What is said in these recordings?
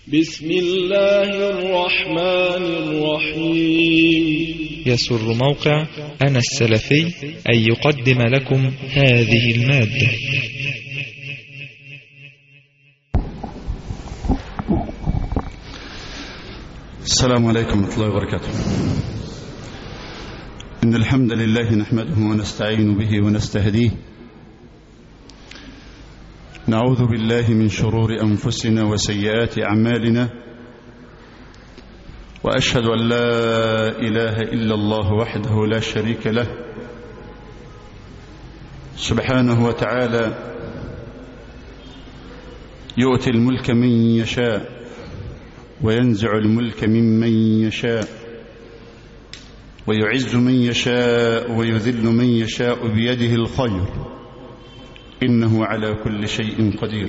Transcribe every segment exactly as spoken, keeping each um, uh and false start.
بسم الله الرحمن الرحيم. يسر موقع أنا السلفي أن يقدم لكم هذه المادة. السلام عليكم ورحمة الله وبركاته. إن الحمد لله نحمده ونستعين به ونستهديه، نعوذ بالله من شرور أنفسنا وسيئات أعمالنا، وأشهد أن لا إله إلا الله وحده لا شريك له سبحانه وتعالى، يؤتي الملك من يشاء وينزع الملك ممن يشاء، ويعز من يشاء ويذل من يشاء بيده الخير، إنه على كل شيء قدير.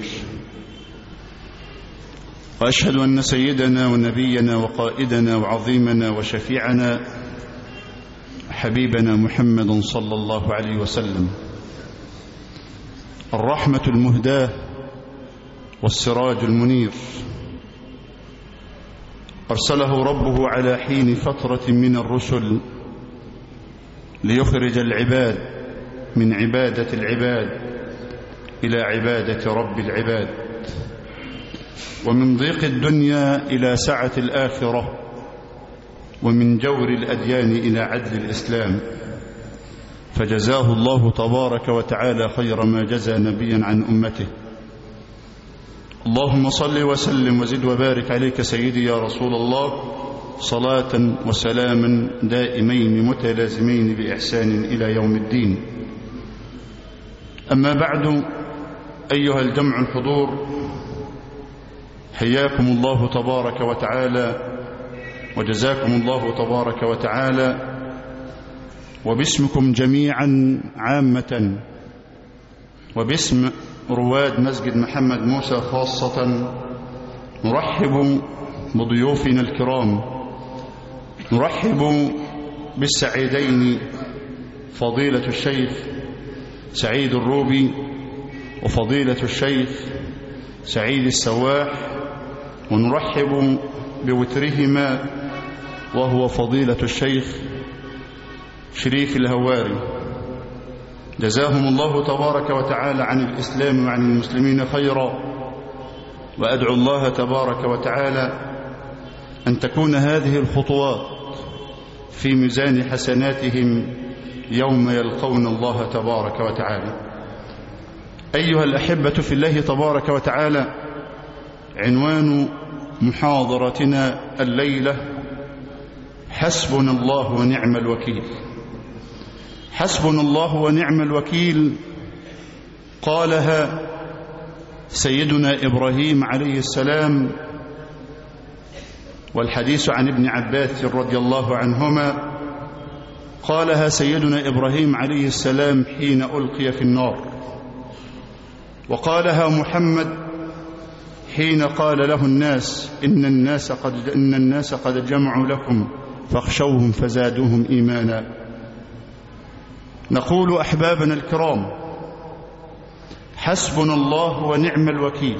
وأشهد أن سيدنا ونبينا وقائدنا وعظيمنا وشفيعنا حبيبنا محمد صلى الله عليه وسلم الرحمة المهداة والسراج المنير، أرسله ربه على حين فترة من الرسل ليخرج العباد من عبادة العباد إلى عبادة رب العباد، ومن ضيق الدنيا إلى سعة الآخرة، ومن جور الأديان إلى عدل الإسلام، فجزاه الله تبارك وتعالى خير ما جزى نبيا عن أمته. اللهم صل وسلم وزد وبارك عليك سيدي يا رسول الله، صلاة وسلاما دائمين متلازمين بإحسان إلى يوم الدين. أما بعد، أيها الجمع الحضور، حياكم الله تبارك وتعالى وجزاكم الله تبارك وتعالى، وباسمكم جميعا عامة، وباسم رواد مسجد محمد موسى خاصة، نرحب بضيوفنا الكرام، نرحب بالسعيدين فضيلة الشيخ سعيد الروبي وفضيلة الشيخ سعيد السواح، ونرحب بوترهما وهو فضيلة الشيخ شريف الهواري، جزاهم الله تبارك وتعالى عن الإسلام وعن المسلمين خيرا. وأدعو الله تبارك وتعالى أن تكون هذه الخطوات في ميزان حسناتهم يوم يلقون الله تبارك وتعالى. أيها الأحبة في الله تبارك وتعالى، عنوان محاضرتنا الليلة حسبنا الله ونعم الوكيل. حسبنا الله ونعم الوكيل قالها سيدنا إبراهيم عليه السلام، والحديث عن ابن عباس رضي الله عنهما، قالها سيدنا إبراهيم عليه السلام حين ألقي في النار، وقالها محمد حين قال له الناس إن الناس قد, إن الناس قد جمعوا لكم فاخشوهم فزادوهم إيمانا. نقول أحبابنا الكرام، حسبنا الله ونعم الوكيل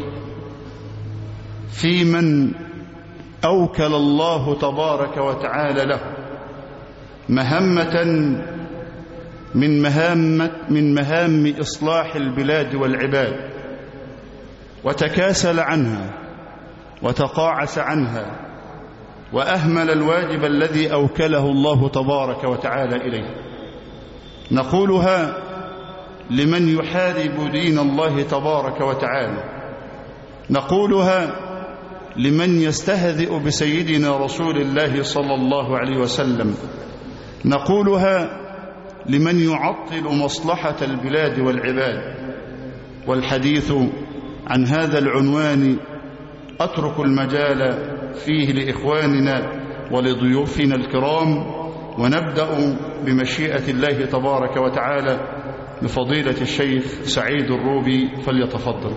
في من أوكل الله تبارك وتعالى له مهمة من مهام من مهام إصلاح البلاد والعباد، وتكاسل عنها وتقاعس عنها، وأهمل الواجب الذي أوكله الله تبارك وتعالى إليه. نقولها لمن يحارب دين الله تبارك وتعالى، نقولها لمن يستهزئ بسيدنا رسول الله صلى الله عليه وسلم، نقولها لمن يعطل مصلحة البلاد والعباد. والحديث عن هذا العنوان أترك المجال فيه لإخواننا ولضيوفنا الكرام، ونبدأ بمشيئة الله تبارك وتعالى بفضيلة الشيخ سعيد الروبي، فليتفضل.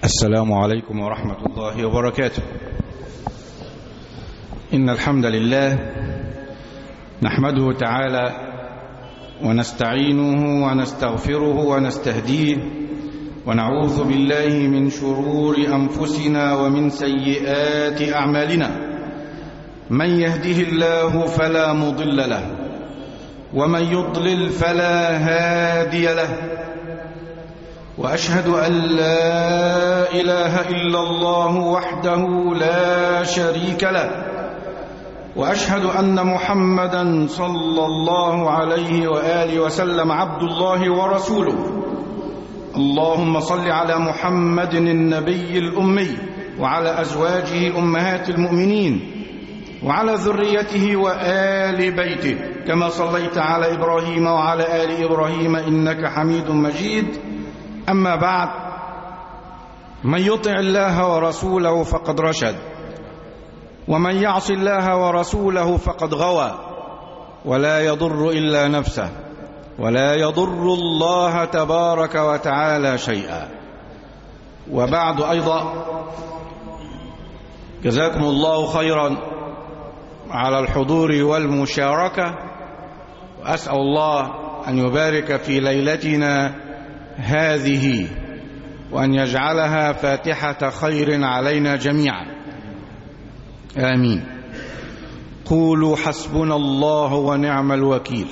السلام عليكم ورحمة الله وبركاته. إن الحمد لله نحمده تعالى ونستعينه ونستغفره ونستهديه ونعوذ بالله من شرور أنفسنا ومن سيئات أعمالنا. من يهده الله فلا مضل له ومن يضلل فلا هادي له، وأشهد أن لا إله إلا الله وحده لا شريك له، وأشهد أن محمدا صلى الله عليه وآله وسلم عبد الله ورسوله. اللهم صل على محمد النبي الأمي وعلى أزواجه أمهات المؤمنين وعلى ذريته وآل بيته كما صليت على إبراهيم وعلى آل إبراهيم إنك حميد مجيد. أما بعد، من يطع الله ورسوله فقد رشد، ومن يعص الله ورسوله فقد غوى، ولا يضر إلا نفسه ولا يضر الله تبارك وتعالى شيئا. وبعد أيضا، جزاكم الله خيرا على الحضور والمشاركة، وأسأل الله أن يبارك في ليلتنا هذه وأن يجعلها فاتحة خير علينا جميعا، آمين. قولوا حسبنا الله ونعم الوكيل.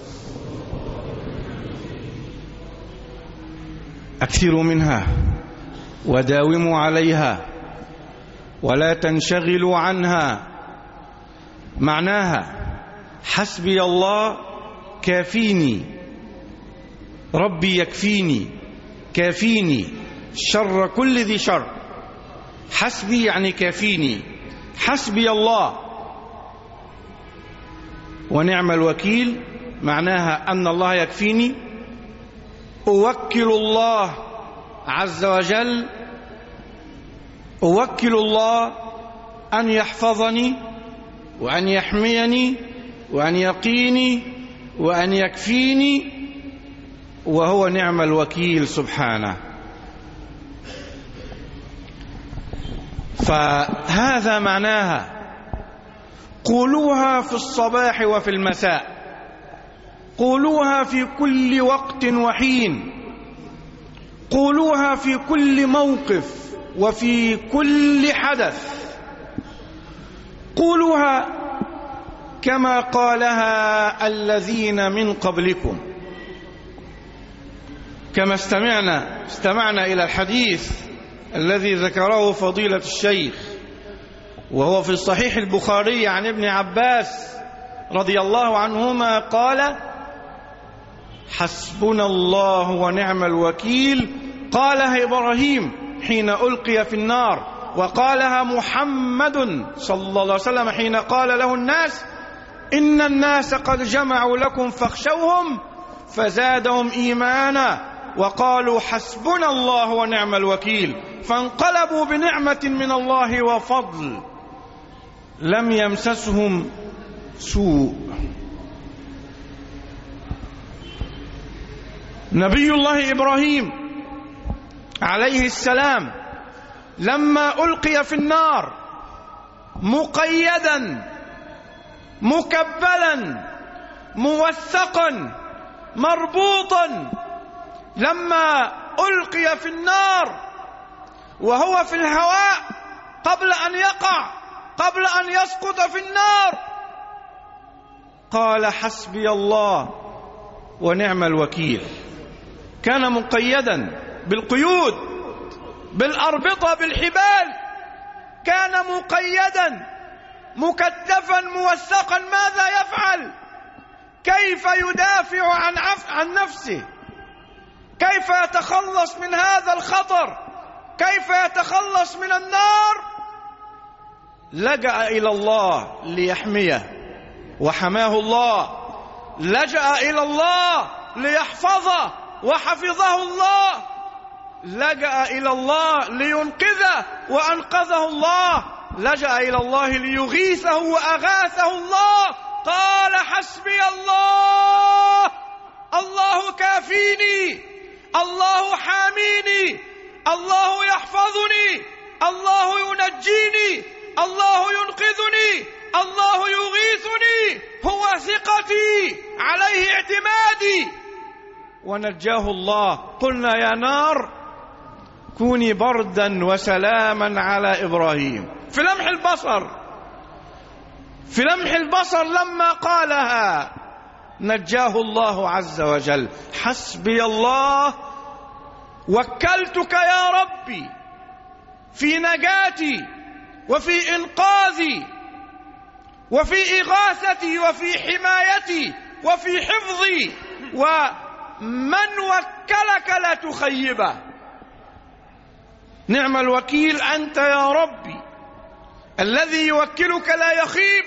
أكثروا منها وداوموا عليها ولا تنشغلوا عنها. معناها حسبي الله كافيني، ربي يكفيني، كافيني شر كل ذي شر. حسبي يعني كافيني، حسبي الله. ونعم الوكيل معناها أن الله يكفيني. أوكل الله عز وجل، أوكل الله أن يحفظني وأن يحميني وأن يقيني وأن يكفيني، وهو نعم الوكيل سبحانه. فهذا معناها. قولوها في الصباح وفي المساء، قولوها في كل وقت وحين، قولوها في كل موقف وفي كل حدث. قولوها كما قالها الذين من قبلكم. كما استمعنا استمعنا إلى الحديث الذي ذكره فضيلة الشيخ، وهو في الصحيح البخاري عن ابن عباس رضي الله عنهما قال: حسبنا الله ونعم الوكيل. قالها إبراهيم حين ألقي في النار، وقالها محمد صلى الله عليه وسلم حين قال له الناس: إن الناس قد جمعوا لكم فاخشوهم، فزادهم إيمانا وقالوا حسبنا الله ونعم الوكيل، فانقلبوا بنعمة من الله وفضل لم يمسسهم سوء. نبي الله إبراهيم عليه السلام لما ألقي في النار مقيدا مكبلا موثقا مربوطا، لما ألقي في النار وهو في الهواء قبل أن يقع، قبل أن يسقط في النار، قال: حسبي الله ونعم الوكيل. كان مقيدا بالقيود، بالأربطة، بالحبال، كان مقيدا مكتفا موثقا. ماذا يفعل؟ كيف يدافع عن عن نفسه؟ كيف يتخلص من هذا الخطر؟ كيف يتخلص من النار؟ لجأ إلى الله ليحميه وحماه الله، لجأ إلى الله ليحفظه وحفظه الله، لجأ إلى الله لينقذه وأنقذه الله، لجأ إلى الله ليغيثه وأغاثه الله. قال: حسبي الله، الله كافيني، الله حاميني، الله يحفظني، الله ينجيني، الله ينقذني، الله يغيثني، هو ثقتي، عليه اعتمادي. ونجاه الله. قلنا يا نار كوني بردا وسلاما على إبراهيم. في لمح البصر، في لمح البصر لما قالها نجاه الله عز وجل. حسبي الله، وكلتك يا ربي في نجاتي وفي إنقاذي وفي إغاثتي وفي حمايتي وفي حفظي، ومن وكلك لا تخيبه. نعم الوكيل أنت يا ربي، الذي يوكلك لا يخيب،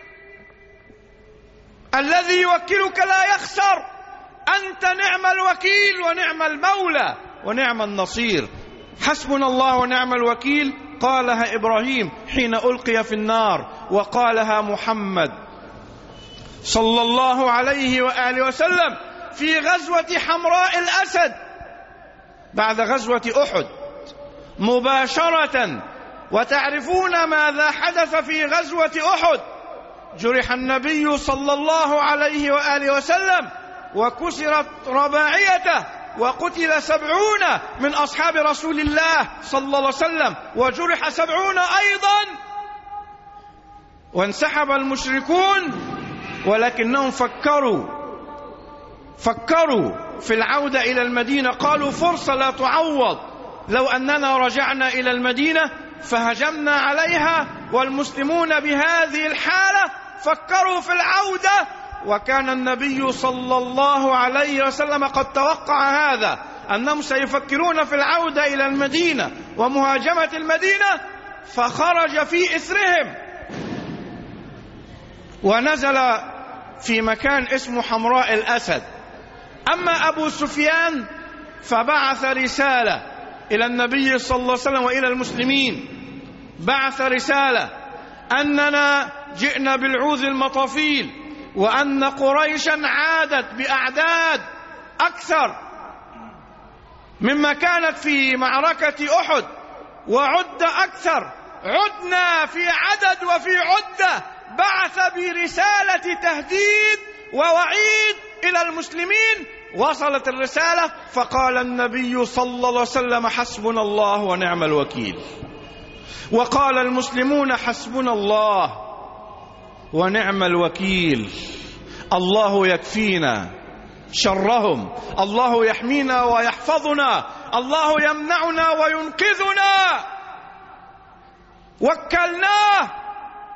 الذي يوكلك لا يخسر. أنت نعم الوكيل ونعم المولى ونعم النصير. حسبنا الله ونعم الوكيل قالها إبراهيم حين ألقي في النار، وقالها محمد صلى الله عليه وآله وسلم في غزوة حمراء الأسد بعد غزوة أحد مباشرة. وتعرفون ماذا حدث في غزوة أحد؟ جرح النبي صلى الله عليه وآله وسلم وكسرت رباعيته، وقتل سبعون من أصحاب رسول الله صلى الله عليه وسلم، وجرح سبعون أيضا، وانسحب المشركون. ولكنهم فكروا فكروا في العودة إلى المدينة. قالوا فرصة لا تعوض، لو أننا رجعنا إلى المدينة فهجمنا عليها والمسلمون بهذه الحالة. فكروا في العودة، وكان النبي صلى الله عليه وسلم قد توقع هذا، أنهم سيفكرون في العودة إلى المدينة ومهاجمة المدينة، فخرج في إثرهم ونزل في مكان اسمه حمراء الأسد. أما أبو سفيان فبعث رسالة إلى النبي صلى الله عليه وسلم وإلى المسلمين، بعث رسالة أننا جئنا بالعوذ المطافيل، وأن قريشا عادت بأعداد أكثر مما كانت في معركة أحد، وعد أكثر، عدنا في عدد وفي عدة. بعث برسالة تهديد ووعيد إلى المسلمين. وصلت الرسالة فقال النبي صلى الله عليه وسلم حسبنا الله ونعم الوكيل، وقال المسلمون حسبنا الله ونعم الوكيل. الله يكفينا شرهم، الله يحمينا ويحفظنا، الله يمنعنا وينقذنا. وكلناه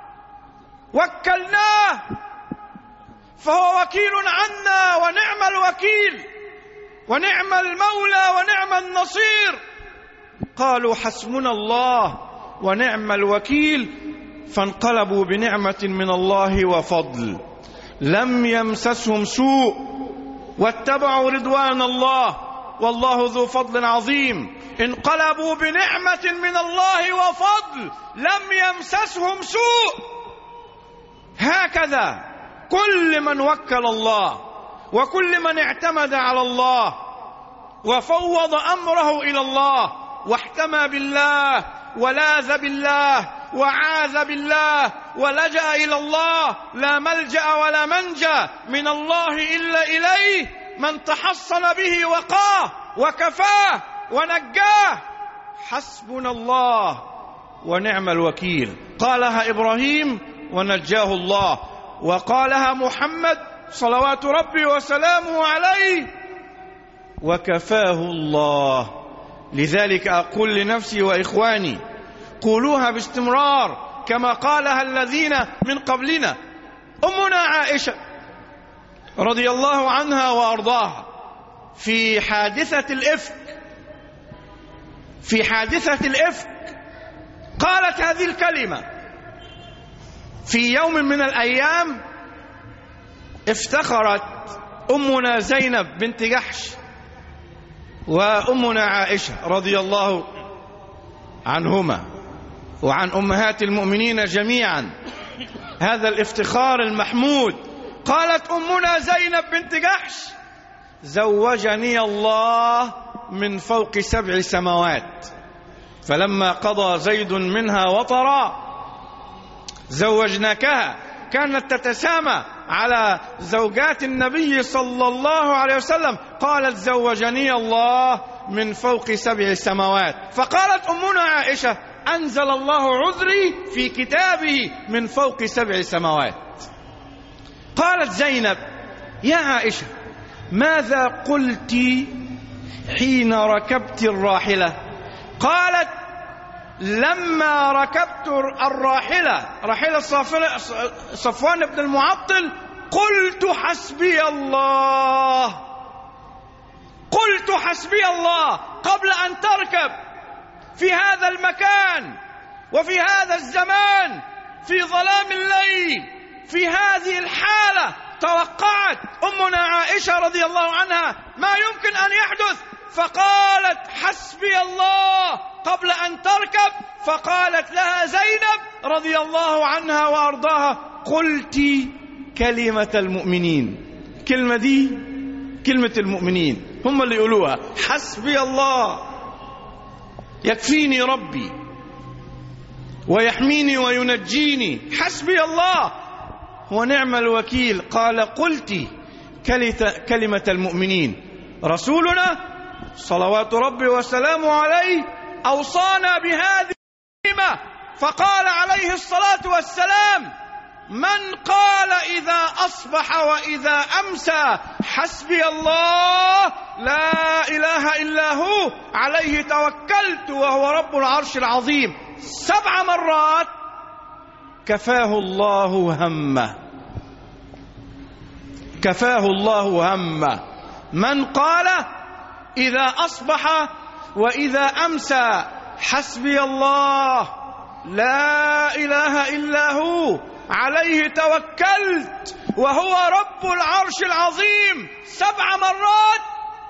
وكلناه فهو وكيل عنا، ونعم الوكيل ونعم المولى ونعم النصير. قالوا حسبنا الله ونعم الوكيل، فانقلبوا بنعمة من الله وفضل، لم يمسسهم سوء، واتبعوا رضوان الله، والله ذو فضل عظيم. انقلبوا بنعمة من الله وفضل، لم يمسسهم سوء. هكذا كل من وكل الله وكل من اعتمد على الله وفوض أمره إلى الله واحتمى بالله ولاذ بالله وعاذ بالله ولجأ إلى الله، لا ملجأ ولا منجا من الله إلا إليه، من تحصن به وقاه وكفاه ونجاه. حسبنا الله ونعم الوكيل. قالها إبراهيم ونجاه الله، وقالها محمد صلوات ربي وسلامه عليه وكفاه الله. لذلك أقول لنفسي وإخواني قولوها باستمرار كما قالها الذين من قبلنا. أمنا عائشة رضي الله عنها وأرضاها في حادثة الإفك في حادثة الإفك قالت هذه الكلمة: في يوم من الأيام افتخرت أمنا زينب بنت جحش وأمنا عائشة رضي الله عنهما وعن أمهات المؤمنين جميعا هذا الافتخار المحمود. قالت أمنا زينب بنت جحش: زوجني الله من فوق سبع سماوات. فلما قضى زيد منها وطرا زوجناكها. كانت تتسامى على زوجات النبي صلى الله عليه وسلم، قالت زوجني الله من فوق سبع سماوات. فقالت أمنا عائشة أنزل الله عذري في كتابه من فوق سبع سماوات. قالت زينب يا عائشة ماذا قلت حين ركبت الراحلة؟ قالت لما ركبت الراحلة راحلة صفوان بن المعطل قلت حسبي الله، قلت حسبي الله قبل أن تركب في هذا المكان وفي هذا الزمان في ظلام الليل في هذه الحالة. توقعت أمنا عائشة رضي الله عنها ما يمكن أن يحدث، فقالت حسبي الله قبل أن تركب. فقالت لها زينب رضي الله عنها وأرضاها قلت كلمة المؤمنين. كلمة دي كلمة المؤمنين، هم اللي يقولوها حسبي الله يكفيني ربي ويحميني وينجيني، حسبي الله ونعم الوكيل. قال قلت كلمة المؤمنين. رسولنا صلوات ربي وسلامه عليه أوصانا بهذه الكلمة، فقال عليه الصلاة والسلام من قال إذا أصبح وإذا أمسى حسبي الله لا إله إلا هو عليه توكلت وهو رب العرش العظيم سبع مرات كفاه الله همه، كفاه الله همه. من قال إذا أصبح وإذا أمسى حسبي الله لا إله إلا هو عليه توكلت وهو رب العرش العظيم سبع مرات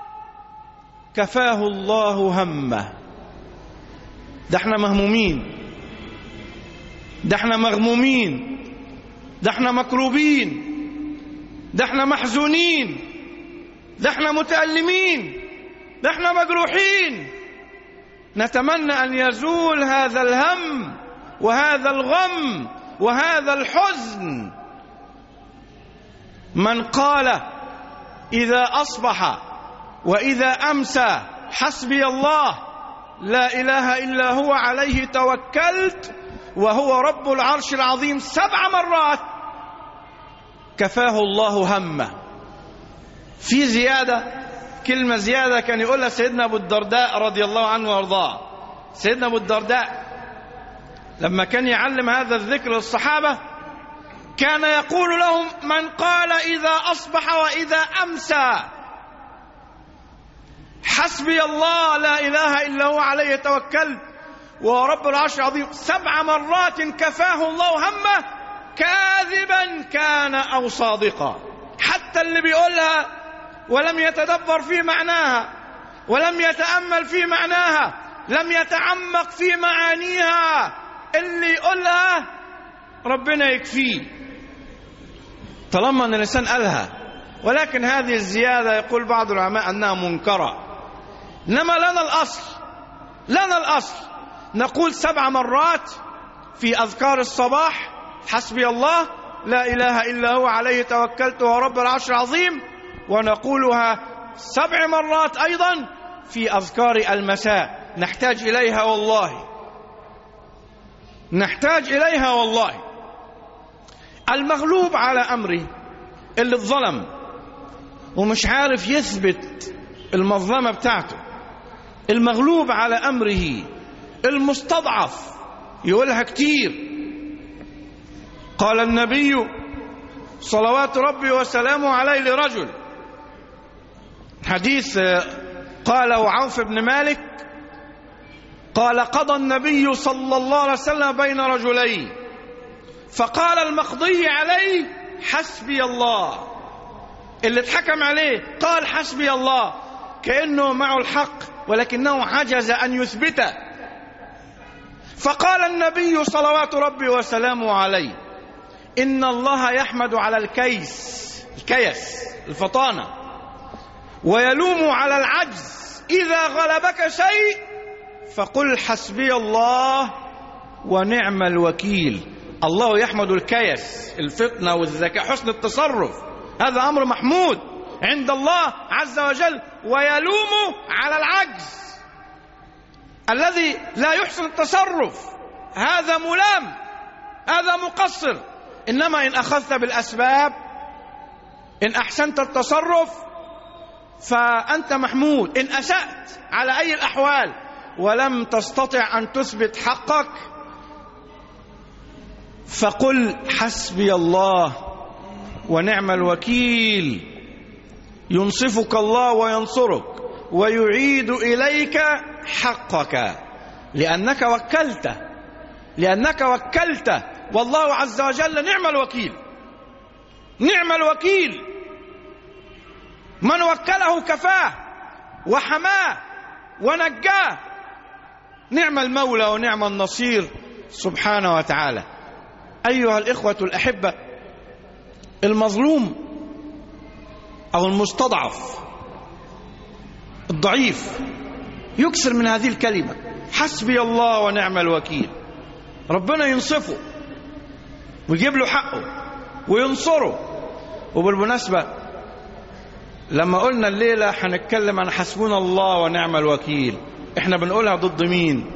كفاه الله همه. ده احنا مهمومين، ده احنا مغمومين، ده احنا مكروبين، ده احنا محزونين، ده احنا متألمين، ده احنا مجروحين. نتمنى أن يزول هذا الهم وهذا الغم وهذا الحزن. من قال إذا أصبح وإذا أمسى حسبي الله لا إله إلا هو عليه توكلت وهو رب العرش العظيم سبع مرات كفاه الله همه. في زيادة، كلمة زيادة كان يقولها سيدنا أبو الدرداء رضي الله عنه وارضاه. سيدنا أبو الدرداء لما كان يعلم هذا الذكر للصحابة كان يقول لهم من قال إذا أصبح وإذا أمسى حسبي الله لا إله إلا هو عليه توكلت وهو رب العرش العظيم سبع مرات كفاه الله همه، كاذبا كان أو صادقا. حتى اللي بيقولها ولم يتدبر في معناها ولم يتأمل في معناها لم يتعمق في معانيها، اللي يقولها ربنا يكفيه طالما أن الإنسان قالها. ولكن هذه الزيادة يقول بعض العلماء أنها منكرة. إنما لنا الأصل، لنا الأصل نقول سبع مرات في أذكار الصباح حسبي الله لا إله إلا هو عليه توكلت وهو رب العرش العظيم، ونقولها سبع مرات أيضا في أذكار المساء. نحتاج إليها والله، نحتاج إليها والله. المغلوب على أمره اللي اتظلم ومش عارف يثبت المظلمة بتاعته، المغلوب على أمره المستضعف يقولها كتير. قال النبي صلوات ربي وسلامه عليه لرجل، حديث قاله عوف بن مالك قال قضى النبي صلى الله عليه وسلم بين رجلين فقال المقضي عليه حسبي الله. اللي اتحكم عليه قال حسبي الله كأنه معه الحق ولكنه عجز أن يثبته. فقال النبي صلوات ربي وسلامه عليه إن الله يحمد على الكيس، الكيس الفطانة، ويلوم على العجز إذا غلبك شيء فقل حسبي الله ونعم الوكيل. الله يحمد الكيس، الفطنة والذكاء، حسن التصرف، هذا أمر محمود عند الله عز وجل، ويلوم على العجز الذي لا يحسن التصرف، هذا ملام، هذا مقصر. إنما إن أخذت بالأسباب، إن أحسنت التصرف فأنت محمود. إن أسأت على أي الأحوال ولم تستطع أن تثبت حقك فقل حسبي الله ونعم الوكيل، ينصفك الله وينصرك ويعيد إليك حقك، لأنك وكلته لأنك وكلته والله عز وجل نعم الوكيل. نعم الوكيل، من وكله كفاه وحماه ونجاه. نعم المولى ونعم النصير سبحانه وتعالى. أيها الإخوة الأحبة، المظلوم أو المستضعف الضعيف يكثر من هذه الكلمة حسبي الله ونعم الوكيل. ربنا ينصفه ويجيب له حقه وينصره. وبالمناسبة لما قلنا الليلة هنتكلم عن حسبنا الله ونعم الوكيل، احنا بنقولها ضد مين؟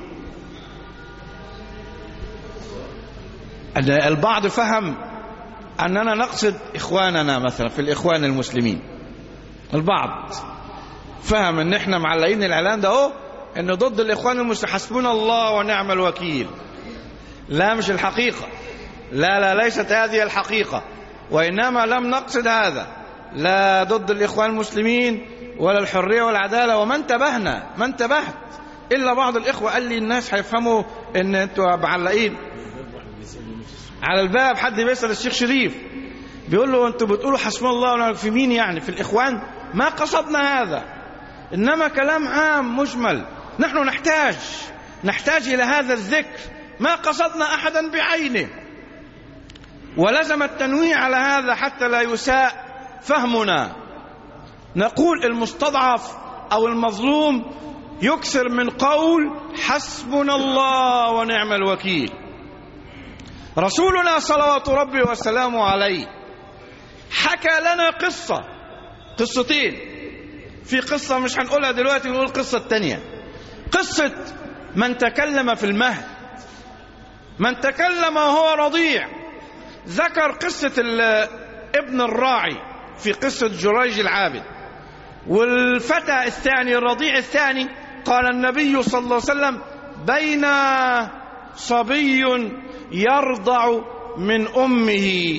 البعض فهم أننا نقصد إخواننا مثلا في الإخوان المسلمين. البعض فهم أن احنا معلقين الإعلان ده اهو أنه ضد الإخوان المسلمين، حسبنا الله ونعم الوكيل. لا، مش الحقيقة، لا لا ليست هذه الحقيقة، وإنما لم نقصد هذا، لا ضد الإخوان المسلمين ولا الحرية والعدالة. وما انتبهنا ما انتبهت إلا بعض الإخوة قال لي الناس هيفهموا أن أنتوا معلقين على الباب. حد بيسأل الشيخ شريف بيقول له أنتوا بتقولوا حسبنا الله ونعم في مين؟ يعني في الإخوان؟ ما قصدنا هذا، إنما كلام عام مجمل. نحن نحتاج نحتاج إلى هذا الذكر، ما قصدنا أحدا بعينه، ولزم التنويه على هذا حتى لا يساء فهمنا. نقول المستضعف أو المظلوم يكثر من قول حسبنا الله ونعم الوكيل. رسولنا صلوات ربي وسلامه عليه حكى لنا قصة قصتين. في قصة مش هنقولها دلوقتي، نقول القصة الثانية، قصة من تكلم في المهد، من تكلم وهو رضيع. ذكر قصة ابن الراعي في قصة جريج العابد. والفتى الثاني الرضيع الثاني قال النبي صلى الله عليه وسلم بين صبي يرضع من أمه،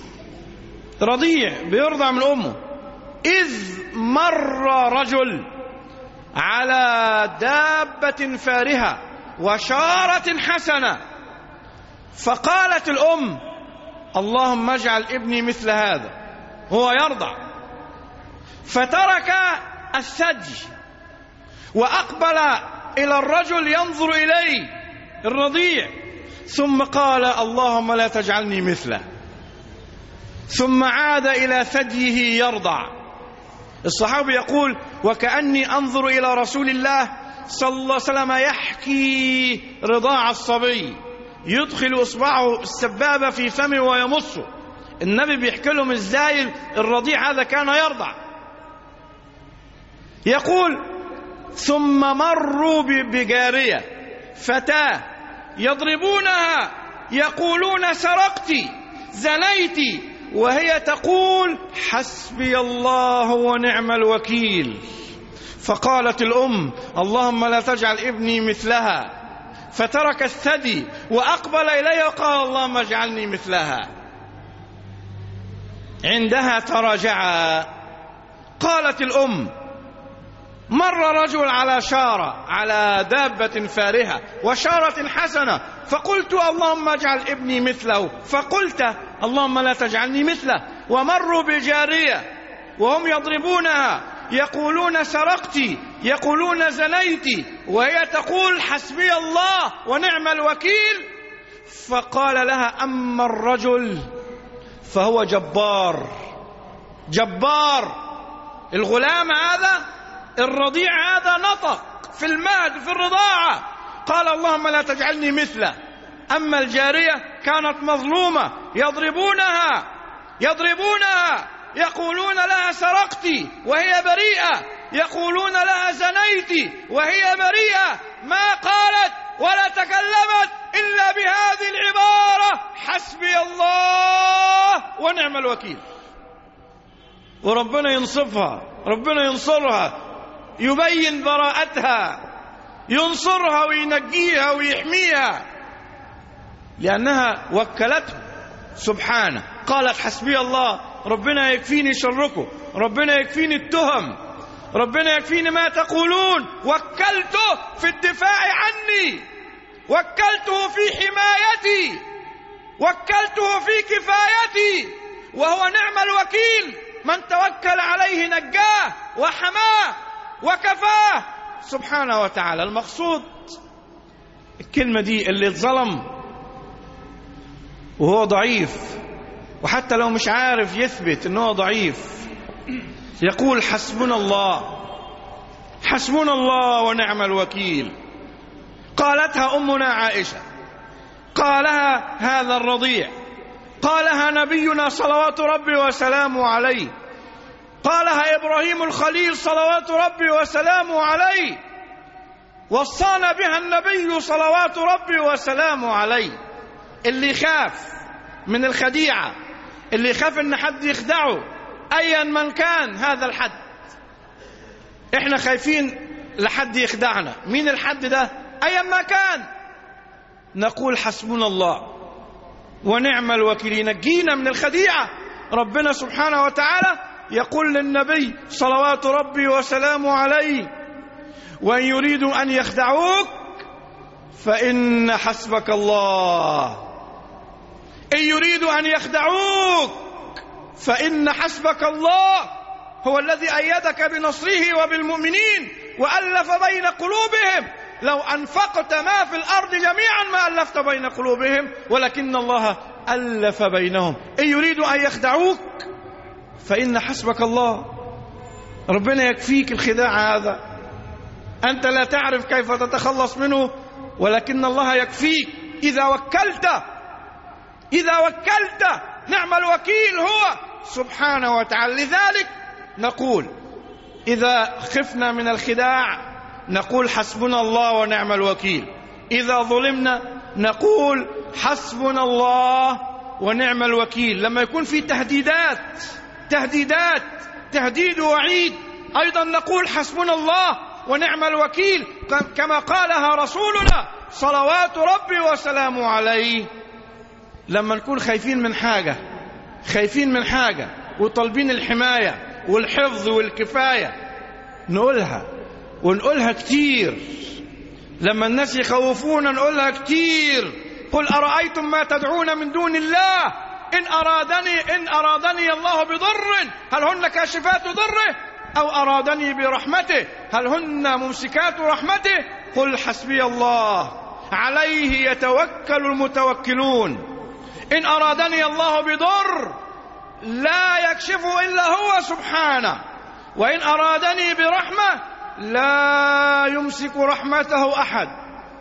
رضيع بيرضع من أمه، إذ مر رجل على دابة فارهة وشارة حسنة، فقالت الأم اللهم اجعل ابني مثل هذا، هو يرضع. فترك الثدي وأقبل إلى الرجل ينظر إليه الرضيع، ثم قال اللهم لا تجعلني مثله، ثم عاد إلى ثديه يرضع. الصحابي يقول وكأني أنظر إلى رسول الله صلى الله عليه وسلم يحكي رضاع الصبي، يدخل إصبعه السبابة في فمه ويمصه. النبي بيحكي لهم إزاي الرضيع هذا كان يرضع. يقول ثم مروا بجارية فتاة يضربونها يقولون سرقت زنيت، وهي تقول حسبي الله ونعم الوكيل. فقالت الأم اللهم لا تجعل ابني مثلها، فترك الثدي وأقبل إليه وقال اللهم اجعلني مثلها. عندها تراجعا. قالت الأم مر رجل على شارة على دابة فارهة وشارة حسنة، فقلت اللهم اجعل ابني مثله، فقلت اللهم لا تجعلني مثله. ومروا بجارية وهم يضربونها يقولون سرقت يقولون زنيت، وهي تقول حسبي الله ونعم الوكيل. فقال لها أما الرجل فهو جبار. جبار الغلام هذا الرضيع هذا نطق في المهد في الرضاعة، قال اللهم لا تجعلني مثله. أما الجارية كانت مظلومة، يضربونها يضربونها يقولون لها سرقت وهي بريئة، يقولون لها زنيت وهي بريئة، ما قالت ولا تكلمت إلا بهذه العبارة: حسبي الله ونعم الوكيل. وربنا ينصفها، ربنا ينصرها، يبين براءتها، ينصرها وينجيها ويحميها، لأنها وكلته سبحانه. قالت حسبي الله، ربنا يكفيني شركم، ربنا يكفيني التهم، ربنا يكفيني ما تقولون. وكلته في الدفاع عني، وكلته في حمايتي، وكلته في كفايتي، وهو نعم الوكيل. من توكل عليه نجاه وحماه وكفاه سبحانه وتعالى. المقصود الكلمة دي، اللي اتظلم وهو ضعيف، وحتى لو مش عارف يثبت انه ضعيف، يقول حسبنا الله، حسبنا الله ونعم الوكيل. قالتها أمنا عائشة، قالها هذا الرضيع، قالها نبينا صلوات ربي وسلامه عليه، قالها إبراهيم الخليل صلوات ربي وسلامه عليه، وصانا بها النبي صلوات ربي وسلامه عليه. اللي خاف من الخديعة، اللي خاف ان حد يخدعه ايا من كان هذا الحد، احنا خايفين لحد يخدعنا، مين الحد ده ايا ما كان، نقول حسبنا الله ونعم الوكيل، ينجينا من الخديعة. ربنا سبحانه وتعالى يقول للنبي صلوات ربي وسلامه عليه: وإن يريدوا أن يخدعوك فإن حسبك الله. إن يريدوا أن يخدعوك فإن حسبك الله هو الذي أيدك بنصره وبالمؤمنين وألف بين قلوبهم. لو أنفقت ما في الأرض جميعا ما ألفت بين قلوبهم ولكن الله ألف بينهم. إن يريدوا أن يخدعوك فإن حسبك الله. ربنا يكفيك الخداع هذا، أنت لا تعرف كيف تتخلص منه، ولكن الله يكفيك إذا وكلت، إذا وكلت. نعم الوكيل هو سبحانه وتعالى. لذلك نقول إذا خفنا من الخداع نقول حسبنا الله ونعم الوكيل. إذا ظلمنا نقول حسبنا الله ونعم الوكيل. لما يكون في تهديدات تهديدات تهديد وعيد أيضا نقول حسبنا الله ونعم الوكيل، كما قالها رسولنا صلوات ربي وسلامه عليه. لما نكون خايفين من حاجة خايفين من حاجة وطالبين الحماية والحفظ والكفاية نقولها، ونقولها كتير. لما الناس يخوفونا نقولها كتير: قل أرأيتم ما تدعون من دون الله إن أرادني إن أرادني الله بضر هل هن كاشفات ضره أو أرادني برحمته هل هن ممسكات رحمته قل حسبي الله عليه يتوكل المتوكلون. إن أرادني الله بضر لا يكشفه إلا هو سبحانه، وإن أرادني برحمة لا يمسك رحمته أحد.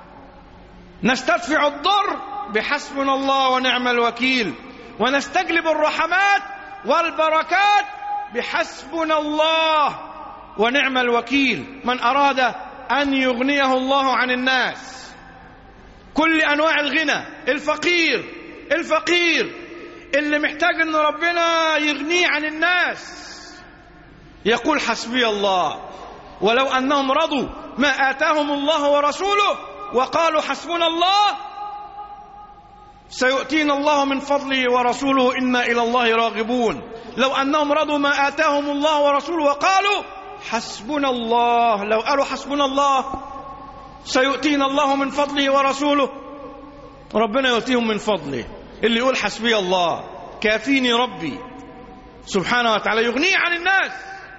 نستدفع الضر بحسبنا الله ونعم الوكيل، ونستجلب الرحمات والبركات بحسبنا الله ونعم الوكيل. من أراد أن يغنيه الله عن الناس كل أنواع الغنى، الفقير الفقير اللي محتاج أن ربنا يغنيه عن الناس يقول حسبي الله. ولو أنهم رضوا ما آتاهم الله ورسوله وقالوا حسبنا الله سيؤتينا الله من فضله ورسوله إنا إلى الله راغبون. لو أنهم رضوا ما آتاهم الله ورسوله وقالوا حسبنا الله، لو قالوا حسبنا الله سيؤتينا الله من فضله ورسوله، ربنا يؤتيهم من فضله. اللي يقول حسبي الله كافيني ربي سبحانه وتعالى يغنيه عن الناس.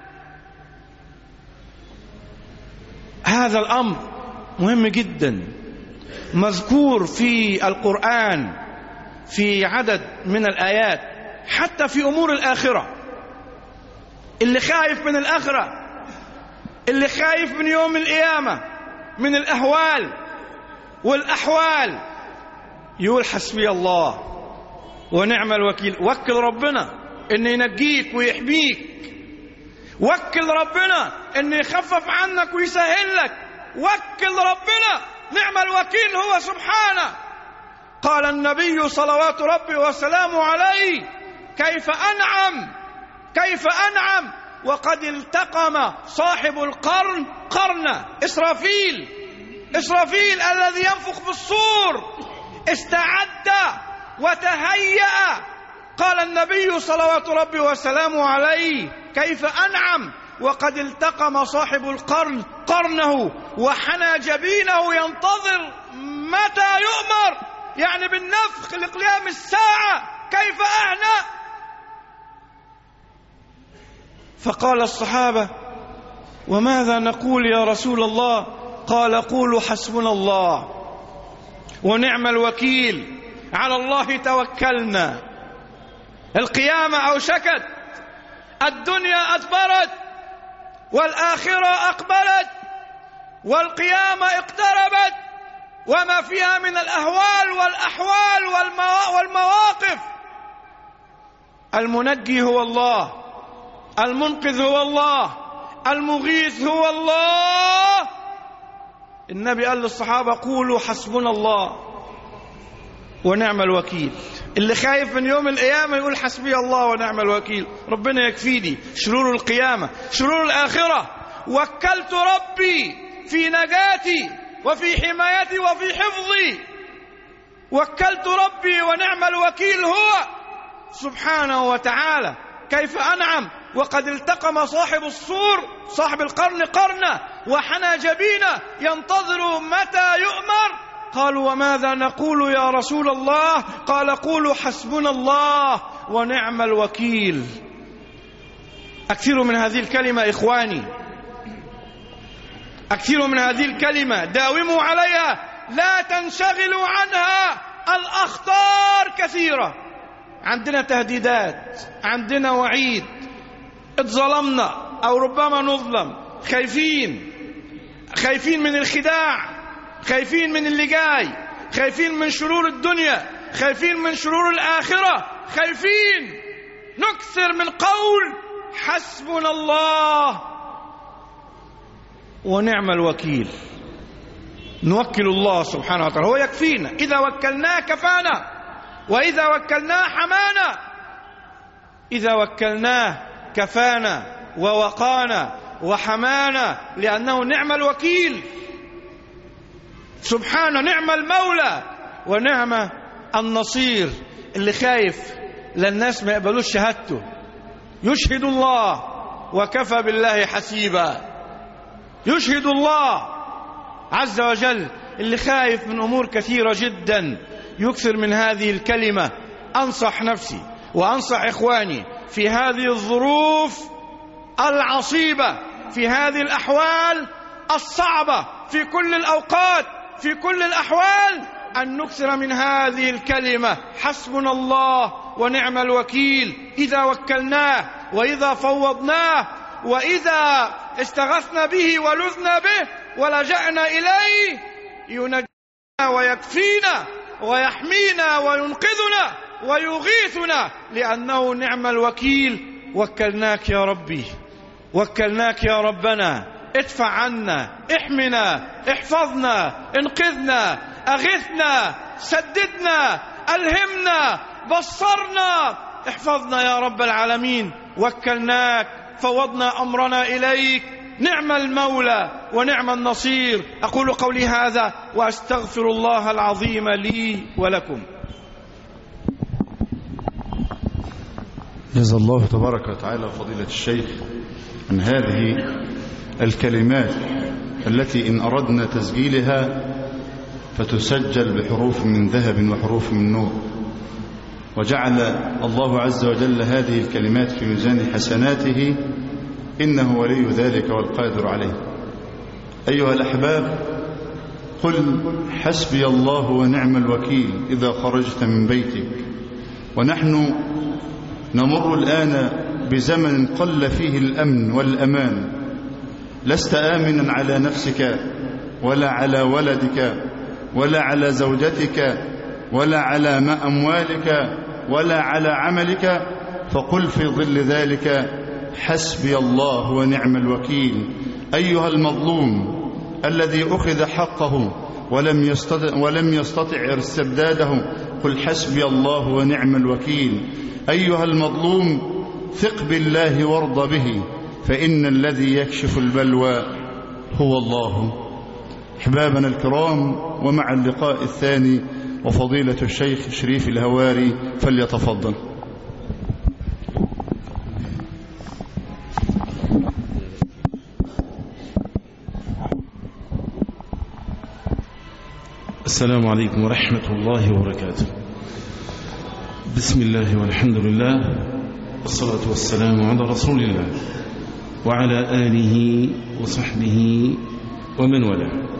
هذا الأمر مهم جدا، مذكور في القرآن في عدد من الآيات، حتى في أمور الآخرة. اللي خايف من الآخرة، اللي خايف من يوم القيامة من الأهوال والأحوال يقول حسبي الله ونعم الوكيل. وكل ربنا إن ينجيك ويحميك، وكل ربنا إن يخفف عنك ويسهل لك، وكل ربنا، نعم الوكيل هو سبحانه. قال النبي صلوات ربي وسلامه عليه: كيف أنعم كيف أنعم وقد التقم صاحب القرن قرنه. إسرافيل إسرافيل الذي ينفخ في الصور استعد وتهيأ. قال النبي صلوات ربي وسلامه عليه: كيف أنعم وقد التقم صاحب القرن قرنه وحنى جبينه ينتظر متى يؤمر، يعني بالنفخ لقيام الساعة. كيف أهنأ. فقال الصحابة: وماذا نقول يا رسول الله؟ قال: قولوا حسبنا الله ونعم الوكيل، على الله توكلنا. القيامة أوشكت، الدنيا أدبرت، والآخرة أقبلت، والقيامة اقتربت، وما فيها من الأهوال والأحوال والمواقف. المنجي هو الله، المنقذ هو الله، المغيث هو الله. النبي قال للصحابة: قولوا حسبنا الله ونعم الوكيل. اللي خايف من يوم القيامة يقول حسبي الله ونعم الوكيل، ربنا يكفيني شرور القيامة شرور الآخرة. وكلت ربي في نجاتي وفي حمايتي وفي حفظي. وكلت ربي ونعم الوكيل هو سبحانه وتعالى. كيف أنعم وقد التقم صاحب الصور صاحب القرن قرنه وحنى جبينه ينتظر متى يؤمر. قالوا: وماذا نقول يا رسول الله؟ قال: قولوا حسبنا الله ونعم الوكيل. أكثروا من هذه الكلمة إخواني، أكثروا من هذه الكلمة، داوموا عليها، لا تنشغلوا عنها. الأخطار كثيرة، عندنا تهديدات، عندنا وعيد، اتظلمنا أو ربما نظلم، خايفين خايفين من الخداع، خايفين من اللي جاي، خايفين من شرور الدنيا، خايفين من شرور الآخرة، خايفين. نكثر من قول حسبنا الله ونعم الوكيل. نوكل الله سبحانه وتعالى، هو يكفينا. إذا وكلناه كفانا، وإذا وكلناه حمانا. إذا وكلناه كفانا ووقانا وحمانا، لأنه نعم الوكيل سبحانه، نعم المولى ونعم النصير. اللي خايف للناس ما يقبلوش شهادته يشهد الله وكفى بالله حسيبا. يشهد الله عز وجل. اللي خايف من أمور كثيرة جدا يكثر من هذه الكلمة. أنصح نفسي وأنصح إخواني في هذه الظروف العصيبة، في هذه الأحوال الصعبة، في كل الأوقات، في كل الأحوال، أن نكثر من هذه الكلمة حسبنا الله ونعم الوكيل. إذا وكلناه وإذا فوضناه وإذا استغثنا به ولذنا به ولجأنا إليه ينجينا ويكفينا ويحمينا وينقذنا ويغيثنا، لأنه نعم الوكيل. وكلناك يا ربي، وكلناك يا ربنا. ادفع عنا، احمنا، احفظنا، انقذنا، اغثنا، سددنا، ألهمنا، بصرنا، احفظنا يا رب العالمين. وكلناك، فوضنا أمرنا إليك. نعم المولى ونعم النصير. أقول قولي هذا وأستغفر الله العظيم لي ولكم. جزا الله تبارك وتعالى فضيلة الشيخ عن هذه الكلمات التي إن أردنا تسجيلها فتسجل بحروف من ذهب وحروف من نور. وجعل الله عز وجل هذه الكلمات في ميزان حسناته، إنه ولي ذلك والقادر عليه. أيها الأحباب، قل حسبي الله ونعم الوكيل إذا خرجت من بيتك. ونحن نمر الآن بزمن قل فيه الأمن والأمان، لست آمنا على نفسك ولا على ولدك ولا على زوجتك ولا على أموالك ولا على عملك، فقل في ظل ذلك حسبي الله ونعم الوكيل. أيها المظلوم الذي أخذ حقه ولم يستطع, ولم يستطع استبداده، قل حسبي الله ونعم الوكيل. أيها المظلوم ثق بالله وارض به، فإن الذي يكشف البلوى هو الله. أحبابنا الكرام، ومع اللقاء الثاني وفضيلة الشيخ شريف الهواري فليتفضل. السلام عليكم ورحمة الله وبركاته. بسم الله والحمد لله والصلاة والسلام على رسول الله وعلى آله وصحبه ومن والاه.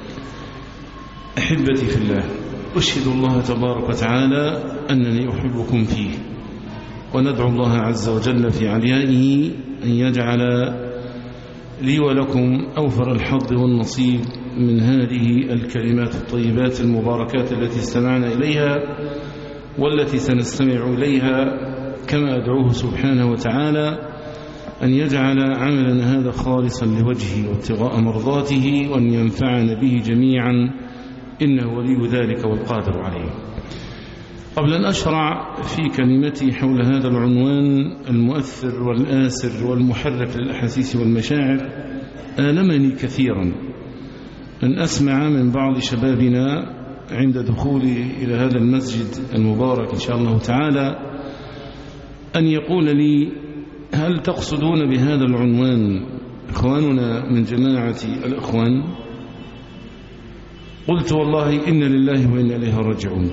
أحبتي في الله، أشهد الله تبارك وتعالى أنني أحبكم فيه، وندعو الله عز وجل في عليائه أن يجعل لي ولكم أوفر الحظ والنصيب من هذه الكلمات الطيبات المباركات التي استمعنا إليها والتي سنستمع إليها، كما أدعوه سبحانه وتعالى أن يجعل عملنا هذا خالصا لوجهه وابتغاء مرضاته، وأن ينفعنا به جميعا، إنه ولي ذلك والقادر عليه. قبل أن أشرع في كلمتي حول هذا العنوان المؤثر والآسر والمحرك للأحاسيس والمشاعر، آلمني كثيرا أن أسمع من بعض شبابنا عند دخولي إلى هذا المسجد المبارك إن شاء الله تعالى أن يقول لي: هل تقصدون بهذا العنوان إخواننا من جماعة الإخوان؟ قلت: والله إن لله وإنا إليه راجعون.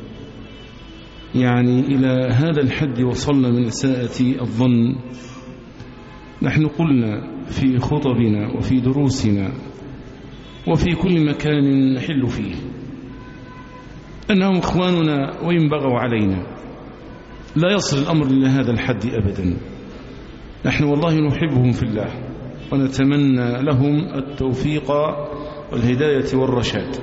يعني إلى هذا الحد وصلنا من إساءة الظن. نحن قلنا في خطبنا وفي دروسنا وفي كل مكان نحل فيه أنهم إخواننا وإن بغوا علينا. لا يصل الأمر إلى هذا الحد أبدا. نحن والله نحبهم في الله، ونتمنى لهم التوفيق والهداية والرشاد،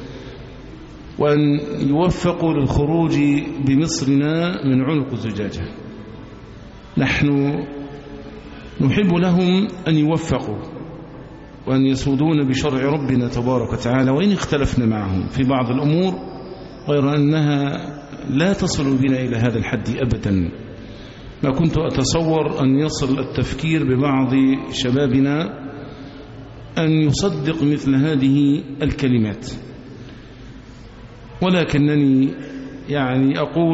وأن يوفقوا للخروج بمصرنا من عنق الزجاجة. نحن نحب لهم أن يوفقوا وأن يسودون بشرع ربنا تبارك وتعالى، وإن اختلفنا معهم في بعض الأمور، غير أنها لا تصل بنا إلى هذا الحد أبدا. ما كنت أتصور أن يصل التفكير ببعض شبابنا أن يصدق مثل هذه الكلمات، ولكنني يعني أقول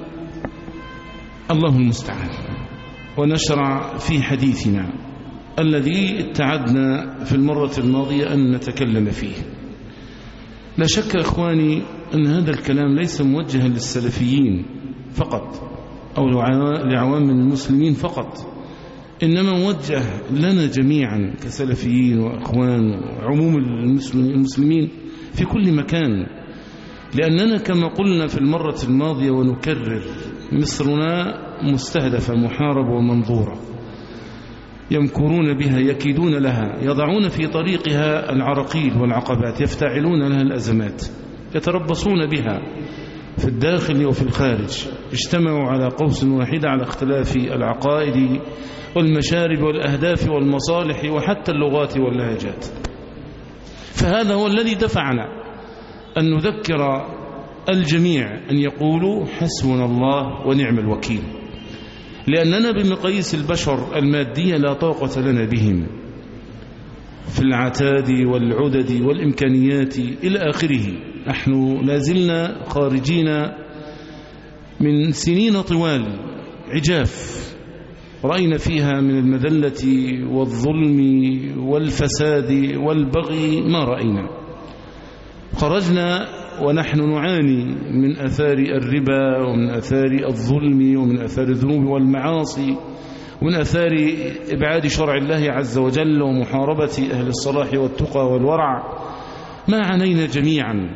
الله المستعان. ونشرع في حديثنا الذي اتعدنا في المرة الماضية أن نتكلم فيه. لا شك إخواني أن هذا الكلام ليس موجها للسلفيين فقط أو لعوام المسلمين فقط، إنما موجه لنا جميعا كسلفيين وأخوان وعموم المسلمين في كل مكان. لأننا كما قلنا في المرة الماضية ونكرر، مصرنا مستهدفة محاربة ومنظورة، يمكرون بها، يكيدون لها، يضعون في طريقها العراقيل والعقبات، يفتعلون لها الأزمات، يتربصون بها في الداخل وفي الخارج. اجتمعوا على قوس واحد على اختلاف العقائد والمشارب والأهداف والمصالح وحتى اللغات واللهجات. فهذا هو الذي دفعنا أن نذكر الجميع أن يقولوا حسبنا الله ونعم الوكيل، لأننا بمقاييس البشر المادية لا طاقة لنا بهم في العتاد والعدد والإمكانيات إلى آخره. نحن لازلنا خارجين من سنين طوال عجاف رأينا فيها من المذلة والظلم والفساد والبغي ما رأينا. خرجنا ونحن نعاني من أثار الربا ومن أثار الظلم ومن أثار الذنوب والمعاصي ومن أثار إبعاد شرع الله عز وجل ومحاربة أهل الصلاح والتقى والورع. ما عنينا جميعا،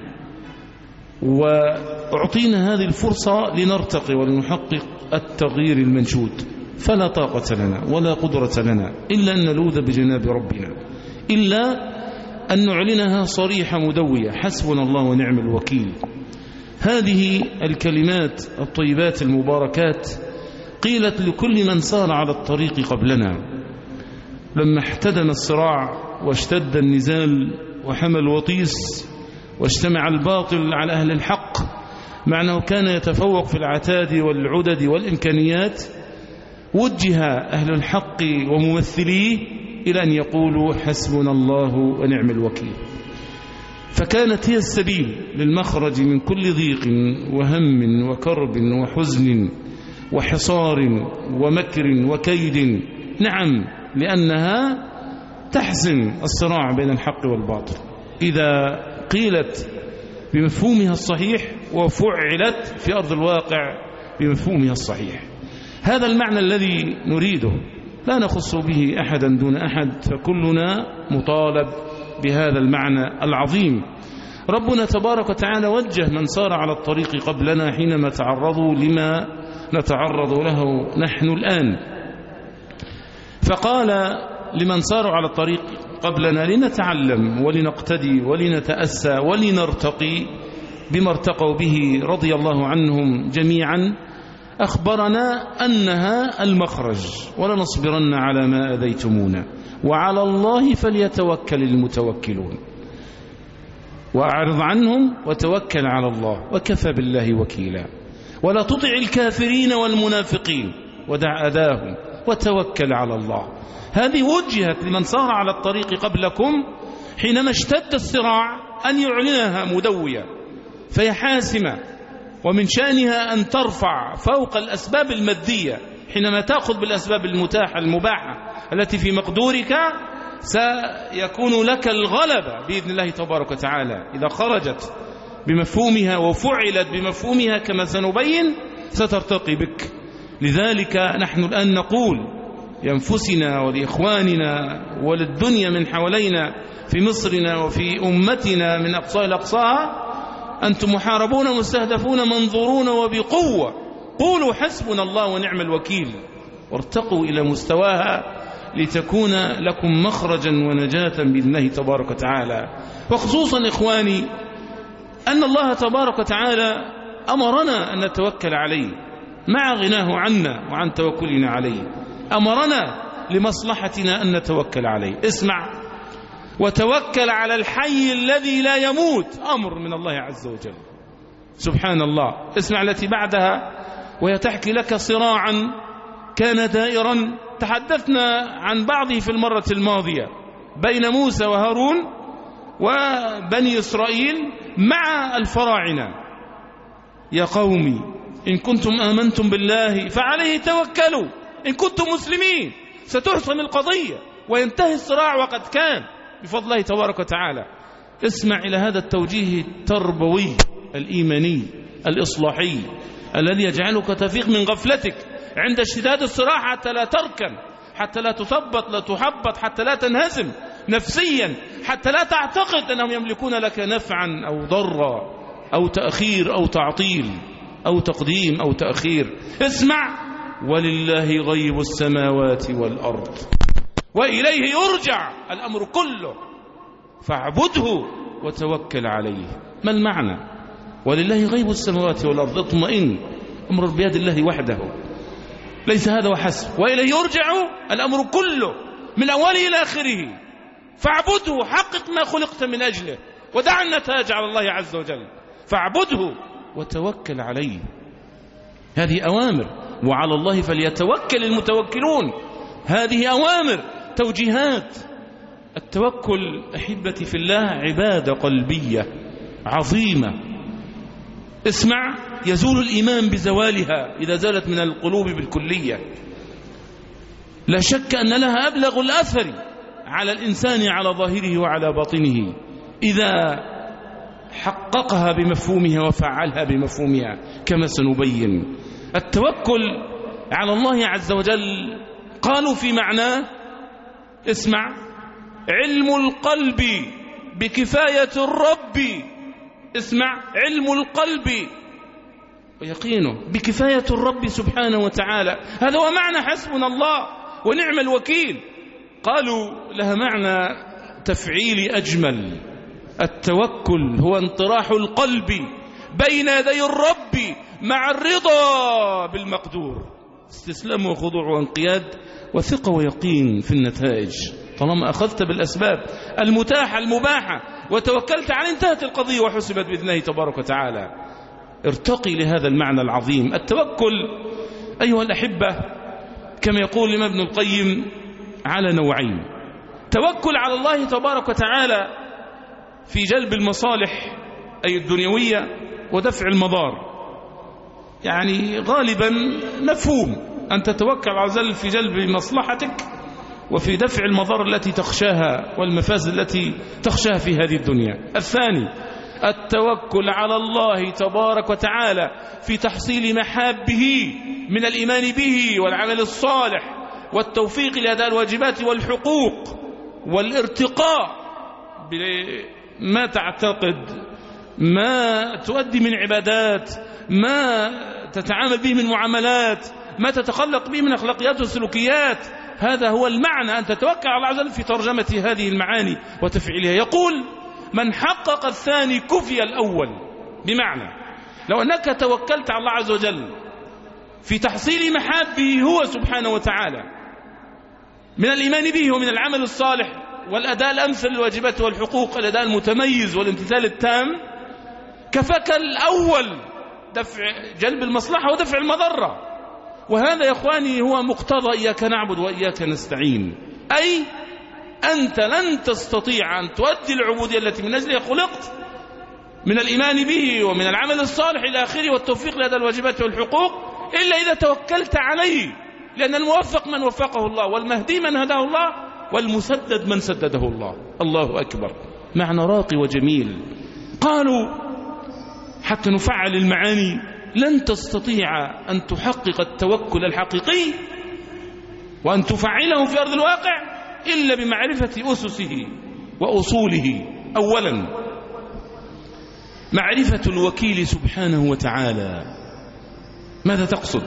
وأعطينا هذه الفرصة لنرتقي ولنحقق التغيير المنشود. فلا طاقة لنا ولا قدرة لنا إلا أن نلوذ بجناب ربنا، إلا أن نعلنها صريحة مدوية: حسبنا الله ونعم الوكيل. هذه الكلمات الطيبات المباركات قيلت لكل من سار على الطريق قبلنا لما احتدم الصراع واشتد النزال وحمى الوطيس واجتمع الباطل على أهل الحق، مع أنه كان يتفوق في العتاد والعدد والإمكانيات. وجه أهل الحق وممثليه إلى أن يقولوا: حسبنا الله ونعم الوكيل. فكانت هي السبيل للمخرج من كل ضيق وهم وكرب وحزن وحصار ومكر وكيد. نعم، لأنها تحسم الصراع بين الحق والباطل إذا قيلت بمفهومها الصحيح وفعلت في أرض الواقع بمفهومها الصحيح. هذا المعنى الذي نريده، لا نخص به أحدا دون أحد، فكلنا مطالب بهذا المعنى العظيم. ربنا تبارك وتعالى وجه من سار على الطريق قبلنا حينما تعرضوا لما نتعرض له نحن الآن، فقال لمن ساروا على الطريق قبلنا: لنتعلم ولنقتدي ولنتأسى ولنرتقي بما ارتقوا به رضي الله عنهم جميعا. أخبرنا أنها المخرج: ولنصبرن على ما أذيتمونا وعلى الله فليتوكل المتوكلون، وأعرض عنهم وتوكل على الله وكفى بالله وكيلا، ولا تطع الكافرين والمنافقين ودع أذاهم وتوكل على الله. هذه وجهت لمن صار على الطريق قبلكم حينما اشتد الصراع أن يعلنها مدوية، فهي حاسمة، ومن شأنها أن ترفع فوق الأسباب المادية. حينما تأخذ بالأسباب المتاحة المباحة التي في مقدورك سيكون لك الغلبة بإذن الله تبارك وتعالى إذا خرجت بمفهومها وفعلت بمفهومها كما سنبين سترتقي بك. لذلك نحن الآن نقول لأنفسنا ولإخواننا وللدنيا من حوالينا في مصرنا وفي أمتنا من أقصى الأقصاها: أنتم محاربون مستهدفون منظورون وبقوة، قولوا حسبنا الله ونعم الوكيل، وارتقوا إلى مستواها لتكون لكم مخرجا ونجاة بإذن الله تبارك وتعالى. وخصوصا إخواني أن الله تبارك وتعالى أمرنا أن نتوكل عليه مع غناه عنا وعن توكلنا عليه، أمرنا لمصلحتنا أن نتوكل عليه. اسمع: وتوكل على الحي الذي لا يموت، أمر من الله عز وجل سبحان الله. اسمع التي بعدها وهي تحكي لك صراعا كان دائرا تحدثنا عن بعضه في المرة الماضية بين موسى وهارون وبني إسرائيل مع الفراعنة: يا قومي إن كنتم آمنتم بالله فعليه توكلوا إن كنتم مسلمين، ستحسم القضية وينتهي الصراع وقد كان بفضل الله تبارك وتعالى. اسمع إلى هذا التوجيه التربوي الإيماني الإصلاحي الذي يجعلك تفيق من غفلتك عند اشتداد الصراع حتى لا تركن، حتى لا تثبط، لا تحبط، حتى لا تنهزم نفسيا، حتى لا تعتقد أنهم يملكون لك نفعا أو ضرا أو تأخير أو تعطيل أو تقديم أو تأخير. اسمع: ولله غيب السماوات والأرض وإليه يرجع الأمر كله فاعبده وتوكل عليه. ما المعنى؟ ولله غيب السماوات والأرض، اطمئن، أمر بيد الله وحده، ليس هذا وحسب. وإليه يرجع الأمر كله من أوله إلى آخره، فاعبده، حقق ما خلقت من أجله، ودع النتاج على الله عز وجل، فاعبده وتوكل عليه. هذه أوامر، وعلى الله فليتوكل المتوكلون. هذه أوامر، توجيهات. التوكل أحبتي في الله عبادة قلبية عظيمة. اسمع: يزول الإيمان بزوالها إذا زالت من القلوب بالكلية. لا شك أن لها أبلغ الأثر على الإنسان على ظاهره وعلى باطنه إذا حققها بمفهومها وفعلها بمفهومها كما سنبين. التوكل على الله عز وجل قالوا في معناه: اسمع: علم القلب بكفاية الرب. اسمع: علم القلب ويقينه بكفاية الرب سبحانه وتعالى. هذا هو معنى حسبنا الله ونعم الوكيل. قالوا لها معنى تفعيل أجمل. التوكل هو انطراح القلب بين يدي الرب مع الرضا بالمقدور، استسلام وخضوع وانقياد وثقة ويقين في النتائج. طالما أخذت بالأسباب المتاحة المباحة وتوكلت عليه انتهت القضية وحسبت بإذن الله تبارك وتعالى. ارتقي لهذا المعنى العظيم. التوكل أيها الأحبة كما يقول الإمام ابن القيم على نوعين: توكل على الله تبارك وتعالى في جلب المصالح أي الدنيوية ودفع المضار. يعني غالبا مفهوم أن تتوكل على الله في جلب مصلحتك وفي دفع المضار التي تخشاها والمفاسد التي تخشاها في هذه الدنيا. الثاني التوكل على الله تبارك وتعالى في تحصيل محابه من الإيمان به والعمل الصالح والتوفيق لأداء الواجبات والحقوق والارتقاء بما تعتقد، ما تؤدي من عبادات، ما تتعامل به من معاملات، ما تتخلق به من أخلاقيات وسلوكيات. هذا هو المعنى، أن تتوكل على الله عز وجل في ترجمة هذه المعاني وتفعيلها. يقول من حقق الثاني كفي الأول، بمعنى لو أنك توكلت على الله عز وجل في تحصيل محابه هو سبحانه وتعالى من الإيمان به ومن العمل الصالح والأداء الأمثل للواجبات والحقوق، الأداء المتميز والامتثال التام، كفاك الأول دفع جلب المصلحة ودفع المضرة. وهذا يا إخواني هو مقتضى إياك نعبد وإياك نستعين، أي أنت لن تستطيع أن تؤدي العبودية التي من أجلها خلقت من الإيمان به ومن العمل الصالح إلى آخره والتوفيق لهذا الواجبات والحقوق إلا إذا توكلت عليه، لأن الموفق من وفقه الله والمهدي من هداه الله والمسدد من سدده الله. الله أكبر. معنى راقي وجميل. قالوا حتى نفعل المعاني لن تستطيع أن تحقق التوكل الحقيقي وأن تفعله في أرض الواقع إلا بمعرفة أسسه وأصوله. أولا معرفة الوكيل سبحانه وتعالى. ماذا تقصد؟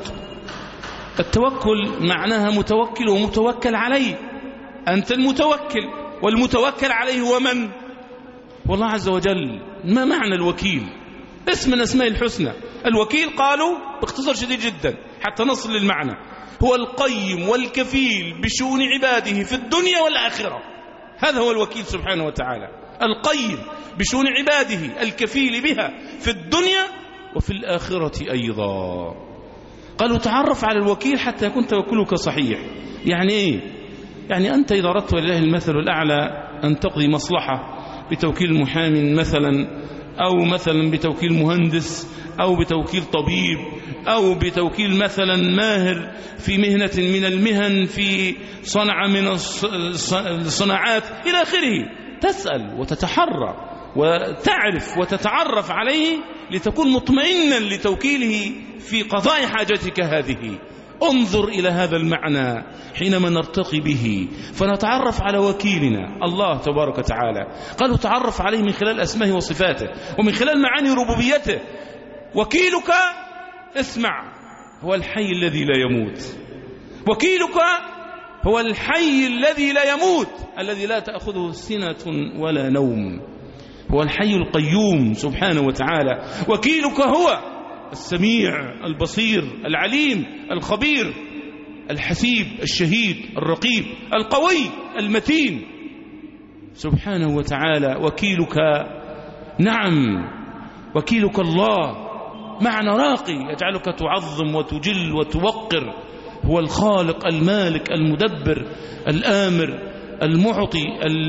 التوكل معناها متوكل ومتوكل عليه. أنت المتوكل والمتوكل عليه هو من؟ والله عز وجل. ما معنى الوكيل؟ اسم من أسماء الحسنى. الوكيل قالوا باختصار شديد جدا حتى نصل للمعنى: هو القيم والكفيل بشؤون عباده في الدنيا والآخرة. هذا هو الوكيل سبحانه وتعالى، القيم بشؤون عباده الكفيل بها في الدنيا وفي الآخرة أيضا. قالوا تعرف على الوكيل حتى يكون توكلك صحيح. يعني إيه؟ يعني أنت إذا أردت ولله المثل الأعلى أن تقضي مصلحة بتوكيل محامي مثلا، أو مثلا بتوكيل مهندس، أو بتوكيل طبيب، أو بتوكيل مثلا ماهر في مهنة من المهن، في صنعة من الصناعات إلى آخره، تسأل وتتحرى وتعرف وتتعرف عليه لتكون مطمئنا لتوكيله في قضاء حاجتك هذه. انظر إلى هذا المعنى حينما نرتقي به فنتعرف على وكيلنا الله تبارك وتعالى. قالوا تعرف عليه من خلال أسمائه وصفاته ومن خلال معاني ربوبيته. وكيلك اسمع هو الحي الذي لا يموت. وكيلك هو الحي الذي لا يموت الذي لا تأخذه سنة ولا نوم، هو الحي القيوم سبحانه وتعالى. وكيلك هو السميع البصير العليم الخبير الحسيب الشهيد الرقيب القوي المتين سبحانه وتعالى. وكيلك نعم وكيلك الله معنى راقي يجعلك تعظم وتجل وتوقر. هو الخالق المالك المدبر الآمر المعطي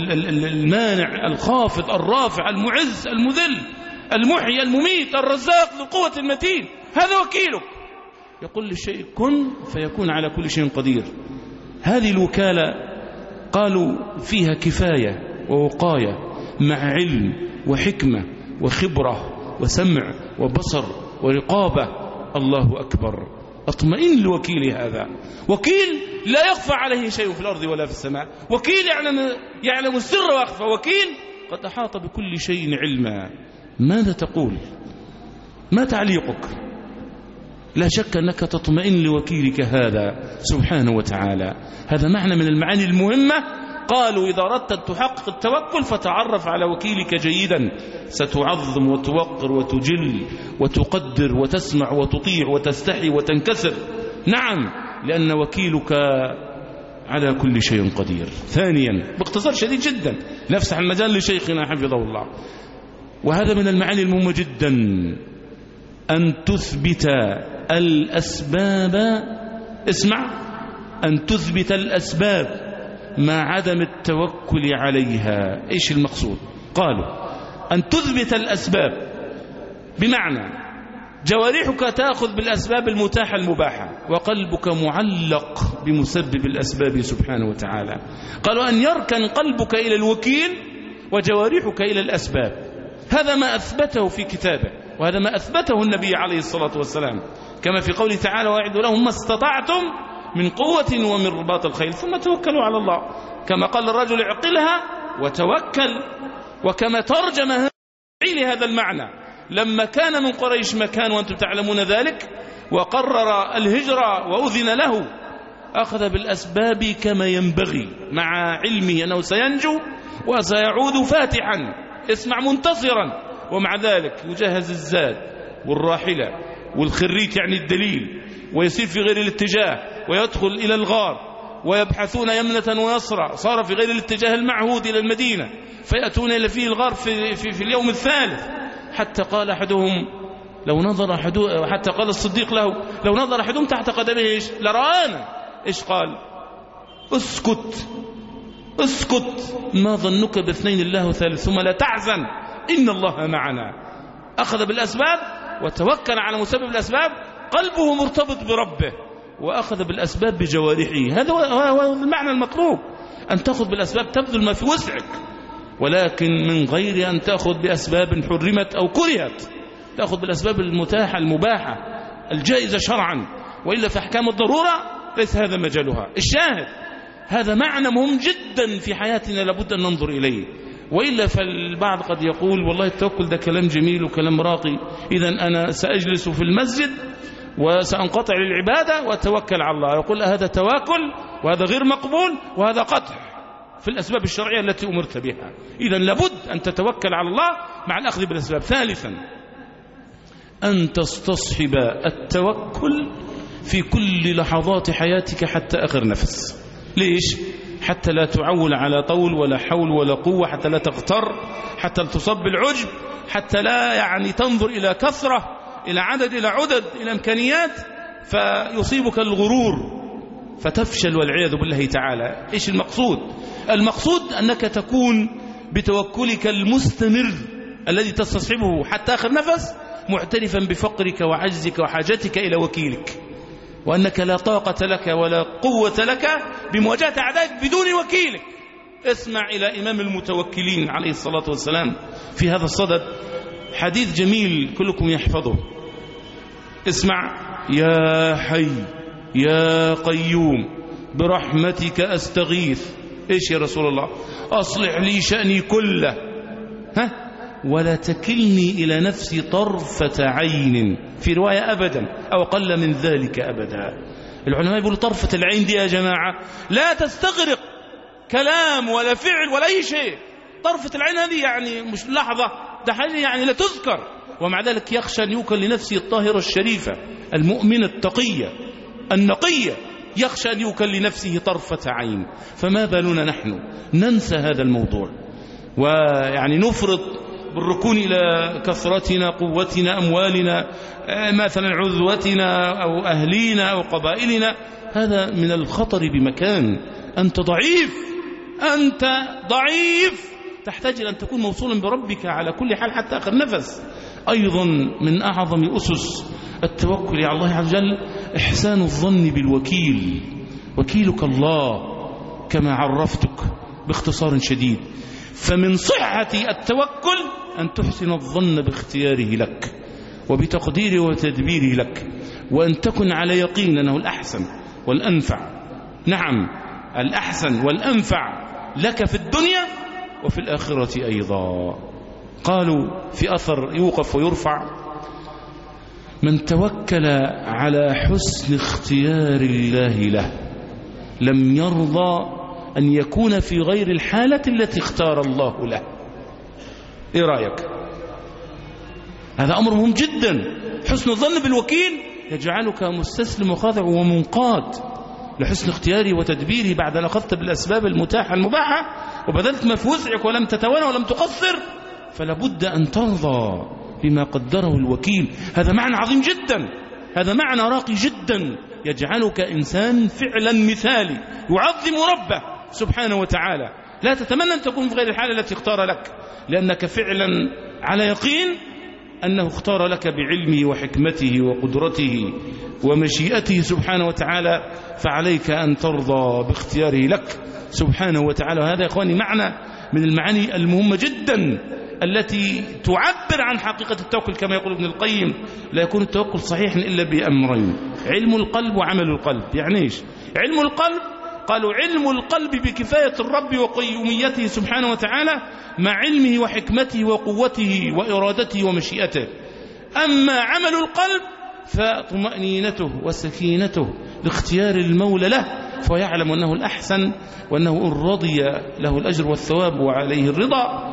المانع الخافض الرافع المعز المذل المحيي المميت الرزاق ذو القوة المتين. هذا وكيلك. يقول للشيء كن فيكون على كل شيء قدير. هذه الوكالة قالوا فيها كفاية ووقاية مع علم وحكمة وخبرة وسمع وبصر ورقابة. الله أكبر. اطمئن لوكيل هذا. وكيل لا يخفى عليه شيء في الأرض ولا في السماء. وكيل يعلم, يعلم السر وأخفى. وكيل قد أحاط بكل شيء علما. ماذا تقول؟ ما تعليقك؟ لا شك أنك تطمئن لوكيلك هذا سبحانه وتعالى. هذا معنى من المعاني المهمة. قالوا إذا أردت أن تحقق التوكل فتعرف على وكيلك جيدا، ستعظم وتوقر وتجل وتقدر وتسمع وتطيع وتستحي وتنكسر. نعم، لأن وكيلك على كل شيء قدير. ثانيا باختصار شديد جدا نفسح المجال لشيخنا حفظه الله، وهذا من المعاني المهمة جدا، أن تثبت الأسباب. اسمع، أن تثبت الأسباب مع عدم التوكل عليها. إيش المقصود؟ قالوا أن تثبت الأسباب بمعنى جوارحك تأخذ بالأسباب المتاحة المباحة، وقلبك معلق بمسبب الأسباب سبحانه وتعالى. قالوا أن يركن قلبك إلى الوكيل وجوارحك إلى الأسباب. هذا ما أثبته في كتابه، وهذا ما أثبته النبي عليه الصلاة والسلام، كما في قوله تعالى وأعدوا لهم ما استطعتم من قوة ومن رباط الخيل ثم توكلوا على الله، كما قال الرجل اعقلها وتوكل. وكما ترجم هذا المعنى لما كان من قريش مكان وأنتم تعلمون ذلك، وقرر الهجرة وأذن له، أخذ بالأسباب كما ينبغي مع علمه أنه سينجو وسيعود فاتحا، اسمع، منتصرا. ومع ذلك يجهز الزاد والراحلة والخريت يعني الدليل، ويسير في غير الاتجاه ويدخل إلى الغار، ويبحثون يمنة ويسرى، صار في غير الاتجاه المعهود إلى المدينة، فيأتون إلى فيه الغار في, في, في اليوم الثالث، حتى قال أحدهم لو نظر أحدهم، حتى قال الصديق له لو نظر أحدهم تحت قدمه إيش لرآنا. إيش قال؟ اسكت اسكت، ما ظنك باثنين الله ثالث ثم لا تحزن إن الله معنا. أخذ بالأسباب وتوكل على مسبب الأسباب، قلبه مرتبط بربه، وأخذ بالأسباب بجوارحه. هذا هو المعنى المطلوب، أن تأخذ بالأسباب تبذل ما في وسعك، ولكن من غير أن تأخذ بأسباب حرمت أو كرهت، تأخذ بالأسباب المتاحة المباحة الجائزة شرعا، وإلا في أحكام الضرورة ليس هذا مجالها. الشاهد هذا معنى مهم جدا في حياتنا لابد أن ننظر إليه، وإلا فالبعض قد يقول والله التوكل ده كلام جميل وكلام راقي، إذا أنا سأجلس في المسجد وسأنقطع للعبادة وأتوكل على الله. يقول هذا تواكل وهذا غير مقبول وهذا قطع في الأسباب الشرعية التي أمرت بها. إذا لابد أن تتوكل على الله مع الأخذ بالأسباب. ثالثا أن تستصحب التوكل في كل لحظات حياتك حتى آخر نفس. ليش؟ حتى لا تعول على طول ولا حول ولا قوة، حتى لا تغتر، حتى لا تصب بالعجب، حتى لا يعني تنظر إلى كثرة، إلى عدد، إلى عدد، إلى إمكانيات، فيصيبك الغرور فتفشل والعياذ بالله تعالى. إيش المقصود؟ المقصود أنك تكون بتوكلك المستمر الذي تستصحبه حتى آخر نفس معترفا بفقرك وعجزك وحاجتك إلى وكيلك، وأنك لا طاقة لك ولا قوة لك بمواجهة أعدائك بدون وكيلك. اسمع إلى إمام المتوكلين عليه الصلاة والسلام في هذا الصدد حديث جميل كلكم يحفظه. اسمع: يا حي يا قيوم برحمتك أستغيث. إيش يا رسول الله؟ أصلح لي شأني كله، ها ولا تكلني إلى نفسي طرفة عين، في رواية أبدا أو قل من ذلك أبدا. العلماء يقولوا طرفة العين دي يا جماعة لا تستغرق كلام ولا فعل ولا أي شيء. طرفة العين هذه يعني مش لحظة، ده حاجة يعني لا تذكر، ومع ذلك يخشى أن يوكل لنفسه الطاهرة الشريفة المؤمنة التقية النقية، يخشى أن يوكل لنفسه طرفة عين. فما بالنا نحن ننسى هذا الموضوع ويعني نفرط بالركون إلى كثرتنا، قوتنا، أموالنا، مثلا عذوتنا أو أهلينا أو قبائلنا. هذا من الخطر بمكان. أنت ضعيف، أنت ضعيف، تحتاج إلى أن تكون موصولا بربك على كل حال حتى آخر نفس. أيضا من أعظم أسس التوكل على الله عز وجل إحسان الظن بالوكيل. وكيلك الله كما عرفتك باختصار شديد. فمن صحة التوكل أن تحسن الظن باختياره لك وبتقديره وتدبيره لك، وأن تكن على يقين أنه الأحسن والأنفع. نعم، الأحسن والأنفع لك في الدنيا وفي الآخرة أيضا. قالوا في أثر يوقف ويرفع: من توكل على حسن اختيار الله له لم يرضى أن يكون في غير الحالة التي اختار الله له. إيه رأيك؟ هذا أمر مهم جدا. حسن الظن بالوكيل يجعلك مستسلم وخاضع ومنقاد لحسن اختياره وتدبيره بعد أن أخذت بالأسباب المتاحة المباحة وبذلت ما في وسعك ولم تتوانى ولم تقصر، فلا بد أن ترضى بما قدره الوكيل. هذا معنى عظيم جدا، هذا معنى راقي جدا يجعلك إنسان فعلا مثالي يعظم ربه سبحانه وتعالى. لا تتمنى أن تكون في غير الحالة التي اختار لك، لأنك فعلا على يقين أنه اختار لك بعلمه وحكمته وقدرته ومشيئته سبحانه وتعالى، فعليك أن ترضى باختياره لك سبحانه وتعالى. وهذا يا إخواني معنى من المعاني المهمة جدا التي تعبر عن حقيقة التوكل. كما يقول ابن القيم: لا يكون التوكل صحيحا إلا بأمرين: علم القلب وعمل القلب. يعني إيش علم القلب؟ قالوا علم القلب بكفاية الرب وقيوميته سبحانه وتعالى مع علمه وحكمته وقوته وإرادته ومشيئته. أما عمل القلب فطمأنينته وسكينته لاختيار المولى له، فيعلم أنه الأحسن، وأنه إن رضي له الأجر والثواب وعليه الرضا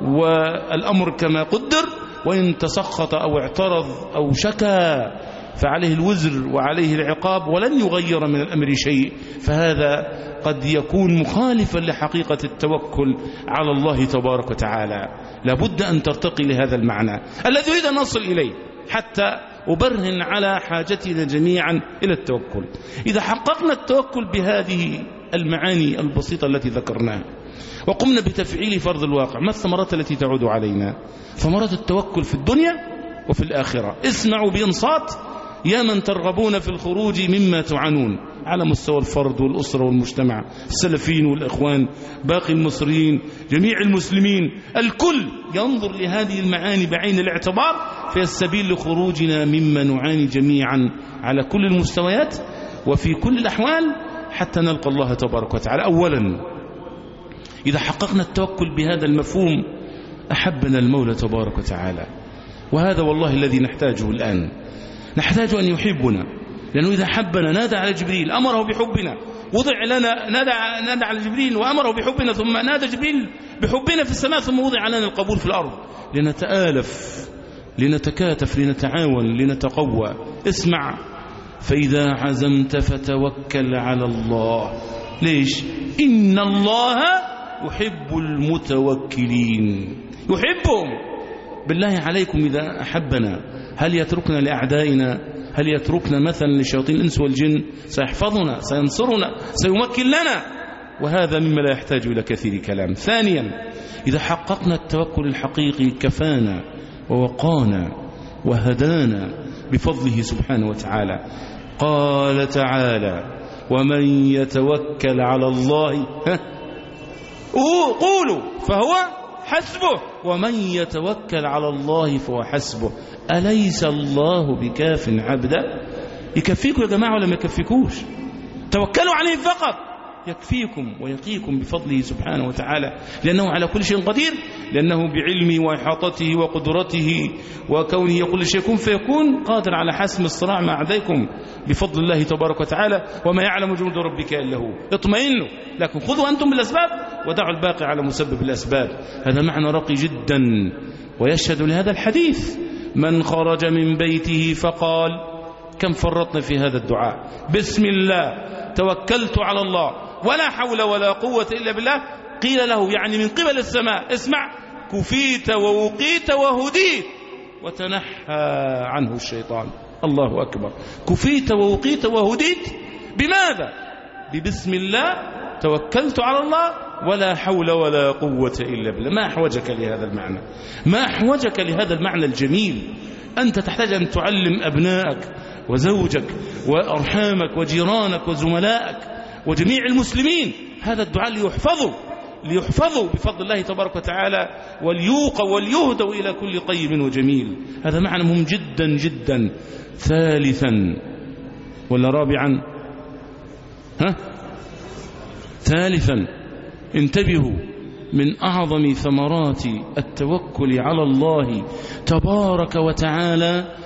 والأمر كما قدر، وإن تسخط أو اعترض أو شكى فعليه الوزر وعليه العقاب ولن يغير من الأمر شيء. فهذا قد يكون مخالفا لحقيقة التوكل على الله تبارك وتعالى. لابد أن ترتقي لهذا المعنى الذي يريد أن نصل إليه حتى أبرهن على حاجتنا جميعا إلى التوكل. إذا حققنا التوكل بهذه المعاني البسيطة التي ذكرناها وقمنا بتفعيل فرض الواقع، ما الثمرات التي تعود علينا؟ ثمرات التوكل في الدنيا وفي الآخرة. اسمعوا بإنصات يا من ترغبون في الخروج مما تعانون على مستوى الفرد والأسرة والمجتمع، السلفيين والإخوان، باقي المصريين، جميع المسلمين، الكل ينظر لهذه المعاني بعين الاعتبار، في السبيل لخروجنا مما نعاني جميعا على كل المستويات وفي كل الأحوال حتى نلقى الله تبارك وتعالى. أولا إذا حققنا التوكل بهذا المفهوم أحبنا المولى تبارك وتعالى، وهذا والله الذي نحتاجه الآن. نحتاج أن يحبنا، لأنه إذا حبنا نادى على جبريل أمره بحبنا، وضع لنا نادى, نادى على جبريل وأمره بحبنا، ثم نادى جبريل بحبنا في السماء، ثم وضع لنا القبول في الأرض، لنتآلف لنتكاتف لنتعاون لنتقوى. اسمع: فإذا عزمت فتوكل على الله. ليش؟ إن الله يحب المتوكلين، يحبهم. بالله عليكم إذا أحبنا هل يتركنا لأعدائنا؟ هل يتركنا مثلا لشياطين الإنس والجن؟ سيحفظنا، سينصرنا، سيمكن لنا، وهذا مما لا يحتاج إلى كثير كلام. ثانيا إذا حققنا التوكل الحقيقي كفانا ووقانا وهدانا بفضله سبحانه وتعالى. قال تعالى: ومن يتوكل على الله قولوا فهو حسبه ومن يتوكل على الله فهو حسبه أليس الله بكاف عبدا؟ يكفيكم يا جماعة ولا ما يكفيكوش؟ توكلوا عليه فقط يكفيكم ويقيكم بفضله سبحانه وتعالى، لأنه على كل شيء قدير، لأنه بعلمه وإحاطته وقدرته وكونه يقول شيء يكون فيكون قادر على حسم الصراع مع أعدائكم بفضل الله تبارك وتعالى. وما يعلم جنود ربك إلا هو. اطمئنوا، لكن خذوا أنتم بالأسباب ودعوا الباقي على مسبب الأسباب. هذا معنى راقي جدا، ويشهد لهذا الحديث: من خرج من بيته فقال، كم فرطنا في هذا الدعاء، بسم الله توكلت على الله ولا حول ولا قوة إلا بالله، قيل له يعني من قبل السماء: اسمع، كفيت ووقيت وهديت وتنحى عنه الشيطان. الله أكبر. كفيت ووقيت وهديت بماذا؟ ببسم الله توكلت على الله ولا حول ولا قوة إلا بالله. ما أحوجك لهذا المعنى؟ ما أحوجك لهذا المعنى الجميل؟ أنت تحتاج أن تعلم أبنائك وزوجك وأرحامك وجيرانك وزملائك وجميع المسلمين هذا الدعاء ليحفظوا ليحفظوا بفضل الله تبارك وتعالى، وليوقوا وليهدوا إلى كل طيب وجميل. هذا معنى مهم جدا جدا. ثالثا ولا رابعا؟ ها؟ ثالثا انتبهوا، من أعظم ثمرات التوكل على الله تبارك وتعالى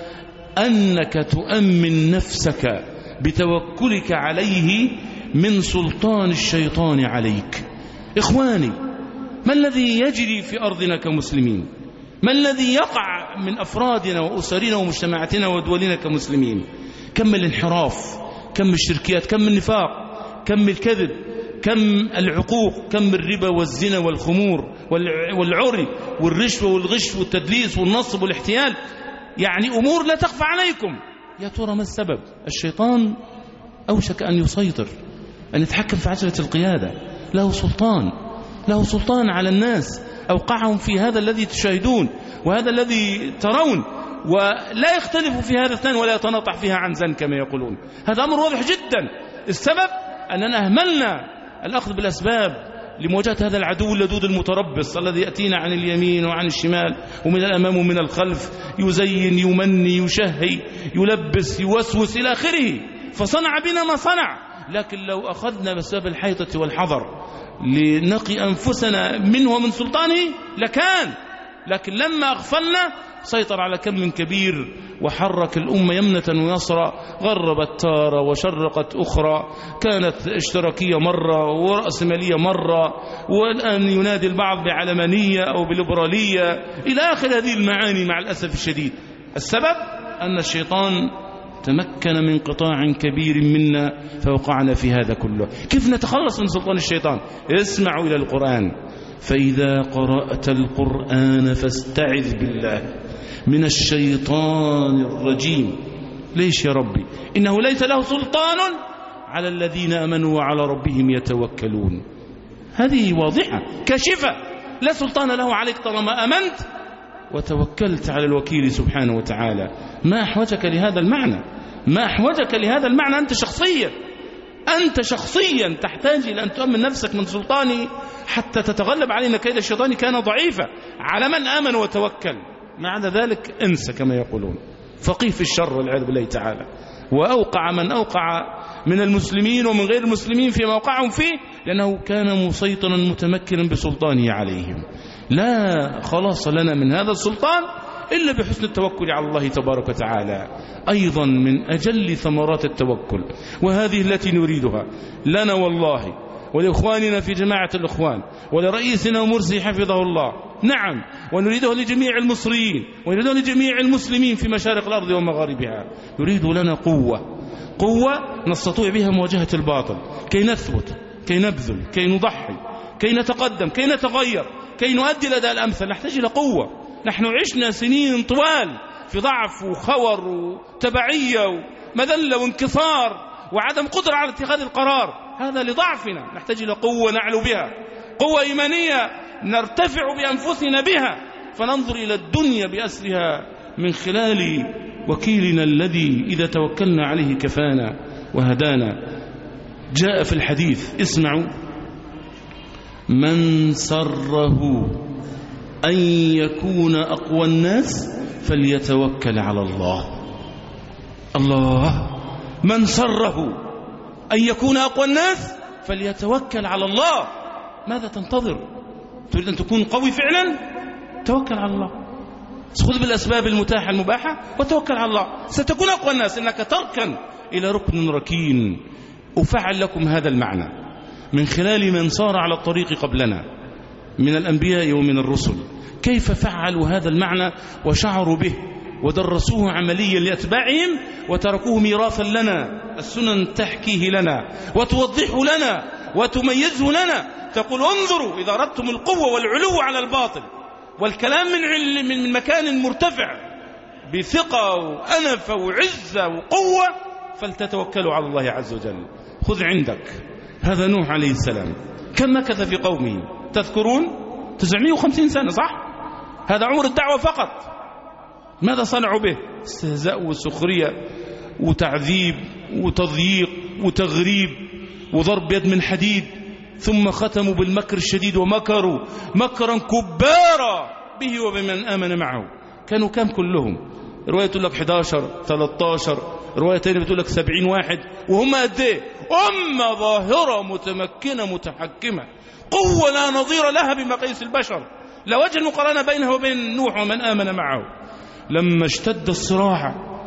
أنك تؤمن نفسك بتوكلك عليه من سلطان الشيطان عليك. إخواني، ما الذي يجري في أرضنا كمسلمين؟ ما الذي يقع من أفرادنا وأسرنا ومجتمعاتنا ودولنا كمسلمين؟ كم الانحراف، كم الشركيات، كم النفاق، كم الكذب، كم العقوق، كم الربا والزنا والخمور والعري والرشوة والغش والتدليس والنصب والاحتيال. يعني أمور لا تخفى عليكم. يا ترى ما السبب؟ الشيطان أوشك أن يسيطر، أن يتحكم في عجلة القيادة. له سلطان، له سلطان على الناس، أوقعهم في هذا الذي تشاهدون وهذا الذي ترون، ولا يختلف في هذا اثنان ولا يتناطح فيها عن زن كما يقولون. هذا أمر واضح جدا. السبب أننا أهملنا الأخذ بالأسباب لمواجهة هذا العدو اللدود المتربص الذي يأتينا عن اليمين وعن الشمال ومن الأمام ومن الخلف، يزين، يمني، يشهي، يلبس، يوسوس إلى آخره. فصنع بنا ما صنع. لكن لو أخذنا بسبب الحيطة والحذر لنقي أنفسنا منه ومن سلطانه لكان، لكن لما أغفلنا سيطر على كم كبير وحرك الأمة يمنة ويسرى، غربت تارة وشرقت أخرى، كانت اشتراكية مرة ورأسمالية مرة، والآن ينادي البعض بعلمانية أو بليبرالية إلى آخر هذه المعاني مع الأسف الشديد. السبب أن الشيطان تمكن من قطاع كبير منا فوقعنا في هذا كله. كيف نتخلص من سلطان الشيطان؟ اسمعوا إلى القرآن: فإذا قرأت القرآن فاستعذ بالله من الشيطان الرجيم. ليش يا ربي؟ إنه ليس له سلطان على الذين آمنوا وعلى ربهم يتوكلون. هذه واضحة كاشفة. لا سلطان له عليك طالما آمنت وتوكلت على الوكيل سبحانه وتعالى. ما أحوجك لهذا المعنى؟ ما أحوجك لهذا المعنى أنت شخصيا؟ أنت شخصيا تحتاج إلى أن تؤمن نفسك من سلطانه حتى تتغلب علينا كيد الشيطان كان ضعيفا. على من آمن وتوكل، ما عدا ذلك انسى كما يقولون. فقيه في الشر والعياذ بالله تعالى. وأوقع من أوقع من المسلمين ومن غير المسلمين في موقعهم فيه لأنه كان مسيطرا متمكنا بسلطانه عليهم. لا خلاص لنا من هذا السلطان إلا بحسن التوكل على الله تبارك وتعالى. أيضا من أجل ثمرات التوكل، وهذه التي نريدها لنا والله ولإخواننا في جماعة الإخوان ولرئيسنا ومرسي حفظه الله، نعم، ونريده لجميع المصريين ونريده لجميع المسلمين في مشارق الأرض ومغاربها. نريد لنا قوة، قوة نستطيع بها مواجهة الباطل، كي نثبت، كي نبذل، كي نضحي، كي نتقدم، كي نتغير، كي نؤدي لدى الأمثل. نحتاج إلى قوة. نحن عشنا سنين طوال في ضعف وخور وتبعية ومذلة وانكسار وعدم قدرة على اتخاذ القرار. هذا لضعفنا. نحتاج إلى قوة نعلو بها، قوة إيمانية نرتفع بأنفسنا بها، فننظر إلى الدنيا بأسرها من خلال وكيلنا الذي إذا توكلنا عليه كفانا وهدانا. جاء في الحديث، اسمعوا: من سره أن يكون أقوى الناس فليتوكل على الله. الله، من سره أن يكون أقوى الناس فليتوكل على الله. ماذا تنتظر؟ تريد أن تكون قوي فعلا؟ توكل على الله، خذ بالأسباب المتاحة المباحة وتوكل على الله، ستكون أقوى الناس. إنك تركن إلى ركن ركين. أفعل لكم هذا المعنى من خلال من صار على الطريق قبلنا من الأنبياء ومن الرسل، كيف فعلوا هذا المعنى وشعروا به ودرسوه عمليا لأتباعهم وتركوه ميراثا لنا. السنن تحكيه لنا وتوضحه لنا وتميزه لنا، تقول: انظروا إذا أردتم القوة والعلو على الباطل والكلام من من مكان مرتفع بثقة وأنف وعزة وقوة فلتتوكلوا على الله عز وجل. خذ عندك هذا نوح عليه السلام، كم مكث في قومه؟ تذكرون؟ تسعمائة وخمسين سنة، صح؟ هذا عمر الدعوة فقط. ماذا صنعوا به؟ استهزاء وسخرية وتعذيب وتضييق وتغريب وضرب يد من حديد، ثم ختموا بالمكر الشديد ومكروا مكرا كبارا به وبمن آمن معه. كانوا كم كلهم؟ رواية تقول لك إحدى عشر ثلاثة عشر، رواية تانية بتقول لك سبعين واحد، وهم قد ايه؟ أمة ظاهرة متمكنة متحكمة، قوة لا نظير لها بمقاييس البشر، لا وجه المقارنة بينها وبين نوح ومن آمن معه. لما اشتد الصراع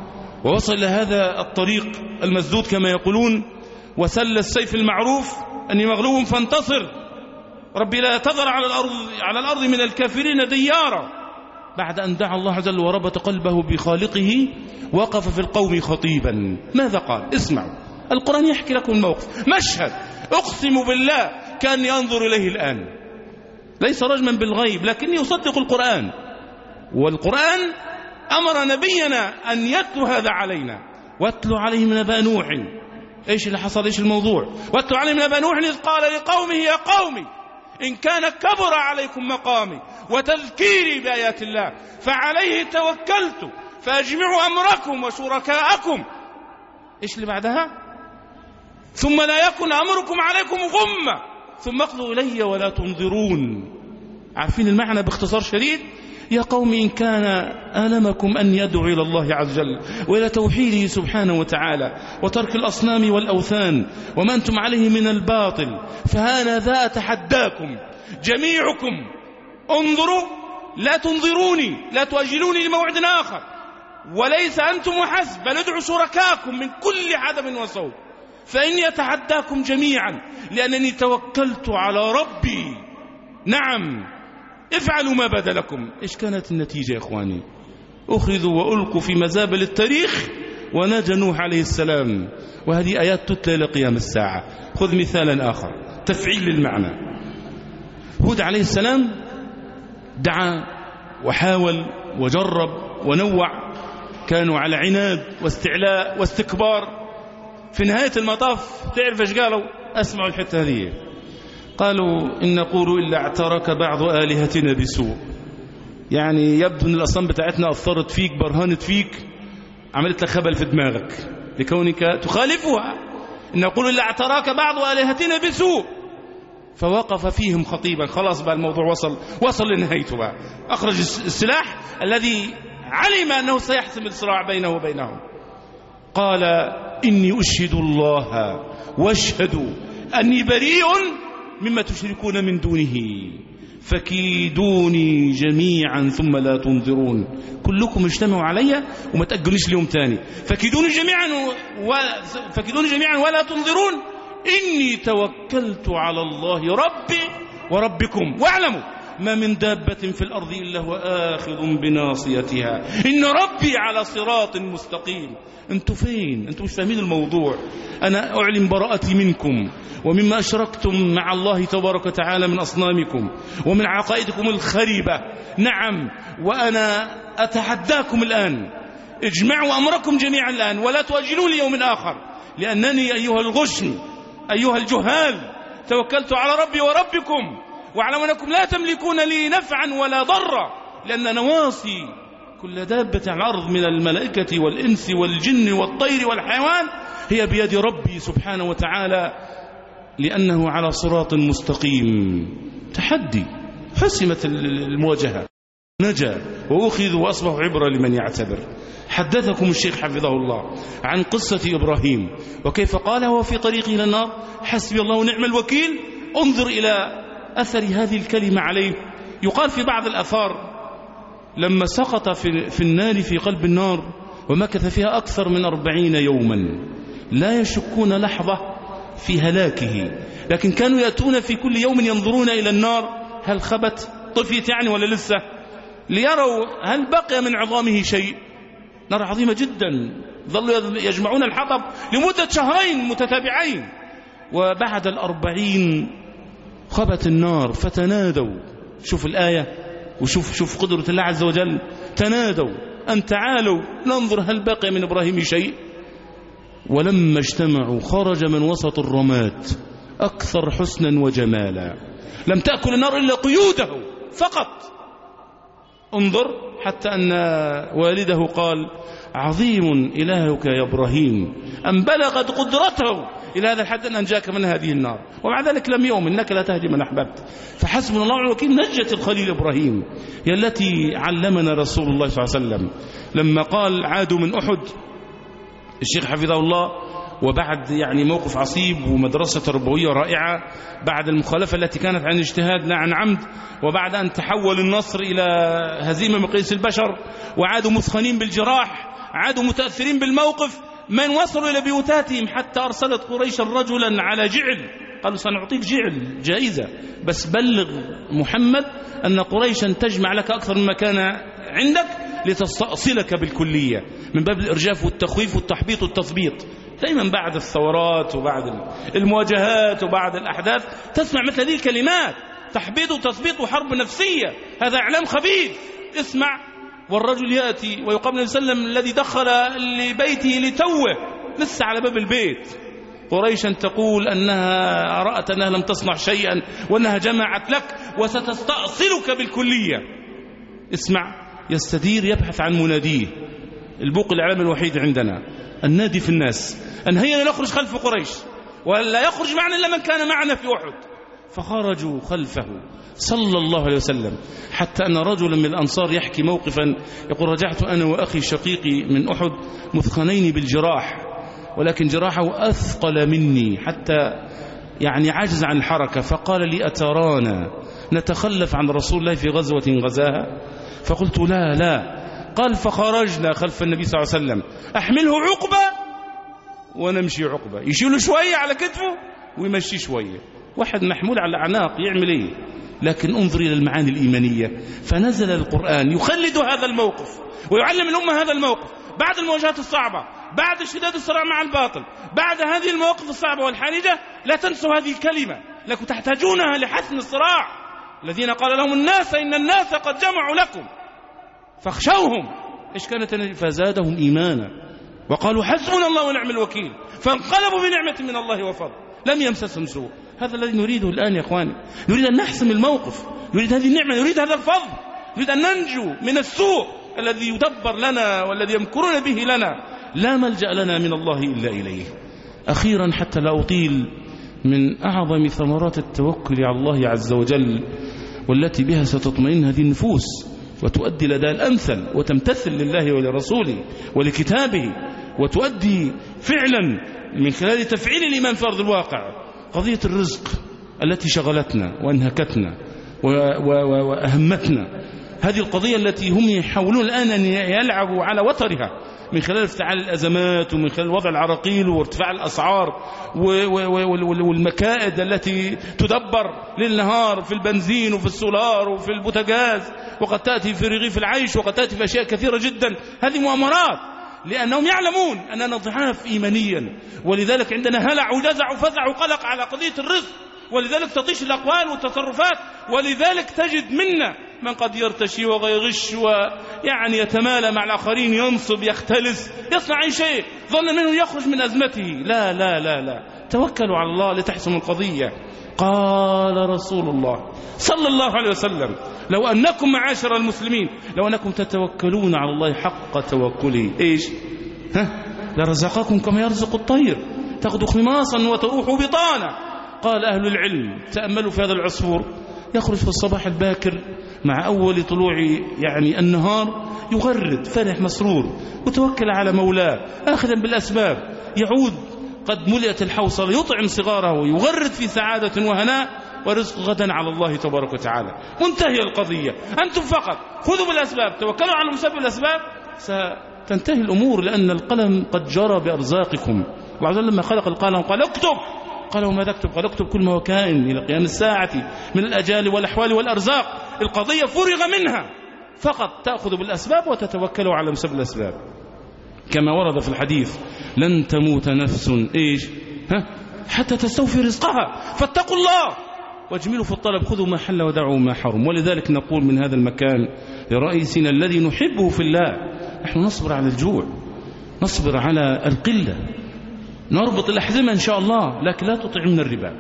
ووصل إلى هذا الطريق المسدود كما يقولون، وسل السيف المعروف أني مغلوب فانتصر، ربي لا تذر على الأرض, على الأرض من الكافرين ديارا. بعد أن دعا الله عز وجل وربط قلبه بخالقه وقف في القوم خطيبا. ماذا قال؟ اسمعوا، القرآن يحكي لكم الموقف، مشهد أقسم بالله كان ينظر إليه الآن، ليس رجما بالغيب لكني يصدق القرآن، والقرآن أمر نبينا أن يتلو هذا علينا. واتلو عليهم نبأ نوح. إيش اللي حصل؟ إيش الموضوع؟ واتلو عليهم نبأ نوح إذ قال لقومه يا قومي إن كان كبر عليكم مقامي وتذكيري بآيات الله فعليه توكلت فأجمعوا أمركم وشركاءكم. إيش اللي بعدها؟ ثم لا يكن أمركم عليكم غمة ثم اقضوا إلي ولا تنظرون. عارفين المعنى باختصار شديد؟ يا قوم إن كان آلمكم أن يدعو إلى الله عز وجل وإلى توحيده سبحانه وتعالى وترك الأصنام والأوثان وما أنتم عليه من الباطل، فهذا ذا أتحداكم جميعكم انظروا لا تنظروني، لا تؤجلوني لموعد آخر، وليس أنتم وحسب بل ادعوا شركاكم من كل عدم وصوب، فإني أتحداكم جميعا لأنني توكلت على ربي. نعم افعلوا ما بدا لكم. إيش كانت النتيجة يا إخواني؟ أخذوا وألقوا في مزابل التاريخ ونجا نوح عليه السلام، وهذه آيات تتلى إلى قيام الساعة. خذ مثالا آخر تفعيل للمعنى. هود عليه السلام دعا وحاول وجرب ونوع، كانوا على عناد واستعلاء واستكبار. في نهاية المطاف تعرف ايش قالوا؟ اسمعوا الحتة هذه، قالوا إن نقول إلا اعترك بعض آلهتنا بسوء. يعني يبدو أن الأصنام بتاعتنا أثرت فيك، برهنت فيك، عملت لك خبل في دماغك لكونك تخالفها. إن نقول إلا اعترك بعض آلهتنا بسوء. فوقف فيهم خطيبا. خلاص بقى الموضوع وصل وصل لنهايته بقى. أخرج السلاح الذي علم أنه سيحسم الصراع بينه وبينهم. قال إني أشهد الله واشهدوا أني بريء مما تشركون من دونه فكيدوني جميعا ثم لا تنظرون. كلكم اجتمعوا علي وما تأجلوش اليوم تاني. فكيدوني جميعا و... فكيدوني جميعا ولا تنظرون إني توكلت على الله ربي وربكم واعلموا ما من دابة في الأرض إلا هو آخذ بناصيتها إن ربي على صراط مستقيم. أنتوا فين؟ أنتوا مش فاهمين الموضوع. أنا أعلم براءتي منكم ومما أشركتم مع الله تبارك وتعالى من أصنامكم ومن عقائدكم الخريبة. نعم، وأنا أتحداكم الآن، اجمعوا أمركم جميعا الآن ولا تؤجلوا ليوم آخر، لأنني أيها الغشم أيها الجهال توكلت على ربي وربكم واعلموا أنكم لا تملكون لي نفعا ولا ضرا، لأن نواصي كل دابة على الأرض من الملائكة والإنس والجن والطير والحيوان هي بيد ربي سبحانه وتعالى، لأنه على صراط مستقيم. تحدي، حسمت المواجهة، نجا وأخذ وأصبح عبرة لمن يعتبر. حدثكم الشيخ حفظه الله عن قصة إبراهيم وكيف قال هو في طريقه إلى النار حسبي الله ونعم الوكيل. انظر إلى أثر هذه الكلمة عليه. يقال في بعض الأثار لما سقط في, في النار في قلب النار ومكث فيها أكثر من أربعين يوما لا يشكون لحظة في هلاكه، لكن كانوا يأتون في كل يوم ينظرون إلى النار هل خبت طفيت يعني ولا لسه، ليروا هل بقي من عظامه شيء. نار عظيمة جدا، ظلوا يجمعون الحطب لمدة شهرين متتابعين، وبعد الأربعين خبت النار فتنادوا. شوف الآية وشوف شوف قدرة الله عز وجل. تنادوا أن تعالوا ننظر هل بقي من إبراهيم شيء. ولما اجتمعوا خرج من وسط الرماد أكثر حسنا وجمالا، لم تأكل النار إلا قيوده فقط. انظر حتى أن والده قال عظيم إلهك يا إبراهيم أن بلغت قدرته إلى هذا الحد أن أنجاك من هذه النار، ومع ذلك لم يؤمن إنك لا تهدي من أحببت. فحسبنا الله الوكيل. نجت الخليل إبراهيم هي التي علمنا رسول الله صلى الله عليه وسلم لما قال عادوا من أحد. الشيخ حفظه الله وبعد يعني موقف عصيب ومدرسة تربوية رائعة بعد المخالفة التي كانت عن اجتهاد لا عن عمد، وبعد أن تحول النصر إلى هزيمة مقياس البشر وعادوا مثخنين بالجراح عادوا متأثرين بالموقف، من وصلوا إلى بيوتاتهم حتى أرسلت قريش رجلا على جعل، قالوا سنعطيك جعل جائزة بس بلغ محمد أن قريشا تجمع لك أكثر مما كان عندك لتستأصلك بالكلية، من باب الإرجاف والتخويف والتحبيط والتثبيط. دائما بعد الثورات وبعد المواجهات وبعد الأحداث تسمع مثل هذه الكلمات، تحبيط وتثبيط وحرب نفسية، هذا إعلام خبيث. اسمع، والرجل يأتي ويقابل النبي صلى الله عليه وسلم الذي دخل لبيته لتوه لسه على باب البيت، قريشا تقول أنها رأت أنها لم تصنع شيئا وأنها جمعت لك وستستأصلك بالكلية. اسمع، يستدير يبحث عن مناديه، البوق الإعلام الوحيد عندنا النادي في الناس أن هيا نخرج خلف قريش ولا يخرج معنا إلا من كان معنا في أحد. فخرجوا خلفه صلى الله عليه وسلم، حتى أن رجلا من الأنصار يحكي موقفا يقول: رجعت أنا وأخي شقيقي من أحد مثخنين بالجراح، ولكن جراحه أثقل مني حتى يعني عجز عن الحركة، فقال لي: أترانا نتخلف عن رسول الله في غزوة غزاها؟ فقلت: لا لا. قال: فخرجنا خلف النبي صلى الله عليه وسلم أحمله عقبة ونمشي عقبة، يشيله شوية على كتفه ويمشي شوية، واحد محمول على الأعناق يعمل إيه؟ لكن انظر إلى المعاني الإيمانية. فنزل القرآن يخلد هذا الموقف ويعلم الأمة هذا الموقف بعد المواجهات الصعبة، بعد شداد الصراع مع الباطل، بعد هذه المواقف الصعبة والحرجة. لا تنسوا هذه الكلمة، لكم تحتاجونها لحسم الصراع. الذين قال لهم الناس إن الناس قد جمعوا لكم فاخشوهم، إيش كانت؟ فزادهم إيمانا وقالوا حسبنا الله ونعم الوكيل، فانقلبوا بنعمة من الله وفضل لم يمسسهم سوء. هذا الذي نريده الآن يا إخواني، نريد أن نحسم الموقف، نريد هذه النعمة، نريد هذا الفضل، نريد أن ننجو من السوء الذي يدبر لنا والذي يمكرون به لنا. لا ملجأ لنا من الله إلا إليه. أخيرا حتى لا أطيل، من أعظم ثمرات التوكل على الله عز وجل والتي بها ستطمئن هذه النفوس وتؤدي لدى الأمثل وتمتثل لله ولرسوله ولكتابه، وتؤدي فعلا من خلال تفعيل الإيمان في أرض الواقع، قضية الرزق التي شغلتنا وانهكتنا وأهمتنا. هذه القضية التي هم يحاولون الآن أن يلعبوا على وترها من خلال افتعال الأزمات ومن خلال وضع العراقيل وارتفاع الأسعار والمكائد التي تدبر للنهار في البنزين وفي السولار وفي البوتاغاز، وقد تأتي في رغيف العيش وقد تأتي في أشياء كثيرة جدا. هذه مؤامرات، لأنهم يعلمون أننا ضعاف إيمانيا، ولذلك عندنا هلع وجزع وفزع وقلق على قضية الرزق، ولذلك تطيش الأقوال والتصرفات، ولذلك تجد منا من قد يرتشي ويغش ويعني يتمالى مع الآخرين، ينصب، يختلس، يصنع أي شيء ظن منه يخرج من أزمته. لا لا لا لا، توكلوا على الله لتحسم القضية. قال رسول الله صلى الله عليه وسلم: لو أنكم معاشر المسلمين لو أنكم تتوكلون على الله حق توكله، إيش؟ ها؟ لرزقكم كما يرزق الطير تغدو خماصا وتروح بطانا. قال أهل العلم: تأملوا في هذا العصفور، يخرج في الصباح الباكر مع أول طلوع يعني النهار، يغرد فرح مسرور وتوكل على مولاه آخذا بالأسباب، يعود قد ملئت الحوصلة، يطعم صغاره ويغرد في سعادة وهناء، ورزق غدا على الله تبارك وتعالى. منتهي القضية. أنتم فقط خذوا بالأسباب، توكلوا على مسبب الأسباب، ستنتهي الأمور، لأن القلم قد جرى بأرزاقكم. وعز وجل لما خلق القلم قال: اكتب. قال: وماذا اكتب؟ قال: اكتب كل ما هو كائن إلى قيام الساعة من الأجال والأحوال والأرزاق. القضية فرغ منها، فقط تأخذ بالأسباب وتتوكلوا على مسبب الأسباب. كما ورد في الحديث: لن تموت نفس إيش؟ ها؟ حتى تستوفي رزقها، فاتقوا الله واجملوا في الطلب، خذوا ما حل ودعوا ما حرم. ولذلك نقول من هذا المكان لرئيسنا الذي نحبه في الله: نحن نصبر على الجوع، نصبر على القلة، نربط الأحزمة إن شاء الله، لكن لا تطعمنا الربا.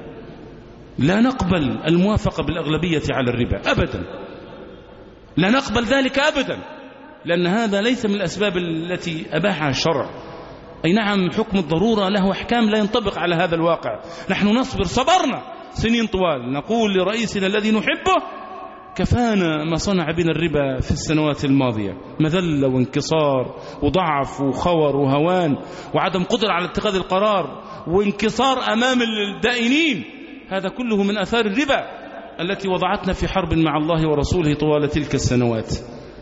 لا نقبل الموافقة بالأغلبية على الربا أبدا، لا نقبل ذلك أبدا، لأن هذا ليس من الأسباب التي أباحها الشرع. أي نعم، حكم الضرورة له أحكام لا ينطبق على هذا الواقع. نحن نصبر، صبرنا سنين طوال، نقول لرئيسنا الذي نحبه: كفانا ما صنع بنا الربا في السنوات الماضية، مذلة وانكسار وضعف وخور وهوان وعدم قدرة على اتخاذ القرار وانكسار أمام الدائنين. هذا كله من أثار الربا التي وضعتنا في حرب مع الله ورسوله طوال تلك السنوات.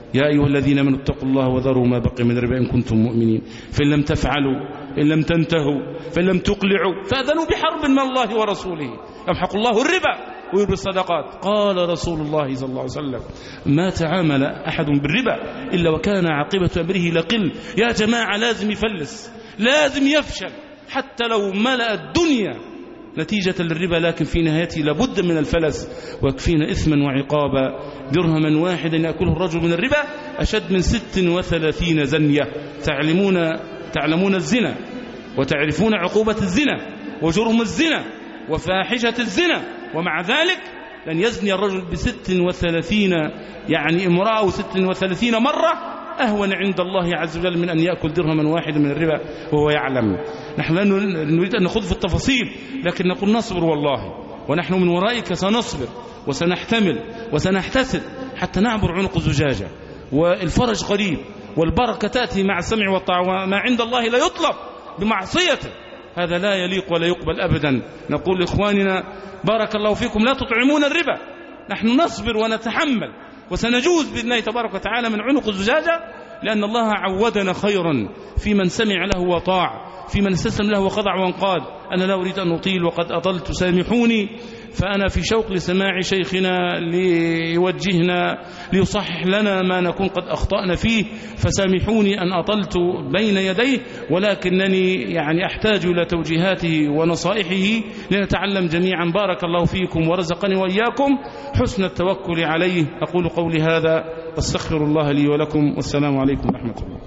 يا أيها الذين آمنوا اتقوا الله وذروا ما بقي من الربا إن كنتم مؤمنين، فإن لم تفعلوا إن لم تنتهوا فإن لم تقلعوا فأذنوا بحرب من الله ورسوله يمحق الله الربا ويربي الصدقات. قال رسول الله صلى الله عليه وسلم ما تعامل أحد بالربا إلا وكان عاقبة أمره لقل. يا جماعة لازم يفلس، لازم يفشل حتى لو ملأ الدنيا نتيجة للربا، لكن في نهايته لابد من الفلس. ويكفينا إثما وعقابا درهما واحدا يأكله الرجل من الربا أشد من ست وثلاثين زنية. تعلمون تعلمون الزنا وتعرفون عقوبة الزنا وجرم الزنا وفاحشة الزنا، ومع ذلك لن يزني الرجل بست وثلاثين يعني امرأة وست وثلاثين مرة أهون عند الله عز وجل من أن يأكل درهما واحدا من الربا وهو يعلم. نحن لا نريد أن نخوض في التفاصيل، لكن نقول نصبر والله، ونحن من ورائك سنصبر وسنحتمل وسنحتسب حتى نعبر عنق الزجاجة. والفرج قريب والبركة تأتي مع السمع والطاعة، وما عند الله لا يطلب بمعصيته، هذا لا يليق ولا يقبل أبدا. نقول لإخواننا بارك الله فيكم لا تطعمون الربا، نحن نصبر ونتحمل وسنجوز بإذن الله تبارك وتعالى من عنق الزجاجة، لأن الله عودنا خيرا في من سمع له وطاع، في من استسلم له وخضع وانقاد. أنا لا أريد أن أطيل وقد أطلت سامحوني، فأنا في شوق لسماع شيخنا ليوجهنا ليصحح لنا ما نكون قد أخطأنا فيه، فسامحوني أن أطلت بين يديه، ولكنني يعني أحتاج إلى توجيهاته ونصائحه لنتعلم جميعا. بارك الله فيكم ورزقني وإياكم حسن التوكل عليه. أقول قولي هذا واستغفر الله لي ولكم، والسلام عليكم ورحمة الله.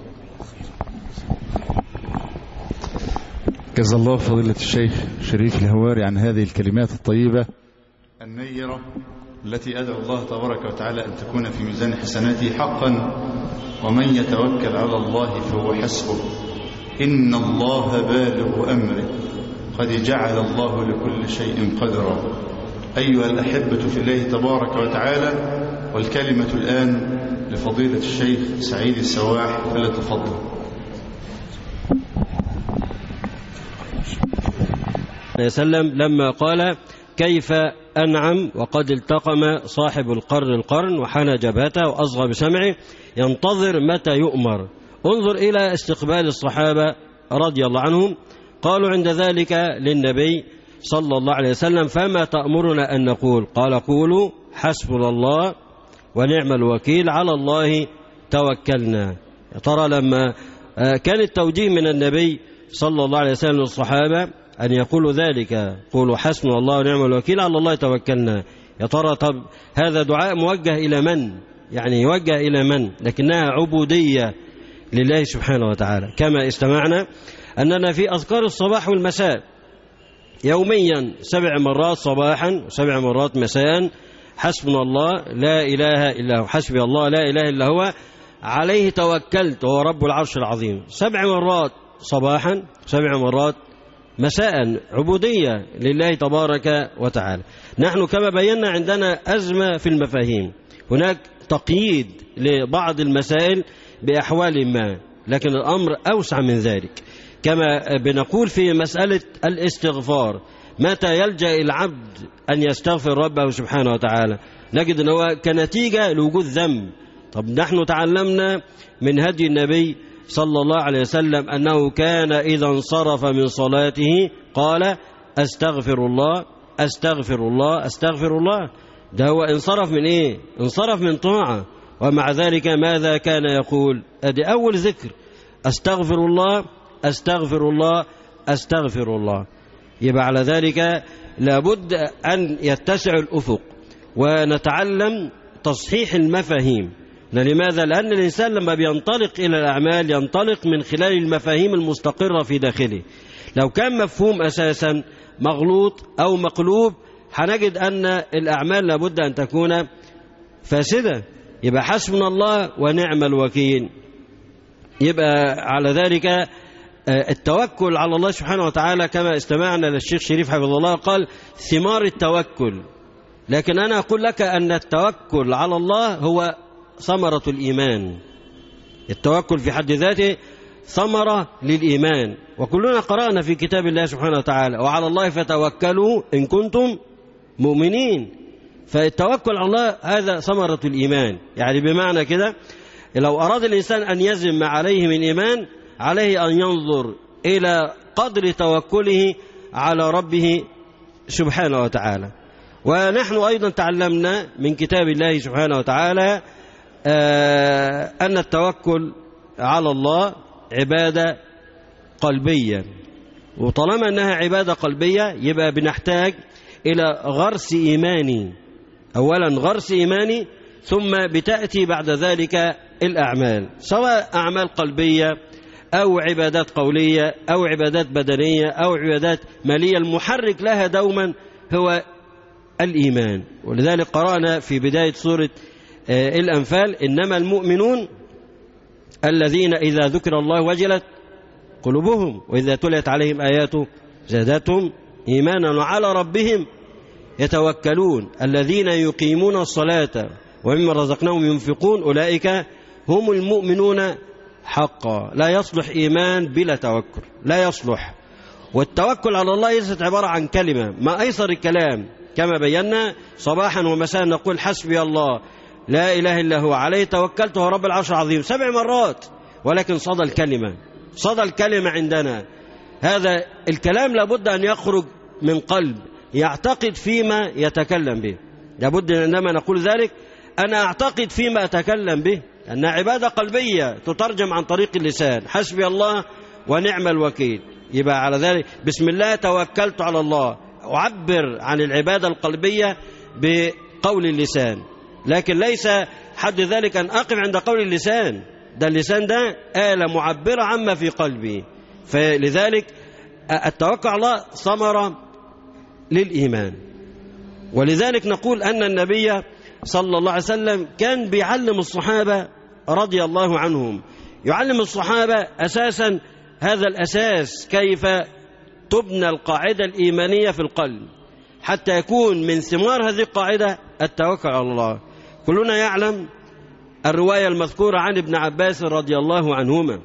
جزا الله فضيلة الشيخ شريف الهواري عن هذه الكلمات الطيبة النيرة التي أدعو الله تبارك وتعالى أن تكون في ميزان حسناته حقا. ومن يتوكل على الله فهو حسبه إن الله بالغ أمره قد جعل الله لكل شيء قدرا. أيها الأحبة في الله تبارك وتعالى، والكلمة الآن لفضيلة الشيخ سعيد السواح، فليتفضل. وسلم لما قال كيف أنعم وقد التقم صاحب القرن القرن وحنى جبهته وأصغى بسمعه ينتظر متى يؤمر. انظر إلى استقبال الصحابة رضي الله عنهم، قالوا عند ذلك للنبي صلى الله عليه وسلم فما تأمرنا أن نقول؟ قال قولوا حسبنا الله ونعم الوكيل على الله توكلنا. ترى لما كان التوجيه من النبي صلى الله عليه وسلم للصحابة أن يقولوا ذلك، قولوا حسبنا الله ونعم الوكيل على الله توكلنا. يا ترى طب هذا دعاء موجه إلى من؟ يعني يوجه إلى من؟ لكنها عبودية لله سبحانه وتعالى. كما استمعنا أننا في أذكار الصباح والمساء يوميا سبع مرات صباحا وسبع مرات مساء حسبنا الله لا إله إلا هو، حسبي الله لا إله إلا هو عليه توكلت وهو رب العرش العظيم. سبع مرات صباحا سبع مرات مساء، عبودية لله تبارك وتعالى. نحن كما بينا عندنا أزمة في المفاهيم، هناك تقييد لبعض المسائل بأحوال ما، لكن الأمر أوسع من ذلك. كما بنقول في مسألة الاستغفار، متى يلجأ العبد أن يستغفر ربه سبحانه وتعالى؟ نجد أنه كنتيجة لوجود ذنب. طب نحن تعلمنا من هدي النبي صلى الله عليه وسلم أنه كان إذا انصرف من صلاته قال أستغفر الله أستغفر الله أستغفر الله. ده هو انصرف من إيه؟ انصرف من طاعة، ومع ذلك ماذا كان يقول؟ أدي أول ذكر أستغفر الله أستغفر الله أستغفر الله. يبقى على ذلك لابد أن يتسع الأفق ونتعلم تصحيح المفاهيم. لماذا؟ لأن الإنسان لما بينطلق إلى الأعمال ينطلق من خلال المفاهيم المستقرة في داخله. لو كان مفهوم أساسا مغلوط أو مقلوب هنجد أن الأعمال لابد أن تكون فاسدة. يبقى حسبنا الله ونعم الوكيل. يبقى على ذلك التوكل على الله سبحانه وتعالى كما استمعنا للشيخ شريف حفظه الله قال ثمار التوكل. لكن أنا أقول لك أن التوكل على الله هو ثمرة الإيمان. التوكل في حد ذاته ثمرة للإيمان، وكلنا قرأنا في كتاب الله سبحانه وتعالى وعلى الله فتوكلوا إن كنتم مؤمنين. فالتوكل على الله هذا ثمرة الإيمان. يعني بمعنى كده لو أراد الإنسان أن يزن ما عليه من إيمان عليه أن ينظر إلى قدر توكله على ربه سبحانه وتعالى. ونحن أيضا تعلمنا من كتاب الله سبحانه وتعالى أن التوكل على الله عبادة قلبية، وطالما أنها عبادة قلبية يبقى بنحتاج إلى غرس إيماني، أولا غرس إيماني ثم بتأتي بعد ذلك الأعمال، سواء أعمال قلبية أو عبادات قولية أو عبادات بدنية أو عبادات مالية. المحرك لها دوما هو الإيمان. ولذلك قرأنا في بداية سورة الأنفال إنما المؤمنون الذين إذا ذكر الله وجلت قلوبهم وإذا تليت عليهم آياته زادتهم إيمانا وعلى ربهم يتوكلون الذين يقيمون الصلاة ومما رزقناهم ينفقون أولئك هم المؤمنون حقا. لا يصلح إيمان بلا توكل، لا يصلح. والتوكل على الله ليست عبارة عن كلمة، ما أيسر الكلام كما بينا صباحا ومساء نقول حسبي الله لا إله إلا هو عليه توكلت هو رب العرش العظيم سبع مرات، ولكن صدى الكلمة، صدى الكلمة عندنا هذا الكلام لابد أن يخرج من قلب يعتقد فيما يتكلم به. لابد عندما نقول ذلك أنا أعتقد فيما أتكلم به، أنها عبادة قلبية تترجم عن طريق اللسان، حسبي الله ونعم الوكيل. يبقى على ذلك بسم الله توكلت على الله، أعبر عن العبادة القلبية بقول اللسان، لكن ليس حد ذلك أن أقف عند قول اللسان، ده اللسان ده آلة معبرة عما في قلبي. فلذلك التوكل على الله ثمرة للإيمان. ولذلك نقول أن النبي صلى الله عليه وسلم كان بيعلم الصحابة رضي الله عنهم، يعلم الصحابة أساسا هذا الأساس كيف تبنى القاعدة الإيمانية في القلب حتى يكون من ثمار هذه القاعدة التوكل على الله. كلنا يعلم الرواية المذكورة عن ابن عباس رضي الله عنهما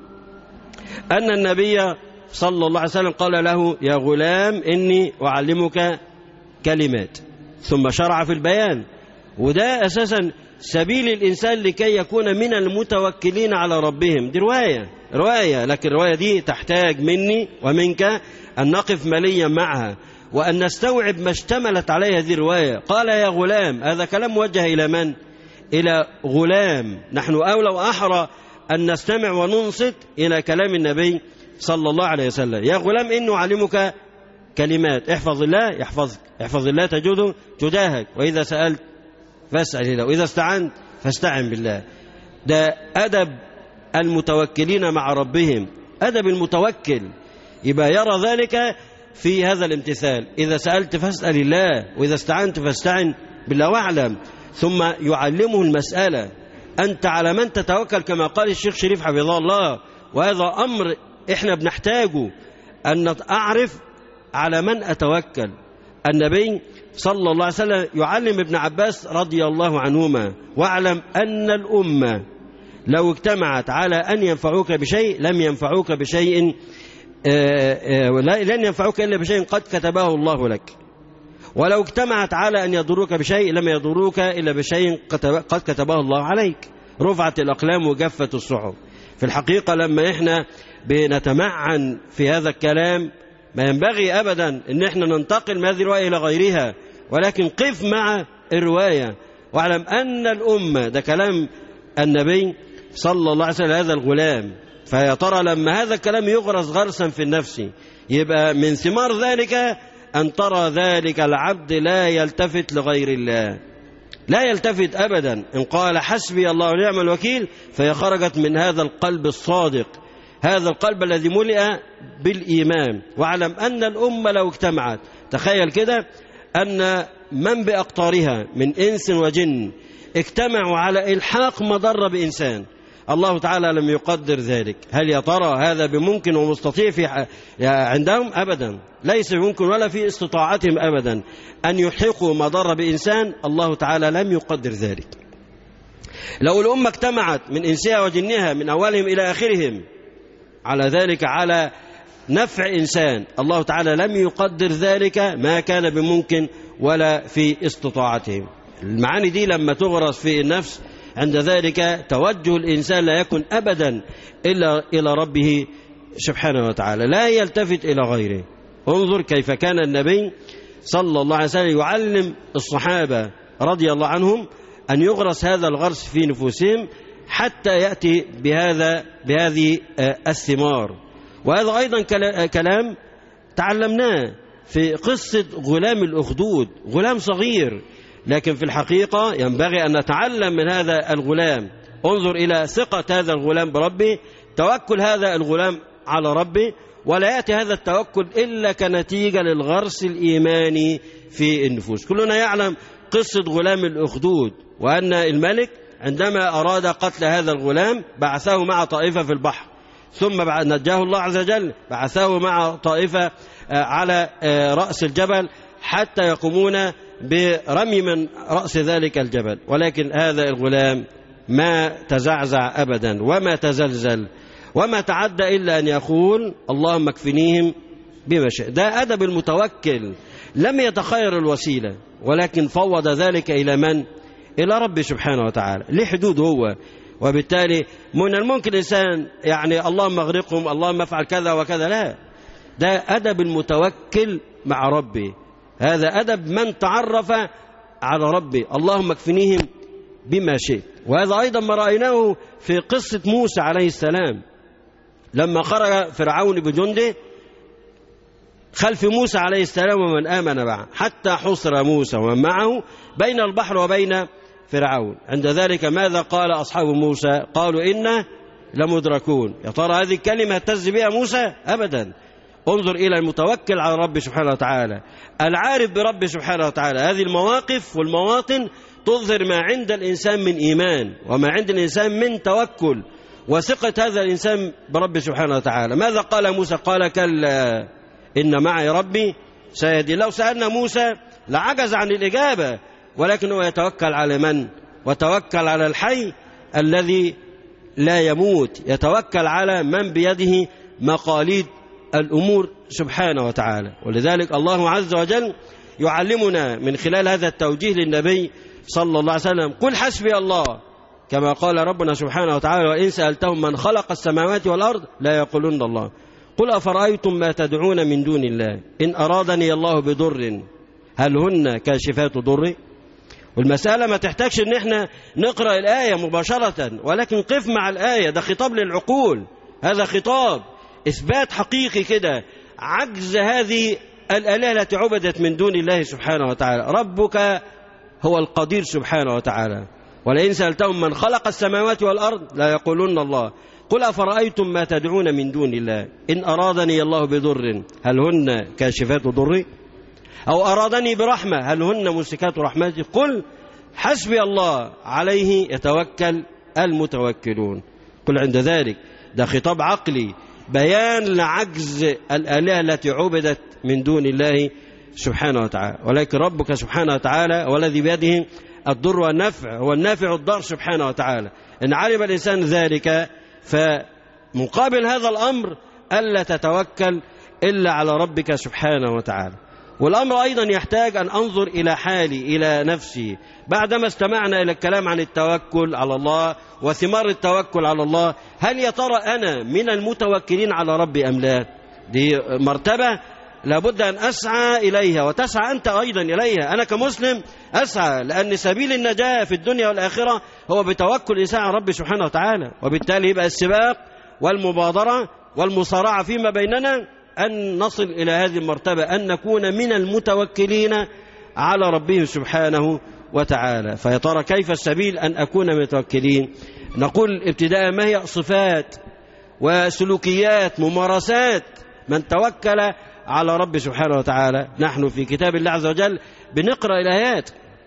أن النبي صلى الله عليه وسلم قال له يا غلام إني أعلمك كلمات، ثم شرع في البيان. وده أساسا سبيل الإنسان لكي يكون من المتوكلين على ربهم. دي رواية رواية لكن الرواية دي تحتاج مني ومنك أن نقف مليا معها وأن نستوعب ما اشتملت عليه هذه الرواية. قال يا غلام، هذا كلام موجه إلى من؟ إلى غلام. نحن أولى وأحرى أن نستمع وننصت إلى كلام النبي صلى الله عليه وسلم. يا غلام إنه علمك كلمات، احفظ الله يحفظك، احفظ الله تجده تجاهك، وإذا سألت فاسأل الله، وإذا استعنت فاستعن بالله. ده أدب المتوكلين مع ربهم، أدب المتوكل يبقى يرى ذلك في هذا الامتثال. إذا سألت فاسأل الله، وإذا استعنت فاستعن بالله واعلم. ثم يعلمه المسألة، أنت على من تتوكل كما قال الشيخ شريف حفظه الله، وهذا أمر إحنا بنحتاجه أن أعرف على من أتوكل. النبي صلى الله عليه وسلم يعلم ابن عباس رضي الله عنهما واعلم أن الأمة لو اجتمعت على أن ينفعوك بشيء لم ينفعوك بشيء لن ينفعوك إلا بشيء قد كتبه الله لك، ولو اجتمعت على أن يضروك بشيء لم يضروك إلا بشيء قد كتبه الله عليك. رفعت الأقلام وجفت الصحف. في الحقيقة لما إحنا بنتمعن في هذا الكلام ما ينبغي أبدا أن إحنا ننتقل من هذه الرواية إلى غيرها، ولكن قف مع الرواية واعلم أن الأمة، ده كلام النبي صلى الله عليه وسلم هذا الغلام. فيا ترى لما هذا الكلام يغرس غرسا في النفس يبقى من ثمار ذلك أن ترى ذلك العبد لا يلتفت لغير الله، لا يلتفت أبدا. إن قال حسبي الله ونعم الوكيل فهي خرجت من هذا القلب الصادق، هذا القلب الذي ملئ بالإيمان. واعلم أن الأمة لو اجتمعت، تخيل كده أن من بأقطارها من إنس وجن اجتمعوا على إلحاق مضرة بإنسان، الله تعالى لم يقدر ذلك. هل يا ترى هذا بممكن ومستطيع في عندهم؟ أبدا، ليس بممكن ولا في استطاعتهم أبدا أن يلحقوا مضرة بإنسان، الله تعالى لم يقدر ذلك. لو الأمة اجتمعت من إنسها وجنها من أولهم إلى آخرهم على ذلك على نفع إنسان، الله تعالى لم يقدر ذلك، ما كان بممكن ولا في استطاعتهم. المعاني دي لما تغرس في النفس عند ذلك توجه الإنسان لا يكن أبدا إلا إلى ربه سبحانه وتعالى، لا يلتفت إلى غيره. انظر كيف كان النبي صلى الله عليه وسلم يعلم الصحابة رضي الله عنهم أن يغرس هذا الغرس في نفوسهم حتى يأتي بهذا بهذه الثمار. وهذا أيضا كلام تعلمناه في قصة غلام الأخدود، غلام صغير لكن في الحقيقة ينبغي أن نتعلم من هذا الغلام. انظر إلى ثقة هذا الغلام بربه، توكل هذا الغلام على ربه، ولا يأتي هذا التوكل إلا كنتيجة للغرس الإيماني في النفوس. كلنا يعلم قصة غلام الأخدود، وأن الملك عندما أراد قتل هذا الغلام بعثه مع طائفة في البحر، ثم بعد نجاه الله عز وجل بعثه مع طائفة على رأس الجبل حتى يقومون برمي من رأس ذلك الجبل، ولكن هذا الغلام ما تزعزع أبدا وما تزلزل وما تعدى إلا أن يقول اللهم اكفنيهم بما شئت. ده أدب المتوكل، لم يتخير الوسيلة ولكن فوض ذلك إلى من؟ إلى رب سبحانه وتعالى، لحدود هو. وبالتالي من الممكن الإنسان يعني اللهم اغرقهم، اللهم افعل كذا وكذا، لا، ده أدب المتوكل مع ربه، هذا أدب من تعرف على ربه، اللهم اكفنيهم بما شئت. وهذا أيضا ما رأيناه في قصة موسى عليه السلام لما خرج فرعون بجنده خلف موسى عليه السلام ومن آمن معه حتى حصر موسى ومن معه بين البحر وبين فرعون. عند ذلك ماذا قال أصحاب موسى؟ قالوا إنا لمدركون. يا ترى هذه الكلمة اهتز بها موسى؟ أبدا. انظر إلى المتوكل على رب سبحانه وتعالى العارف برب سبحانه وتعالى. هذه المواقف والمواطن تظهر ما عند الإنسان من إيمان وما عند الإنسان من توكل وثقة هذا الإنسان برب سبحانه وتعالى. ماذا قال موسى؟ قال كلا إن معي ربي سيهدين. لو سألنا موسى لعجز عن الإجابة، ولكنه يتوكل على من؟ وتوكل على الحي الذي لا يموت، يتوكل على من بيده مقاليد الأمور سبحانه وتعالى. ولذلك الله عز وجل يعلمنا من خلال هذا التوجيه للنبي صلى الله عليه وسلم قل حسبي الله، كما قال ربنا سبحانه وتعالى وإن سألتهم من خلق السماوات والأرض لا يقولون الله. قل أفرأيتم ما تدعون من دون الله إن أرادني الله بضر هل هن كاشفات ضره. والمسألة ما تحتاجش ان احنا نقرأ الآية مباشرة، ولكن قف مع الآية، ده خطاب للعقول، هذا خطاب إثبات حقيقي كده عجز هذه الآلهة التي عبدت من دون الله سبحانه وتعالى. ربك هو القدير سبحانه وتعالى. ولئن سألتهم من خلق السماوات والأرض لا يقولون الله. قل أفرأيتم ما تدعون من دون الله إن أرادني الله بضر هل هن كاشفات ضري أو أرادني برحمة هل هن ممسكات رحمتي. قل حسبي الله عليه يتوكل المتوكلون. قل عند ذلك ده خطاب عقلي بيان لعجز الآلهة التي عبدت من دون الله سبحانه وتعالى. ولكن ربك سبحانه وتعالى والذي بيده الضر والنفع هو النافع الضار سبحانه وتعالى. إن علم الإنسان ذلك فمقابل هذا الأمر ألا تتوكل إلا على ربك سبحانه وتعالى. والأمر أيضا يحتاج أن أنظر إلى حالي إلى نفسي بعدما استمعنا إلى الكلام عن التوكل على الله وثمار التوكل على الله. هل يا ترى أنا من المتوكلين على ربي أم لا؟ دي مرتبة لابد أن أسعى إليها وتسعى أنت أيضا إليها. أنا كمسلم أسعى، لأن سبيل النجاة في الدنيا والآخرة هو بتوكل الإنسان على ربي سبحانه وتعالى. وبالتالي يبقى السباق والمبادرة والمصارعة فيما بيننا أن نصل إلى هذه المرتبة أن نكون من المتوكلين على ربه سبحانه وتعالى. فيا ترى كيف السبيل أن أكون متوكلين؟ نقول ابتداء ما هي صفات وسلوكيات ممارسات من توكل على رب سبحانه وتعالى. نحن في كتاب الله عز وجل بنقرأ الآيات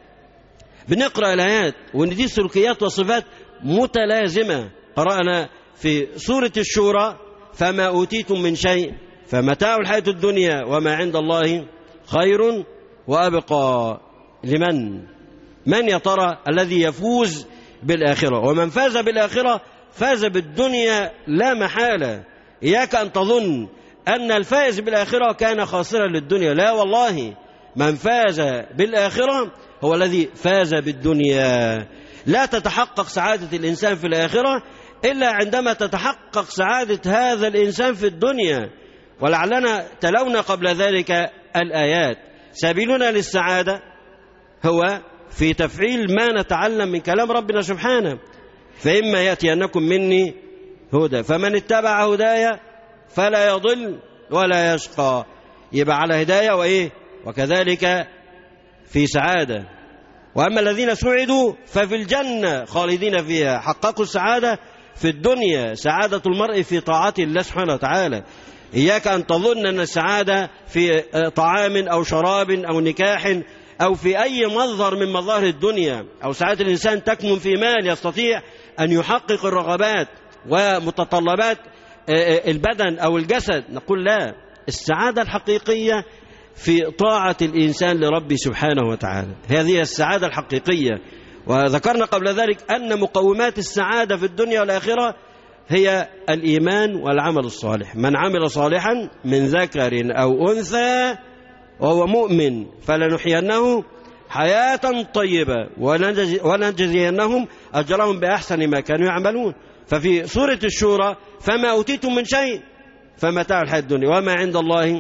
بنقرأ الآيات وإن دي سلوكيات وصفات متلازمة. قرأنا في سورة الشورى فما أوتيتم من شيء فمتاع الحياة الدنيا وما عند الله خير وأبقى. لمن؟ من يا ترى الذي يفوز بالآخرة؟ ومن فاز بالآخرة فاز بالدنيا لا محالة. إياك أن تظن أن الفائز بالآخرة كان خاسرا للدنيا، لا والله، من فاز بالآخرة هو الذي فاز بالدنيا. لا تتحقق سعادة الإنسان في الآخرة إلا عندما تتحقق سعادة هذا الإنسان في الدنيا. ولعلنا تلونا قبل ذلك الآيات. سبيلنا للسعادة هو في تفعيل ما نتعلم من كلام ربنا سبحانه. فإما يأتينكم مني هدى فمن اتبع هدايا فلا يضل ولا يشقى. يبقى على هداية وإيه وكذلك في سعادة. وأما الذين سعدوا ففي الجنة خالدين فيها. حققوا السعادة في الدنيا، سعادة المرء في طاعة الله سبحانه وتعالى. إياك أن تظن أن السعادة في طعام أو شراب أو نكاح أو في أي مظهر من مظاهر الدنيا، أو سعادة الإنسان تكمن في مال يستطيع أن يحقق الرغبات ومتطلبات البدن أو الجسد. نقول لا، السعادة الحقيقية في طاعة الإنسان لربه سبحانه وتعالى، هذه السعادة الحقيقية. وذكرنا قبل ذلك أن مقومات السعادة في الدنيا والآخرة هي الإيمان والعمل الصالح. من عمل صالحا من ذكر أو أنثى وهو مؤمن فلنحيينه حياة طيبة ولنجزينهم أجرهم بأحسن ما كانوا يعملون. ففي سورة الشورى فما أوتيتم من شيء فمتاع الحياة الدنيا وما عند الله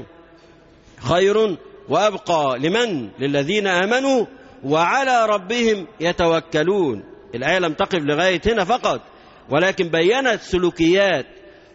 خير وأبقى لمن للذين آمنوا وعلى ربهم يتوكلون. الآية لم تقف لغاية هنا فقط، ولكن بيّنت سلوكيات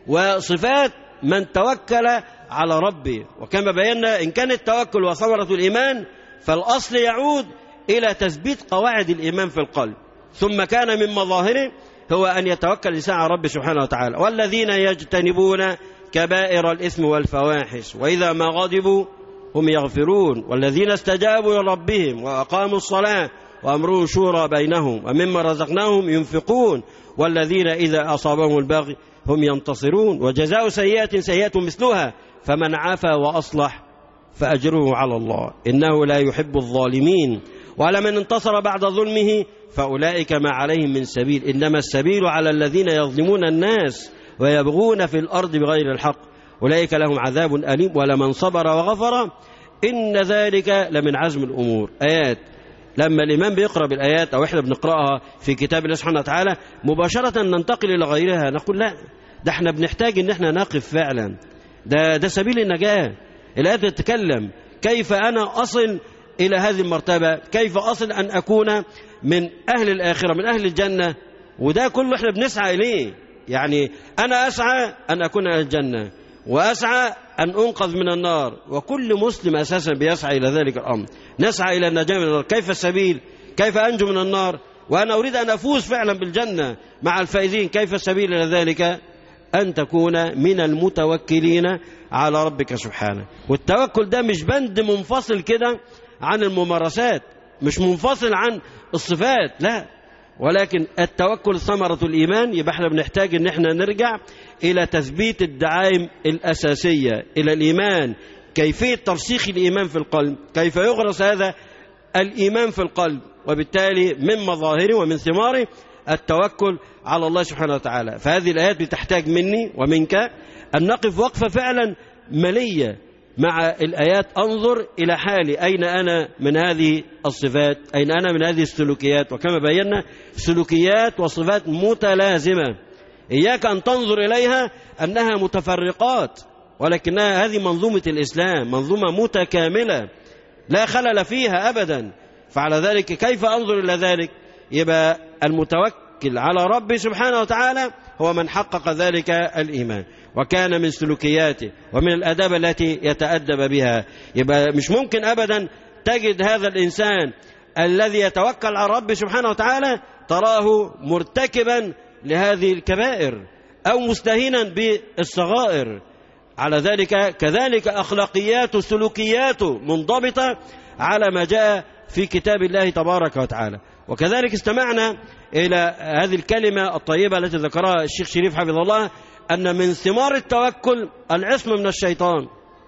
وصفات من توكل على ربه. وكما بينا إن كان التوكل وثمرة الإيمان فالأصل يعود إلى تثبيت قواعد الإيمان في القلب، ثم كان من مظاهره هو أن يتوكل الإنسان على ربه سبحانه وتعالى. والذين يجتنبون كبائر الإثم والفواحش وإذا ما غضبوا هم يغفرون والذين استجابوا لربهم وأقاموا الصلاة وأمرهم شورى بينهم ومما رزقناهم ينفقون والذين إذا أصابهم البغي هم ينتصرون وجزاء سيئة سيئة مثلها فمن عفا وأصلح فأجره على الله إنه لا يحب الظالمين وعلى من انتصر بعد ظلمه فأولئك ما عليهم من سبيل إنما السبيل على الذين يظلمون الناس ويبغون في الأرض بغير الحق أولئك لهم عذاب أليم ولمن صبر وغفر إن ذلك لمن عزم الأمور. آيات لما الإمام بيقرأ بالآيات أو إحنا بنقرأها في كتاب الله سبحانه وتعالى مباشرة ننتقل إلى غيرها نقول لا، ده احنا بنحتاج إن احنا نقف فعلا، ده ده سبيل النجاة. الآيات تتكلم كيف أنا أصل إلى هذه المرتبة، كيف أصل أن أكون من أهل الآخرة من أهل الجنة، وده كله احنا بنسعى إليه. يعني أنا أسعى أن أكون أهل الجنة وأسعى أن أنقذ من النار، وكل مسلم أساسا بيسعى إلى ذلك الأمر، نسعى إلى النجاة من النار. كيف السبيل؟ كيف أنجو من النار؟ وأنا أريد أن أفوز فعلا بالجنة مع الفائزين. كيف السبيل إلى ذلك؟ أن تكون من المتوكلين على ربك سبحانه. والتوكل ده مش بند منفصل كده عن الممارسات، مش منفصل عن الصفات، لا، ولكن التوكل ثمرة الإيمان. يبقى احنا بنحتاج ان احنا نرجع إلى تثبيت الدعائم الأساسية إلى الإيمان، كيفية ترسيخ الإيمان في القلب، كيف يغرس هذا الإيمان في القلب، وبالتالي من مظاهره ومن ثماره التوكل على الله سبحانه وتعالى. فهذه الآيات بتحتاج مني ومنك أن نقف وقفة فعلا ملية مع الآيات. أنظر إلى حالي، أين أنا من هذه الصفات، أين أنا من هذه السلوكيات. وكما بينا سلوكيات وصفات متلازمة، إياك أن تنظر إليها أنها متفرقات، ولكنها هذه منظومة الإسلام، منظومة متكاملة لا خلل فيها أبدا. فعلى ذلك كيف أنظر إلى ذلك؟ يبقى المتوكل على ربي سبحانه وتعالى هو من حقق ذلك الإيمان وكان من سلوكياته ومن الأداب التي يتأدب بها. يبقى مش ممكن أبدا تجد هذا الإنسان الذي يتوكل على ربي سبحانه وتعالى تراه مرتكبا لهذه الكبائر أو مستهينا بالصغائر. على ذلك كذلك أخلاقياته سلوكياته منضبطة على ما جاء في كتاب الله تبارك وتعالى. وكذلك استمعنا إلى هذه الكلمة الطيبة التي ذكرها الشيخ شريف حفظه الله، أن من ثمار التوكل العصمة من الشيطان،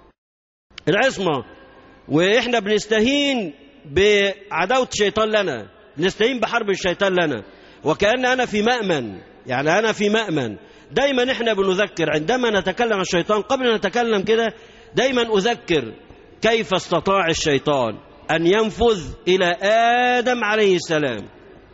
العصمة. وإحنا بنستهين بعداوة الشيطان لنا، بنستهين بحرب الشيطان لنا، وكأن أنا في مأمن، يعني أنا في مأمن. دايما إحنا بنذكر عندما نتكلم عن الشيطان، قبل أن نتكلم كده دايما أذكر كيف استطاع الشيطان أن ينفذ إلى آدم عليه السلام.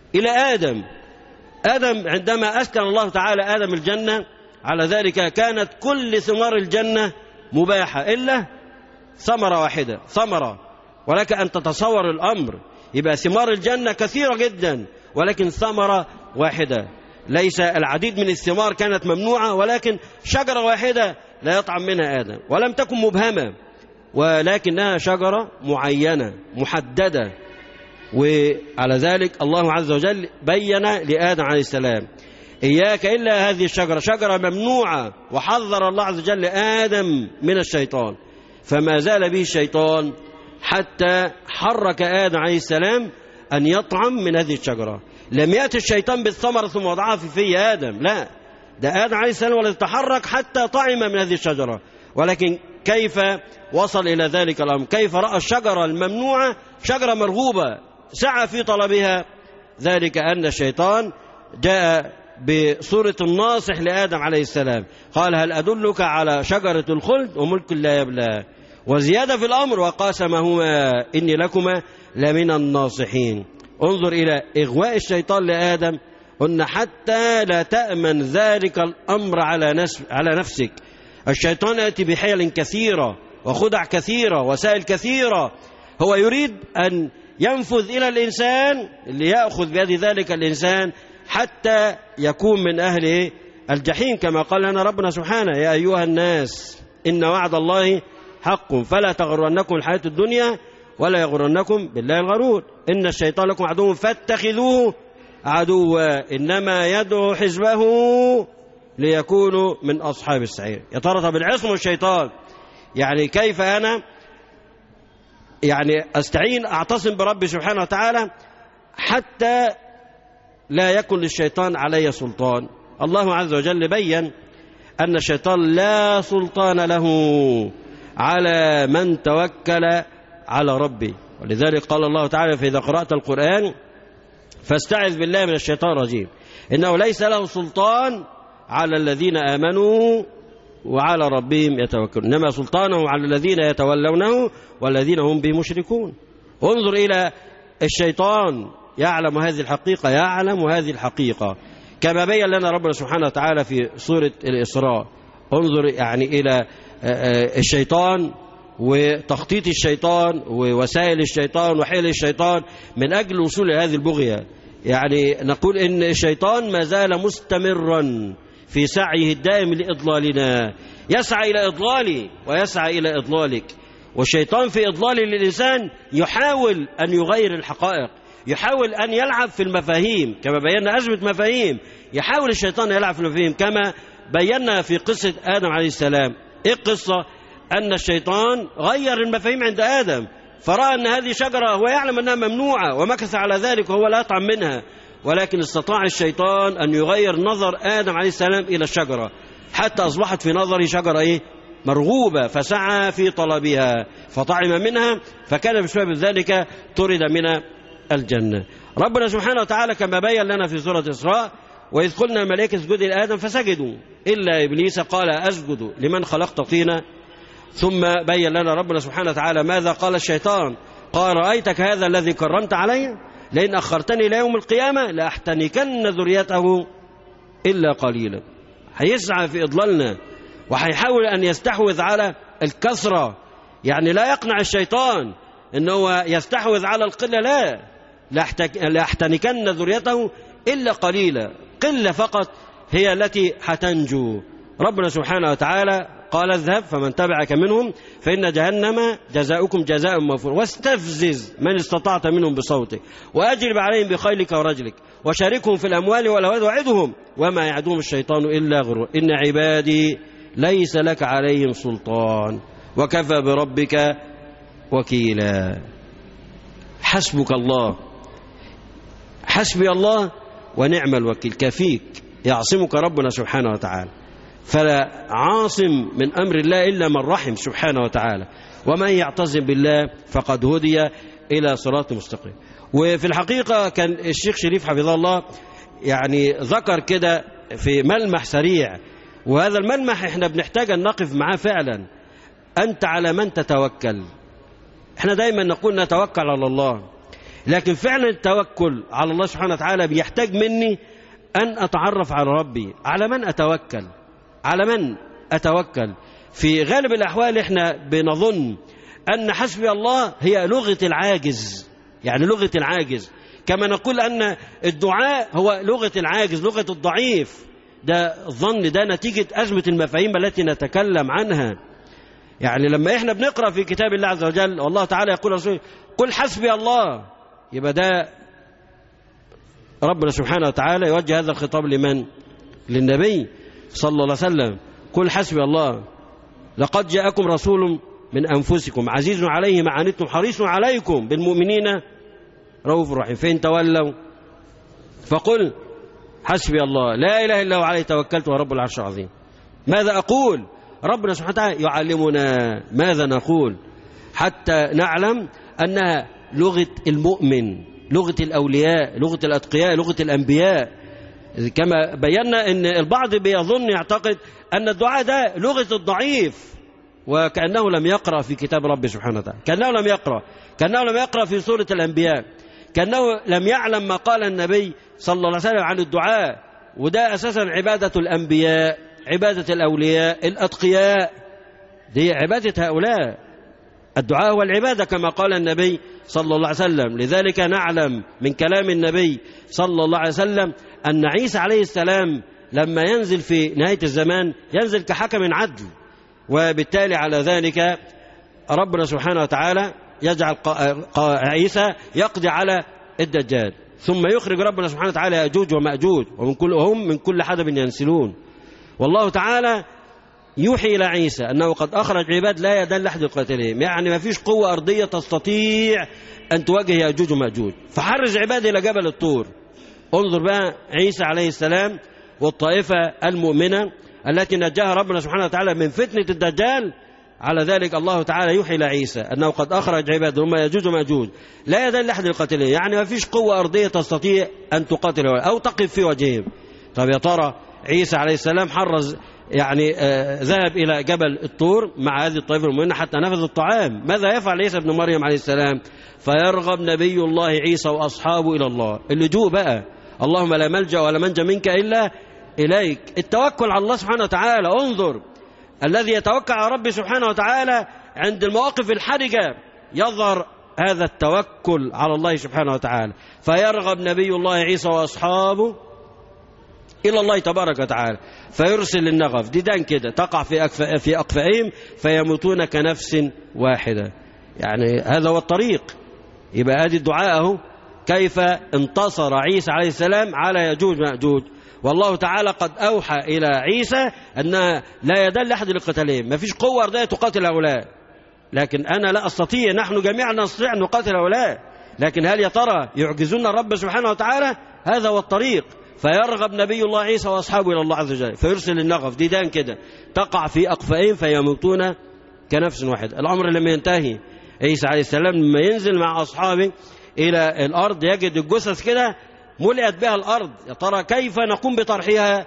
إلى آدم. آدم عندما أسكن الله تعالى آدم الجنة على ذلك كانت كل ثمار الجنة مباحة إلا ثمرة واحدة، ثمرة، ولك أن تتصور الأمر، يبقى ثمار الجنة كثيرة جدا ولكن ثمرة واحدة. ليس العديد من الثمار كانت ممنوعة، ولكن شجرة واحدة لا يطعم منها آدم، ولم تكن مبهمة ولكنها شجرة معينة محددة. وعلى ذلك الله عز وجل بين لآدم عليه السلام إياك إلا هذه الشجرة، شجرة ممنوعة، وحذر الله عز وجل آدم من الشيطان، فما زال به الشيطان حتى حرك آدم عليه السلام أن يطعم من هذه الشجرة. لم يأتي الشيطان بالثمرة ثم وضعها في في آدم، لا، ده آدم عليه السلام والذي تحرك حتى طعم من هذه الشجرة. ولكن كيف وصل إلى ذلك الأمر؟ كيف رأى الشجرة الممنوعة شجرة مرغوبة سعى في طلبها؟ ذلك أن الشيطان جاء بصورة الناصح لآدم عليه السلام، قال هل أدلك على شجرة الخلد وملك لا يبلى، وزيادة في الأمر وقاسمهما إني لكما لمن الناصحين. انظر إلى إغواء الشيطان لآدم، قلنا حتى لا تأمن ذلك الأمر على على نفسك. الشيطان يأتي بحيل كثيرة وخدع كثيرة وسائل كثيرة، هو يريد أن ينفذ إلى الإنسان اللي يأخذ بيد ذلك الإنسان حتى يكون من أهل الجحيم، كما قال لنا ربنا سبحانه يا أيها الناس إن وعد الله حق فلا تغرنكم الحياة الدنيا ولا يغرنكم بالله الغرور، إن الشيطان لكم عدو فاتخذوه عدوا إنما يدعو حزبه ليكونوا من أصحاب السعير. يا ترى طب العصم الشيطان، يعني كيف أنا يعني أستعين أعتصم بربي سبحانه وتعالى حتى لا يكن للشيطان علي سلطان؟ الله عز وجل بيّن أن الشيطان لا سلطان له على من توكل على ربه، ولذلك قال الله تعالى فإذا قرأت القرآن فاستعذ بالله من الشيطان الرجيم إنه ليس له سلطان على الذين آمنوا وعلى ربهم يتوكلون، إنما سلطانه على الذين يتولونه والذين هم به مشركون. انظر إلى الشيطان، يعلم هذه الحقيقة، يعلم هذه الحقيقة كما بين لنا ربنا سبحانه وتعالى في سورة الإسراء. انظر يعني إلى الشيطان وتخطيط الشيطان ووسائل الشيطان وحيل الشيطان من أجل الوصول إلى هذه البغية. يعني نقول إن الشيطان ما زال مستمرا في سعيه الدائم لإضلالنا، يسعى إلى إضلالي ويسعى إلى إضلالك. والشيطان في إضلاله للإنسان يحاول أن يغير الحقائق، يحاول أن يلعب في المفاهيم كما بينا أزمة مفاهيم، يحاول الشيطان يلعب في المفاهيم كما بينا في قصة آدم عليه السلام. إيه القصة؟ أن الشيطان غير المفاهيم عند آدم، فرأى أن هذه شجرة هو يعلم أنها ممنوعة ومكث على ذلك وهو لا يطعم منها، ولكن استطاع الشيطان أن يغير نظر آدم عليه السلام إلى الشجرة حتى أصبحت في نظره شجرة إيه؟ مرغوبة، فسعى في طلبها فطعم منها، فكان بسبب ذلك طرد من الجنة. ربنا سبحانه وتعالى كما بين لنا في سورة إسراء وإذ قلنا الملائكة اسجدوا لآدم فسجدوا إلا إبليس قال أسجد لمن خلقت طينا. ثم بين لنا ربنا سبحانه وتعالى ماذا قال الشيطان؟ قال رأيتك هذا الذي كرمت علي لئن أخرتني إلى يوم القيامة لأحتنكن ذريته إلا قليلا. هيسعى في إضلالنا وهيحاول أن يستحوذ على الكثرة، يعني لا يقنع الشيطان أنه يستحوذ على القلة، لا، لأحتنكن ذريته إلا قليلا، قلة فقط هي التي هتنجو. ربنا سبحانه وتعالى قال اذهب فمن تبعك منهم فإن جهنم جزاؤكم جزاء موفور واستفزز من استطعت منهم بصوتك وأجلب عليهم بخيلك ورجلك وشاركهم في الأموال والأولاد وعدهم وما يعدهم الشيطان إلا غرور إن عبادي ليس لك عليهم سلطان وكفى بربك وكيلا. حسبك الله، حسبي الله ونعم الوكيل، كفيك يعصمك ربنا سبحانه وتعالى، فلا عاصم من أمر الله إلا من رحم سبحانه وتعالى، ومن يعتصم بالله فقد هدي إلى صراط مستقيم. وفي الحقيقة كان الشيخ شريف حفظه الله يعني ذكر كده في ملمح سريع، وهذا الملمح احنا بنحتاج أن نقف معاه فعلا. أنت على من تتوكل؟ احنا دايما نقول نتوكل على الله، لكن فعلا التوكل على الله سبحانه وتعالى بيحتاج مني أن أتعرف على ربي. على من أتوكل؟ على من أتوكل؟ في غالب الأحوال إحنا بنظن أن حسبي الله هي لغة العاجز، يعني لغة العاجز، كما نقول أن الدعاء هو لغة العاجز، لغة الضعيف. ده الظن ده نتيجة أزمة المفاهيم التي نتكلم عنها. يعني لما إحنا بنقرأ في كتاب الله عز وجل والله تعالى يقول رسوله قل حسبي الله، يبقى ده ربنا سبحانه وتعالى يوجه هذا الخطاب لمن؟ للنبي صلى الله عليه وسلم. قل حسبي الله لقد جاءكم رسول من أنفسكم عزيز عليه ما عنتم حريص عليكم بالمؤمنين رؤوف رحيم فإن تولوا فقل حسبي الله لا إله إلا هو عليه توكلت ورب العرش العظيم. ماذا أقول؟ ربنا سبحانه وتعالى يعلمنا ماذا نقول حتى نعلم أنها لغة المؤمن، لغة الأولياء، لغة الأتقياء، لغة الأنبياء. كما بينا أن البعض بيظن يعتقد أن الدعاء ده لغة الضعيف، وكأنه لم يقرأ في كتاب ربه سبحانه وتعالى، كأنه لم يقرأ كأنه لم يقرأ في سورة الأنبياء، كأنه لم يعلم ما قال النبي صلى الله عليه وسلم عن الدعاء. وده أساسا عبادة الأنبياء، عبادة الأولياء الأتقياء، دي عبادة هؤلاء. الدعاء هو العبادة كما قال النبي صلى الله عليه وسلم. لذلك نعلم من كلام النبي صلى الله عليه وسلم أن عيسى عليه السلام لما ينزل في نهاية الزمان ينزل كحكم عدل، وبالتالي على ذلك ربنا سبحانه وتعالى يجعل عيسى يقضي على الدجال، ثم يخرج ربنا سبحانه وتعالى يأجوج ومأجوج ومن كل هم من كل حدب ينسلون. والله تعالى يوحي إلى عيسى أنه قد أخرج عباد لا يدل أحد قتلهم، يعني ما فيش قوة أرضية تستطيع أن تواجه يأجوج ومأجوج، فحرز عباد إلى جبل الطور. انظر بقى عيسى عليه السلام والطائفة المؤمنة التي نجاها ربنا سبحانه وتعالى من فتنة الدجال. على ذلك الله تعالى يوحي إلى عيسى أنه قد أخرج عباد هم يأجوج ومأجوج لا يدل أحد القتلين، يعني ما فيش قوة أرضية تستطيع أن تقاتل أو تقف في وجههم. طب يا ترى عيسى عليه السلام حرز يعني آه ذهب إلى جبل الطور مع هذه الطائفة المؤمنة حتى نفذ الطعام. ماذا يفعل عيسى بن مريم عليه السلام؟ فيرغب نبي الله عيسى وأصحابه إلى الله. اللجوء بقى، اللهم لا ملجأ ولا منجا منك إلا إليك. التوكل على الله سبحانه وتعالى. انظر الذي يتوكل على ربه سبحانه وتعالى عند المواقف الحرجة يظهر هذا التوكل على الله سبحانه وتعالى. فيرغب نبي الله عيسى وأصحابه إلى الله تبارك وتعالى فيرسل النغف ديدان كده تقع في أكف... في أقفائهم فيموتون كنفس واحدة. يعني هذا هو الطريق. يبقى هذه الدعاء اهو كيف انتصر عيسى عليه السلام على يجوج مأجوج. والله تعالى قد أوحى إلى عيسى أن لا يدل أحد لقتالهم، ما فيش قوة أرضية تقاتل هؤلاء، لكن أنا لا أستطيع، نحن جميعا نستطيع أن نقاتل هؤلاء، لكن هل يا ترى يعجزون الرب سبحانه وتعالى؟ هذا هو الطريق. فيرغب نبي الله عيسى وأصحابه إلى الله عز وجل فيرسل النغف ديدان كده تقع في أقفائهم فيموتون كنفس واحد. الأمر لم ينتهي. عيسى عليه السلام لما ينزل مع أصحابه إلى الأرض يجد الجثث كده ملئت بها الأرض، يا ترى كيف نقوم بطرحها؟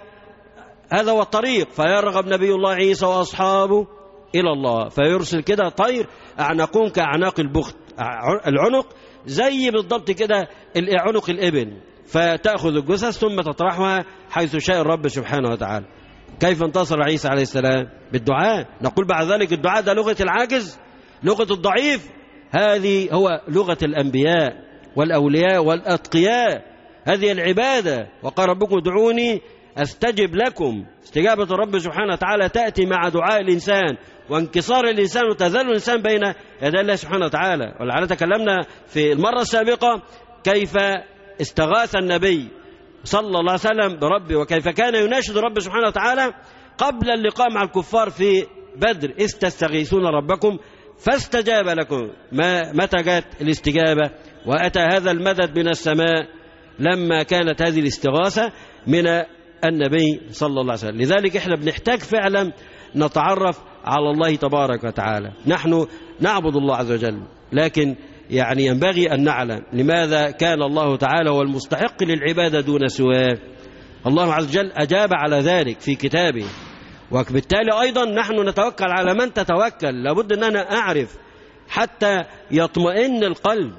هذا هو الطريق. فيرغب نبي الله عيسى وأصحابه إلى الله فيرسل كده طير أعناقهم كأعناق البخت، العنق زي بالضبط كده عنق الإبل، فتأخذ الجثث ثم تطرحها حيث شاء الرب سبحانه وتعالى. كيف انتصر عيسى عليه السلام؟ بالدعاء. نقول بعد ذلك الدعاء ده لغة العاجز، لغة الضعيف. هذه هو لغة الأنبياء والأولياء والأتقياء، هذه العبادة. وقال ربكم ادعوني أستجب لكم. استجابة الرب سبحانه وتعالى تأتي مع دعاء الإنسان وانكسار الإنسان وتذلل الإنسان بين يدي الله سبحانه وتعالى. ولعل تكلمنا في المرة السابقة كيف استغاث النبي صلى الله عليه وسلم بربه، وكيف كان يناشد رب سبحانه وتعالى قبل اللقاء مع الكفار في بدر إذ تستغيثون ربكم فاستجاب لكم. ما متى جاءت الاستجابة وأتى هذا المدد من السماء؟ لما كانت هذه الاستغاثة من النبي صلى الله عليه وسلم. لذلك احنا بنحتاج فعلا نتعرف على الله تبارك وتعالى. نحن نعبد الله عز وجل، لكن يعني ينبغي أن نعلم لماذا كان الله تعالى هو المستحق للعبادة دون سواه. الله عز وجل أجاب على ذلك في كتابه، وبالتالي أيضا نحن نتوكل على من تتوكل. لابد أن أنا أعرف حتى يطمئن القلب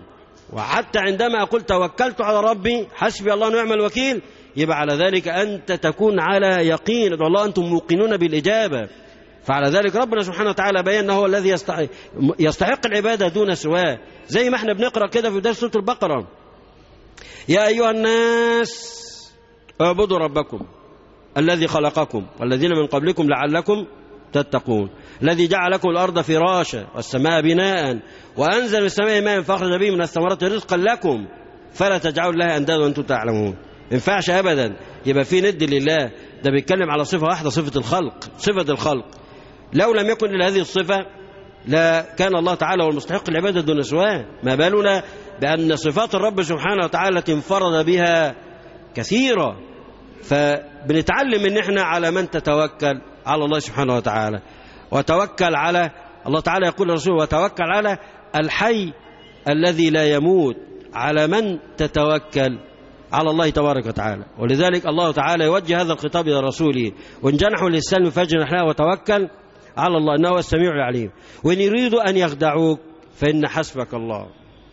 وحتى عندما أقول توكلت على ربي حسبي الله ونعم الوكيل، يبقى على ذلك أنت تكون على يقين، ادعوا الله أنتم موقنون بالإجابة. فعلى ذلك ربنا سبحانه وتعالى بيان أنه هو الذي يستحق العبادة دون سواه، زي ما احنا بنقرأ كده في بداية سورة البقرة: يا أيها الناس اعبدوا ربكم الذي خلقكم والذين من قبلكم لعلكم تتقون، الذي جعل لكم الأرض فراشا والسماء بناء وأنزل من السماء ماء فأخرج به من الثمرات رزقا لكم فلا تجعلوا لله أندادا وأنتم تعلمون. ما ينفعش أبدا يبقى في ند لله، ده بيتكلم على صفة واحدة، صفة الخلق، صفة الخلق. لو لم يكن إلا هذه الصفة لا كان الله تعالى والمستحق العبادة دون سواه. ما بالنا بأن صفات الرب سبحانه وتعالى انفرد بها كثيرة، فبنتعلم ان احنا على من تتوكل على الله سبحانه وتعالى، وتوكل على الله تعالى. يقول الرسول: وتوكل على الحي الذي لا يموت. على من تتوكل؟ على الله تبارك وتعالى. ولذلك الله تعالى يوجه هذا الخطاب إلى رسوله: وإن جنحوا للسلم فاجنح له وتوكل على الله إنه هو السميع العليم. وإن يريدوا أن يخدعوك فإن حسبك الله.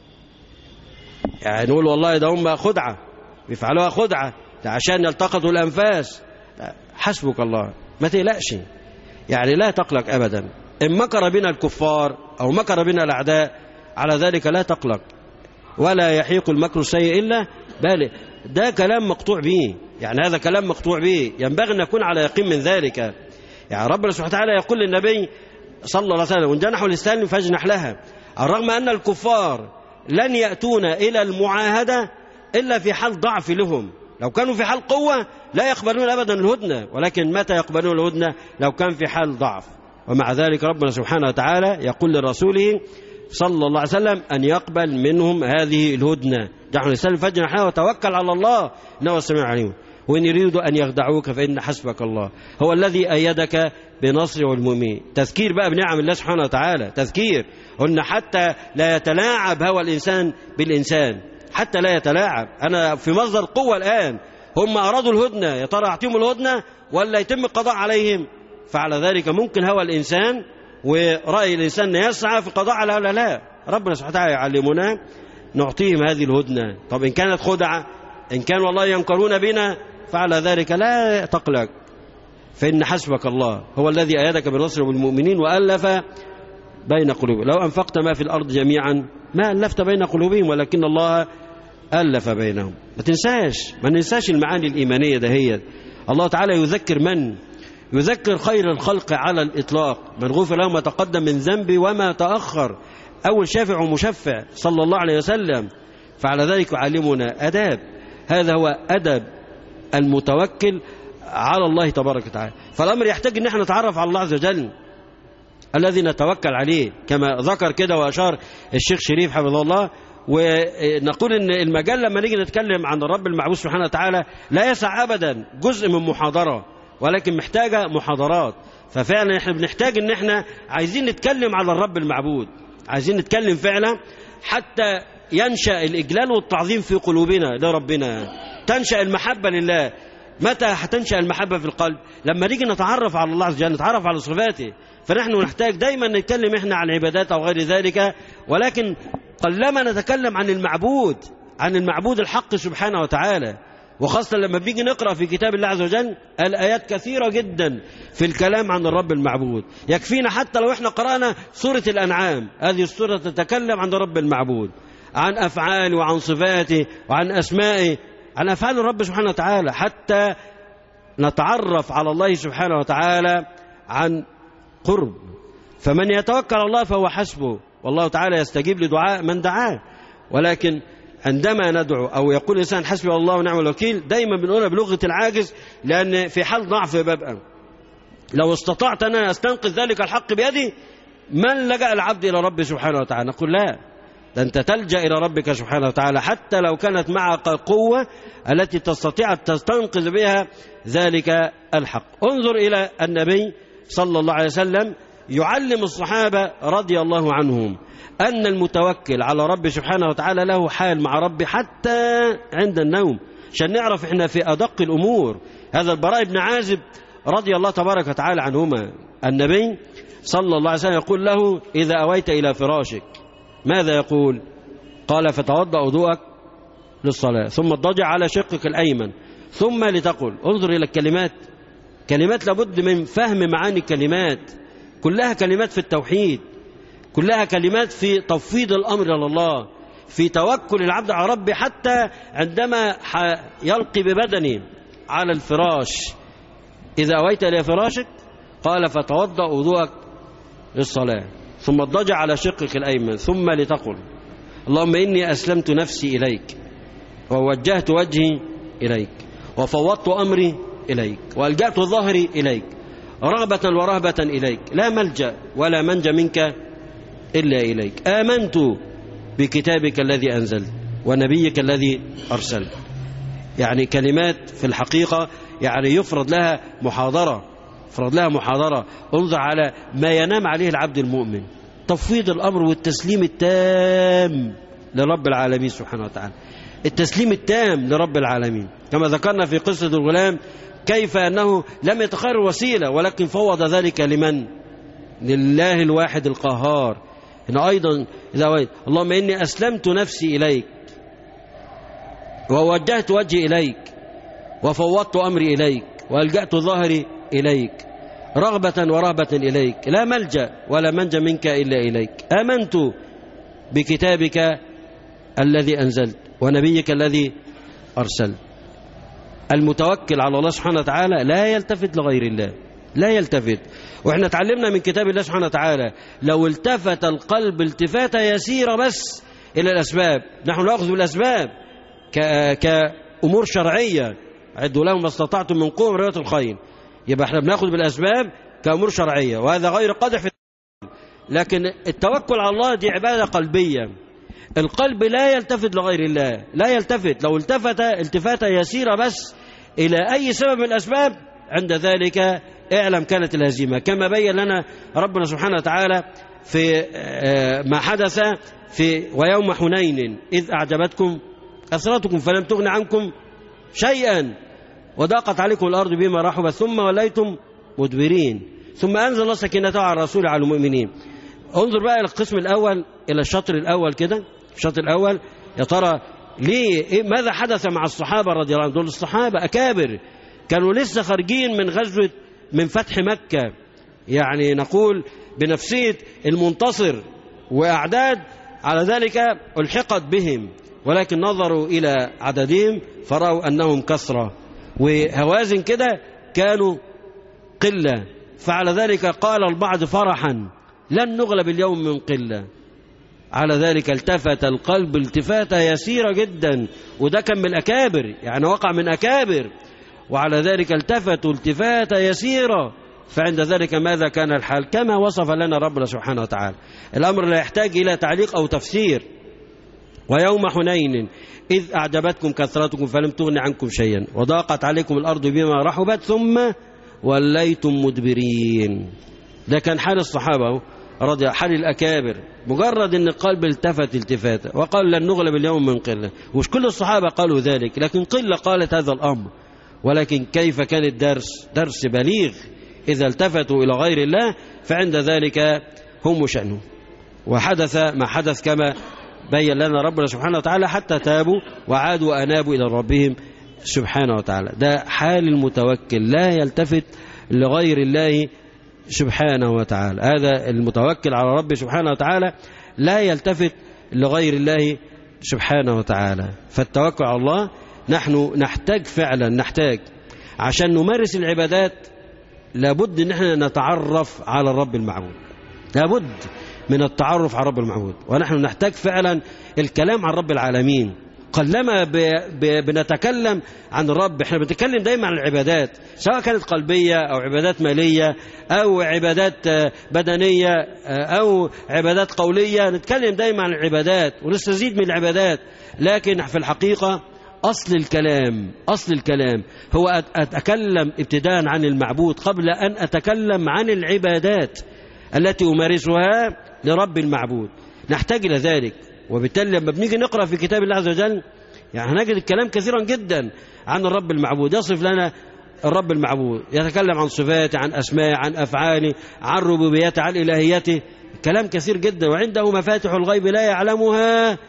يعني نقول والله ده هم خدعة، بيفعلوها خدعة عشان يلتقطوا الأنفاس. حسبك الله، ما تقلقش، يعني لا تقلق أبدا. إن مكر بنا الكفار أو مكر بنا الأعداء على ذلك لا تقلق، ولا يحيق المكر السيء إلا بل. ده كلام مقطوع به، يعني هذا كلام مقطوع به، ينبغي أن نكون على يقين من ذلك. يعني ربنا سبحانه وتعالى يقول للنبي صلى الله عليه وسلم: وإن جنحوا للسلم فاجنح لها. الرغم أن الكفار لن يأتون إلى المعاهدة إلا في حال ضعف لهم. لو كانوا في حال قوة لا يقبلون أبدا الهدنة، ولكن متى يقبلون الهدنة؟ لو كان في حال ضعف. ومع ذلك ربنا سبحانه وتعالى يقول لرسوله صلى الله عليه وسلم أن يقبل منهم هذه الهدنة. جعل الإنسان فاجنح له وتوكل على الله إنه السميع العليم. وإن يريدوا أن يخدعوك فإن حسبك الله هو الذي أيدك بنصر والمؤمنين. تذكير بقى بنعم الله سبحانه وتعالى، تذكير. قلنا حتى لا يتلاعب هوى الإنسان بالإنسان، حتى لا يتلاعب. أنا في مصدر قوة الآن، هم أرادوا الهدنة، يا ترى أعطيهم الهدنة ولا يتم القضاء عليهم؟ فعلى ذلك ممكن هوى الإنسان ورأي الإنسان يسعى في القضاء على لا لا. ربنا سبحانه وتعالى يعلمنا نعطيهم هذه الهدنة. طب إن كانت خدعة، إن كان والله ينكرون بنا، فعلى ذلك لا تقلق، فإن حسبك الله هو الذي أيدك بالنصر والمؤمنين وألف بين قلوبهم. لو أنفقت ما في الأرض جميعا ما ألفت بين قلوبهم ولكن الله ألف بينهم. ما تنساش، ما ننساش المعاني الإيمانية دهيت. الله تعالى يذكر من؟ يذكر خير الخلق على الإطلاق، من غفر له ما تقدم من ذنبه وما تأخر، أول شافع ومشفع صلى الله عليه وسلم. فعلى ذلك يعلمنا أداب، هذا هو أدب المتوكل على الله تبارك وتعالى. فالأمر يحتاج أن احنا نتعرف على الله عز وجل الذي نتوكل عليه، كما ذكر كده وأشار الشيخ شريف حفظه الله. ونقول ان المجال لما نيجي نتكلم عن الرب المعبود سبحانه وتعالى لا يسع ابدا جزء من محاضرة، ولكن محتاجة محاضرات. ففعلا احنا بنحتاج ان احنا عايزين نتكلم على الرب المعبود، عايزين نتكلم فعلا حتى ينشأ الإجلال والتعظيم في قلوبنا لربنا، تنشأ المحبة لله. متى هتنشأ المحبة في القلب؟ لما نيجي نتعرف على الله عز وجل، نتعرف على صفاته. فنحن نحتاج دايما نتكلم احنا عن عبادات او غير ذلك، ولكن قلما نتكلم عن المعبود، عن المعبود الحق سبحانه وتعالى. وخاصة لما بيجي نقرأ في كتاب الله عز وجل الآيات كثيرة جدا في الكلام عن الرب المعبود. يكفينا حتى لو احنا قرأنا سورة الأنعام، هذه السورة تتكلم عن الرب المعبود، عن أفعاله وعن صفاته وعن أسمائه، عن أفعال الرب سبحانه وتعالى، حتى نتعرف على الله سبحانه وتعالى عن قرب. فمن يتوكل على الله فهو حسبه، والله تعالى يستجيب لدعاء من دعاه. ولكن عندما ندعو أو يقول الإنسان حسبي الله ونعم الوكيل، دايما بنقولها بلغة العاجز، لأن في حال ضعف ببقى لو استطعت أنا أستنقذ ذلك الحق بيدي من لجأ العبد إلى ربه سبحانه وتعالى؟ نقول لا، ده أنت تلجأ إلى ربك سبحانه وتعالى حتى لو كانت معك قوة التي تستطيع أن تستنقذ بها ذلك الحق. انظر إلى النبي صلى الله عليه وسلم يعلم الصحابة رضي الله عنهم أن المتوكل على رب سبحانه وتعالى له حال مع ربه حتى عند النوم، عشان نعرف احنا في أدق الأمور. هذا البراء بن عازب رضي الله تبارك وتعالى عنهما، النبي صلى الله عليه وسلم يقول له إذا أويت إلى فراشك ماذا يقول؟ قال فتوضأ وضوءك للصلاة ثم اضطجع على شقك الأيمن ثم لتقل. انظر إلى الكلمات، كلمات لابد من فهم معاني الكلمات، كلها كلمات في التوحيد، كلها كلمات في تفويض الأمر إلى الله، في توكل العبد على ربه حتى عندما يلقي ببدنه على الفراش. إذا أويت إلى فراشك قال فتوضأ وضوءك للصلاة ثم اضطجع على شقك الأيمن ثم لتقل اللهم إني أسلمت نفسي إليك ووجهت وجهي إليك وفوضت أمري إليك وألجأت ظهري إليك رغبة ورهبة إليك لا ملجأ ولا منجى منك إلا إليك. آمنت بكتابك الذي أنزلت ونبيك الذي أرسلت. يعني كلمات في الحقيقة يعني يفرض لها محاضرة، يفرض لها محاضرة. انظر على ما ينام عليه العبد المؤمن، تفويض الأمر والتسليم التام لرب العالمين سبحانه وتعالى، التسليم التام لرب العالمين. كما ذكرنا في قصة الغلام كيف أنه لم يتخير وسيلة ولكن فوض ذلك لمن؟ لله الواحد القهار. هنا أيضا إذا ويت اللهم إني أسلمت نفسي إليك ووجهت وجهي إليك وفوضت أمري إليك وألجأت ظهري إليك رغبة ورهبة إليك لا ملجأ ولا منجى منك إلا إليك. آمنت بكتابك الذي أنزلت ونبيك الذي أرسلت. المتوكل على الله سبحانه وتعالى لا يلتفت لغير الله، لا يلتفت. وإحنا تعلمنا من كتاب الله سبحانه وتعالى لو التفت القلب التفاتة يسيرة بس إلى الأسباب، نحن نأخذ بالأسباب كأمور شرعية، عدوا لهم ما استطعتم من قوة رواية الخير، يبقى احنا بناخذ بالأسباب كأمور شرعية وهذا غير قادح في. لكن التوكل على الله دي عبادة قلبية، القلب لا يلتفت لغير الله، لا يلتفت. لو التفت التفاتة يسيرة بس إلى أي سبب من الأسباب عند ذلك اعلم كانت الهزيمة، كما بين لنا ربنا سبحانه وتعالى في ما حدث في ويوم حنين إذ أعجبتكم كثرتكم فلم تغن عنكم شيئا وضاقت عليكم الأرض بما رحبت ثم وليتم مدبرين ثم أنزل الله سكينته على الرسول على المؤمنين. انظر بقى إلى القسم الأول، إلى الشطر الأول كده، الشطر الأول يا ترى ليه ماذا حدث مع الصحابة رضي الله عنهم؟ دول الصحابة أكابر كانوا لسه خارجين من غزوة من فتح مكة، يعني نقول بنفسية المنتصر وأعداد على ذلك ألحقت بهم، ولكن نظروا إلى عددهم فرأوا أنهم كثرة وهوازن كده كانوا قلة، فعلى ذلك قال البعض فرحا لن نغلب اليوم من قلة. على ذلك التفت القلب التفاتة يسيرة جدا، وده كان من الأكابر، يعني وقع من أكابر، وعلى ذلك التفتوا التفاتة يسيرة. فعند ذلك ماذا كان الحال؟ كما وصف لنا ربنا سبحانه وتعالى. الأمر لا يحتاج إلى تعليق أو تفسير. ويوم حنين إذ أعجبتكم كثرتكم فلم تغن عنكم شيئا وضاقت عليكم الأرض بما رحبت ثم وليتم مدبرين. ده كان حال الصحابة رضي، حال الأكابر، مجرد أن القلب التفت التفاته وقال لن نغلب اليوم من قلة. وش كل الصحابة قالوا ذلك، لكن قلة قالت هذا الأمر. ولكن كيف كان الدرس؟ درس بليغ. إذا التفتوا إلى غير الله فعند ذلك هم شأنهم. وحدث ما حدث كما بين لنا ربنا سبحانه وتعالى حتى تابوا وعادوا وأنابوا إلى ربهم سبحانه وتعالى. ده حال المتوكل، لا يلتفت لغير الله سبحانه وتعالى. هذا المتوكل على ربه سبحانه وتعالى لا يلتفت لغير الله سبحانه وتعالى. فالتوكل على الله نحن نحتاج فعلا، نحتاج عشان نمارس العبادات لابد ان احنا نتعرف على الرب المعبود، لابد من التعرف على الرب المعبود. ونحن نحتاج فعلا الكلام عن رب العالمين. قلما ب... ب... بنتكلم عن الرب، احنا بنتكلم دايما عن العبادات سواء كانت قلبية أو عبادات مالية أو عبادات بدنية أو عبادات قولية، نتكلم دايما عن العبادات ونستزيد من العبادات. لكن في الحقيقة أصل الكلام، أصل الكلام هو أتكلم ابتداء عن المعبود قبل أن أتكلم عن العبادات التي أمارسها لرب المعبود. نحتاج إلى ذلك. وبالتالي لما بنيجي نقرأ في كتاب الله عز وجل يعني هنجد الكلام كثيرا جدا عن الرب المعبود، يصف لنا الرب المعبود، يتكلم عن صفاته، عن أسماء، عن أفعاله، عن ربوبيته، عن إلهيته، كلام كثير جدا. وعنده مفاتح الغيب لا يعلمها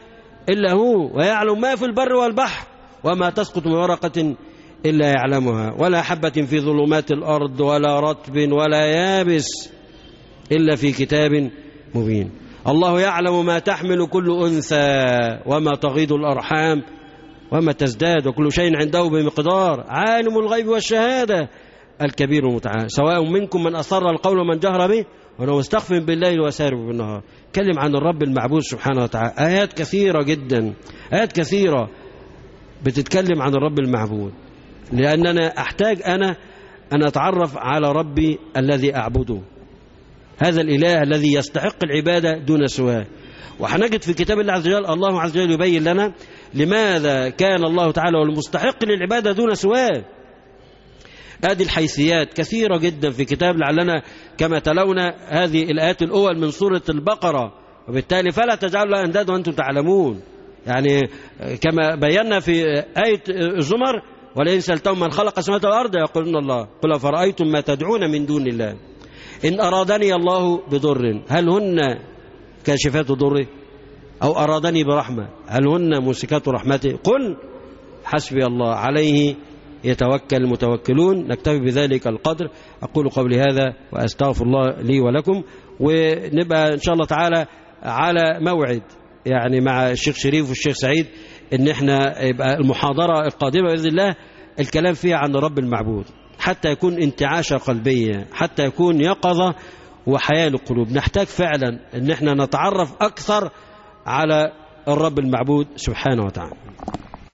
إلا هو، ويعلم ما في البر والبحر، وما تسقط من ورقة إلا يعلمها، ولا حبة في ظلمات الأرض ولا رطب ولا يابس إلا في كتاب مبين. الله يعلم ما تحمل كل أنثى وما تغيض الأرحام وما تزداد، وكل شيء عنده بمقدار. عالم الغيب والشهادة الكبير المتعال، سواء منكم من أسر القول ومن جهر به ولو استخف بالليل وسارب بالنهار. كلم عن الرب المعبود سبحانه وتعالى، آيات كثيرة جدا، آيات كثيرة بتتكلم عن الرب المعبود، لأننا أحتاج أنا أن أتعرف على ربي الذي أعبده، هذا الإله الذي يستحق العبادة دون سواه. وحنجد في كتاب الله عز وجل الله عز وجل يبين لنا لماذا كان الله تعالى والمستحق للعبادة دون سواه. هذه الحيثيات كثيرة جدا في كتاب، لعلنا كما تلونا هذه الآيات الأول من سورة البقرة، وبالتالي فلا تجعلوا أنداد وأنتم تعلمون. يعني كما بينا في آية الزمر ولئن سألتهم من خلق السماوات والأرض يقولون الله قل أفرأيتم ما تدعون من دون الله إن أرادني الله بضر هل هن كاشفات ضره أو أرادني برحمة هل هن ممسكات رحمته قل حسبي الله عليه يتوكل المتوكلون. نكتفي بذلك القدر. أقول قولي هذا وأستغفر الله لي ولكم، ونبقى إن شاء الله تعالى على موعد يعني مع الشيخ شريف والشيخ سعيد إن إحنا يبقى المحاضرة القادمة بإذن الله الكلام فيها عن رب المعبود، حتى يكون انتعاشة قلبية، حتى يكون يقظة وحياة للقلوب. نحتاج فعلا إن إحنا نتعرف أكثر على الرب المعبود سبحانه وتعالى.